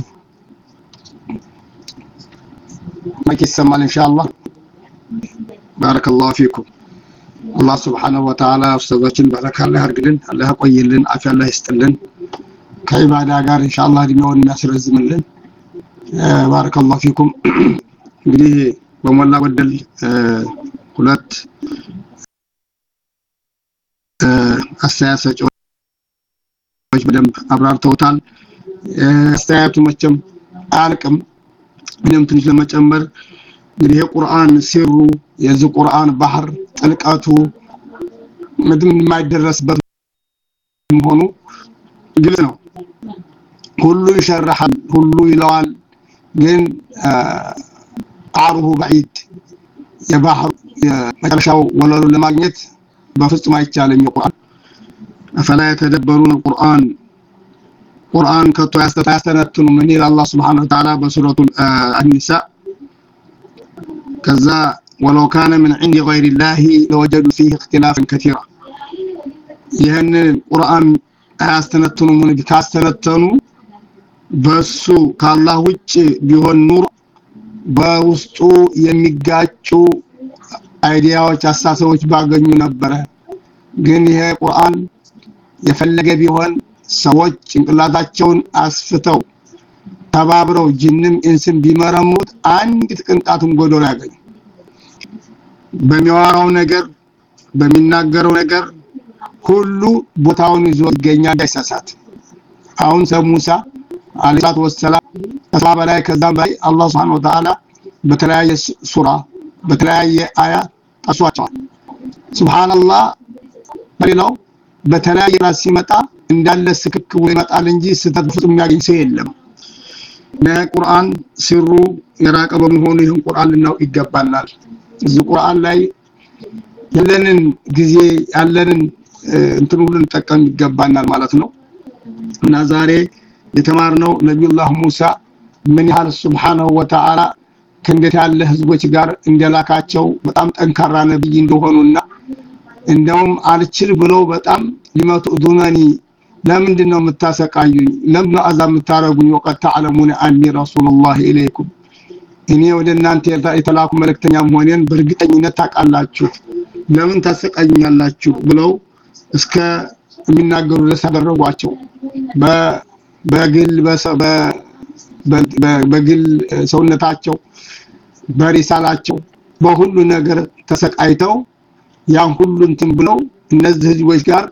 ما يسمع إن شاء الله بارك الله فيكم الله سبحانه وتعالى أستاذين بارك الله يرجلن الله يقويلن عافية الله يستلن كعبادة قار إن شاء الله دميون الناس رزملن بارك الله فيكم እንግዲህ በመላ ወደል ሁለት አስተያየቶች በደንብ አብራርተውታል አስተያየቱ መቼም አልቅም ምንም ትንሽ ለመጨመር እንግዲህ የቁርአን ሲሩ የዚህ ቁርአን ባህር ጥልቀቱ ምንም የማይደረስበት መሆኑ ግልጽ ነው ሁሉ ይሸራል ሁሉ ይለዋል ግን አሩሁ بعيد የባህር መጨረሻው ወለሉ ለማግኘት በፍጹም አይቻልም የቁርአን فلا يتدبرون القرآن قرآن كتو يستثنتون من الله سبحانه وتعالى بسورة النساء كذا ولو كان من عند غير الله لوجدوا فيه اختلافا كثيرا يعني القرآن يستثنتون من بكاستنتون بسو كالله وجه بيهون نور በውስጡ የሚጋጩ አይዲያዎች አሳሰቦች ባገኙ ነበር ግን ይሄ ቁርአን የፈለገ ቢሆን ሰዎች ጭንቅላታቸውን አስፍተው ተባብረው ጅንም እንስም ቢመረሙት አንድ ቅንጣቱን ጎዶሎ ያገኙ በሚያወራው ነገር በሚናገረው ነገር ሁሉ ቦታውን ይዞ ይገኛል አይሳሳት አሁን ሰሙሳ አለይሂ ወሰለም ከሰባ ላይ ከዛም በላይ አላህ Subhanahu Wa Ta'ala በተለያየ ሱራ በተለያየ አያ ጠሷቸዋል ሱብሃንአላህ በሌላው በተለያየ ራስ ሲመጣ እንዳለ ስክክ ይመጣል እንጂ ስተት ፍጹም የሚያገኝ ሰው የለም ለቁርአን ሲሩ የራቀ በመሆኑ ይህን ቁርአን ልናው ይገባናል እዚህ ቁርአን ላይ ያለንን ጊዜ ያለንን እንትን ሁሉ እንጠቀም ይገባናል ማለት ነው እና ዛሬ የተማርነው ነብዩላህ ሙሳ ምን ያህል Subhanahu Wa Ta'ala ከእንዴት ያለ ህዝቦች ጋር እንደላካቸው በጣም ጠንካራ ነብይ እንደሆኑና እንደውም አልችል ብለው በጣም ሊመቱ ዱናኒ ለምንድነው የምታሰቃዩኝ ለምን አዛም የምታረጉኝ ወቀት ተዓለሙን አኒ ረሱላህ ኢለይኩም እኔ ወደ እናንተ የተላኩ መልእክተኛ መሆኔን በእርግጠኝነት ታውቃላችሁ ለምን ታሰቃዩኛላችሁ ብለው እስከ የሚናገሩ ለሰደረጓቸው በ በግል በግል ሰውነታቸው በሪሳላቸው በሁሉ ነገር ተሰቃይተው ያን ሁሉ እንትን ብለው እነዚህ ህዝቦች ጋር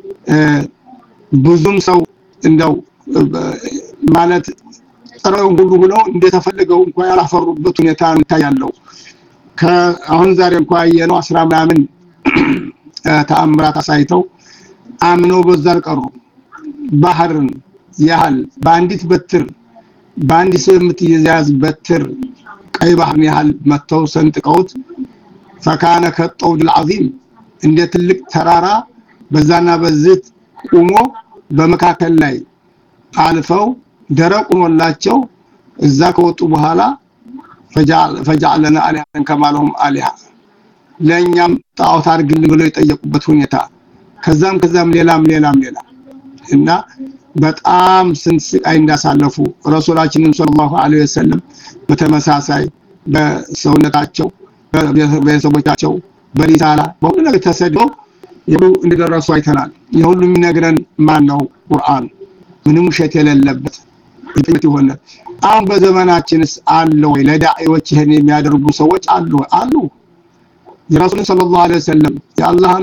ብዙም ሰው እንደው ማለት ጥረው ሁሉ ብለው እንደተፈለገው እንኳን ያላፈሩበት ሁኔታ እንታያለው ከአሁን ዛሬ እንኳን ያየነው አስራ ምናምን ተአምራት አሳይተው አምነው በዛር ቀሩ ባህርን ያህል በአንዲት በትር በአንዲት ሰው የምትያዝ በትር ቀይ ባህርን ያህል መተው ሰንጥቀውት فكان كالطود العظيم እንደ ትልቅ ተራራ በዛና በዝት ቆሞ በመካከል ላይ አልፈው ደረቁ ሞላቸው እዛ ከወጡ በኋላ فجعل فجعلنا الهان كما لهم الها ለኛም ጣዖት አድርግልን ብለው የጠየቁበት ሁኔታ ከዛም ከዛም ሌላም ሌላም ሌላ እና በጣም ስንስቃይ እንዳሳለፉ ረሱላችንን ሰለላሁ ዐለይሂ ወሰለም በተመሳሳይ በሰውነታቸው በሰቦቻቸው በሪሳላ በሁሉ ነገር ተሰደው ይሉ እንደደረሱ አይተናል የሁሉ የሚነግረን ማን ነው ቁርአን ምንም ሸት የሌለበት ጥቂት ይሆነ አሁን በዘመናችንስ አለ ወይ ለዳዒዎች ይሄን የሚያደርጉ ሰዎች አሉ አሉ የረሱል ሰለላሁ ዐለይሂ ወሰለም የአላህን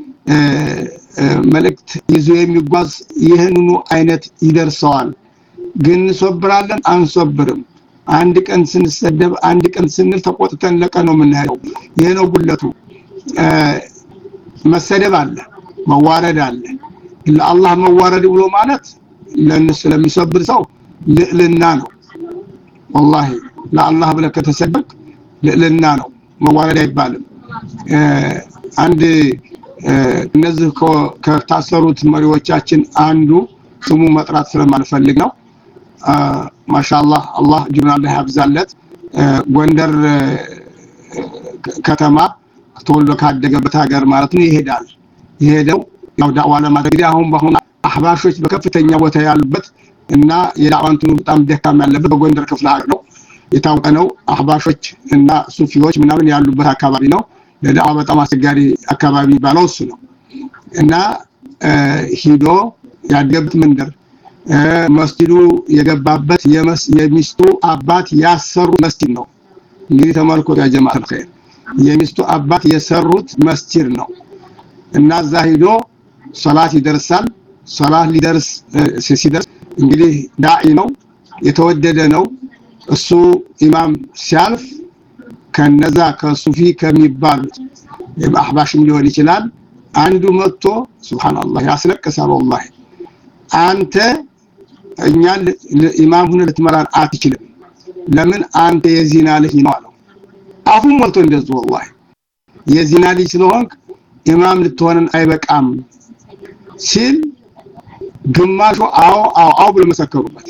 መልእክት ይዞ የሚጓዝ ይሄንኑ አይነት ይደርሰዋል ግን ሶብራለን አንሶብርም አንድ ቀን ስንሰደብ አንድ ቀን ስንል ተቆጥተን ለቀነው ምንሄደው ይሄ ነው ጉለቱ መሰደብ አለ መዋረድ አለ ለአላህ መዋረድ ብሎ ማለት ለነሱ ለሚሰብር ሰው ልዕልና ነው والله ለአላህ ብለህ ከተሰደብክ ልዕልና ነው መዋረድ አይባልም አንድ እነዚህ ከታሰሩት መሪዎቻችን አንዱ ስሙ መጥራት ስለማልፈልግ ነው ማሻአላህ አላህ ጅናል ያብዛለት ጎንደር ከተማ ተወልዶ ካደገበት ሀገር ማለት ነው ይሄዳል ይሄደው ያው ዳዋ ለማድረግ አሁን በአሁን አህባሾች በከፍተኛ ቦታ ያሉበት እና የዳዋንቱ በጣም ደካማ ያለበት በጎንደር ክፍለ ሀገር ነው የታወቀ ነው አህባሾች እና ሱፊዎች ምናምን ያሉበት አካባቢ ነው ለዳዋ በጣም አስቸጋሪ አካባቢ ባለው እሱ ነው እና ሂዶ ያደገበት መንደር መስጂዱ የገባበት የሚስቱ አባት ያሰሩ መስጂድ ነው እንግዲህ ተመልከቱ ያ ጀማዓ الخير የሚስቱ አባት የሰሩት መስጂድ ነው እና እዛ ሂዶ ሶላት ይደርሳል ሶላት ሊደርስ ሲደርስ እንግዲህ ዳዒ ነው የተወደደ ነው እሱ ኢማም ሲያልፍ ከነዛ ከሱፊ ከሚባል የማህባሽም ሊሆን ይችላል አንዱ መጥቶ ሱብሃንአላህ ያስለቀሳል والله አንተ እኛን ኢማም ሆነ ልትመራን አትችልም ለምን አንተ የዚና ልጅ ነው አለው አፉን ሞልቶ እንደዚህ والله የዚና ልጅ ስለሆንክ ኢማም ልትሆነን አይበቃም ሲል ግማሹ አው አው አው ብሎ መሰከሩበት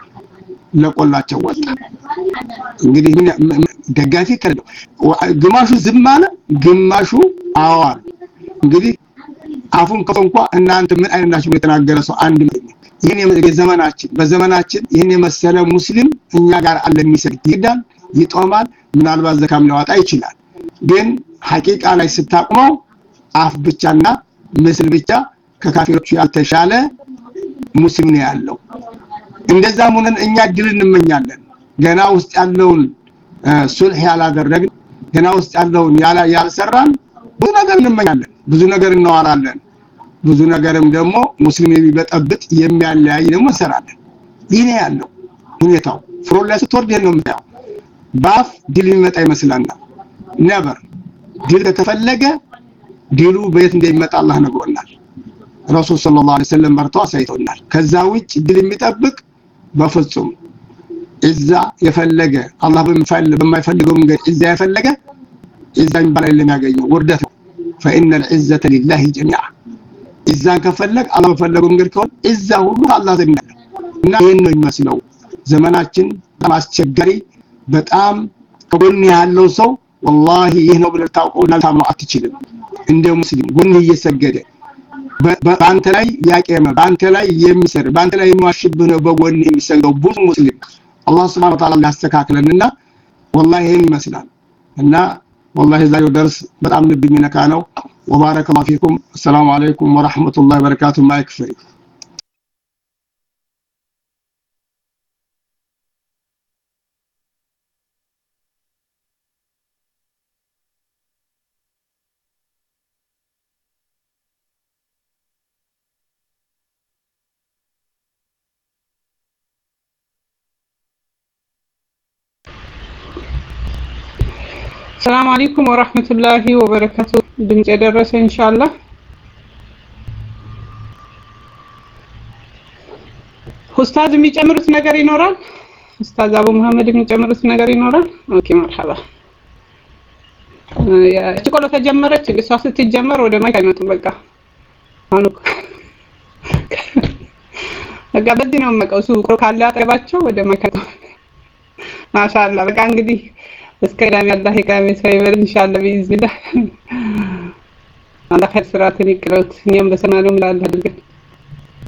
ለቆላቸው ወጣ እንግዲህ ደጋፊ ከለው ግማሹ ዝም አለ ግማሹ አው አለ እንግዲህ አፉን ከፈንኳ እናንተ ምን አይነት ናችሁ የተናገረ ሰው አንድ ይሄን የዘመናችን በዘመናችን ይሄን የመሰለ ሙስሊም እኛ ጋር አለ የሚሰግድ ይዳል ይጦማል ምናልባት ዘካም ሊያወጣ ይችላል ግን ሐቂቃ ላይ ስታቆመው አፍ ብቻና ምስል ብቻ ከካፊሮቹ ያልተሻለ ሙስሊም ነው ያለው እንደዛ ሙነን እኛ ድል እንመኛለን ገና ውስጥ ያለውን ሱልህ ያላደረግን ገና ውስጥ ያለውን ያላ ያልሰራን ብዙ ነገር እንመኛለን ብዙ ነገር እናወራለን ብዙ ነገርም ደግሞ ሙስሊም የሚበጠብጥ የሚያለያይ ደግሞ እንሰራለን ይሄ ያለው ሁኔታው ፍሮለስ ቶርድ ነው የምታው ባፍ ድል ይመጣ ይመስላልና ነበር ድል ከተፈለገ ድሉ በየት እንደሚመጣ አላህ ነግሮናል ረሱል ሰለላሁ ዐለይሂ ወሰለም መርተው አሳይተውናል ከዛ ውጭ ድል የሚጠብቅ በፍጹም እዛ የፈለገ አላህ በማይፈልገው መንገድ እዛ የፈለገ እዛን በላይ ለሚያገኘው ውርደት فإن العزة لله جميعا إذا كفلك الله فلقوا منك كون إذا هو الله زين እና ይሄን ነው የሚመስለው ዘመናችን ማስቸገሪ በጣም ከጎን ያለው ሰው والله ይሄ ነው ብለህ ታውቀውና ታምነው አትችልም እንደ ሙስሊም ጎን እየሰገደ በአንተ ላይ ያቀመ በአንተ ላይ የሚሰር በአንተ ላይ የሚዋሽብህ ነው በጎን የሚሰገው ብዙ ሙስሊም አላህ Subhanahu Wa Ta'ala ያስተካክለንና والله ይሄን ይመስላል እና والله ዛሬው ደርስ በጣም ልብ የሚነካ ነው وبارك الله فيكم السلام عليكم ورحمة الله وبركاته ማይክ ፍሪ السلام عليكم ورحمة الله وبركاته ድምጽ የደረሰ ኢንሻአላህ ኡስታዝ የሚጨምሩት ነገር ይኖራል ኡስታዝ አቡ መሐመድ የሚጨምሩት ነገር ይኖራል ኦኬ መርሐባ ያ ጭቆሎ ተጀመረች እሷ ስትጀመር ወደ ማይክ አይመጡም በቃ አሁን በቃ በዚህ ነው መቀው ሱቅ ካለ አጠገባቸው ወደ ማይክ ማሻአላህ በቃ እንግዲህ እስከ ዳም ያላህ ይካሜ ሰይበር ኢንሻአላህ ቢዝኒላህ አላህ ኸይር ስራትን ይቅረት እኛም በሰማነው ምላል አድርገን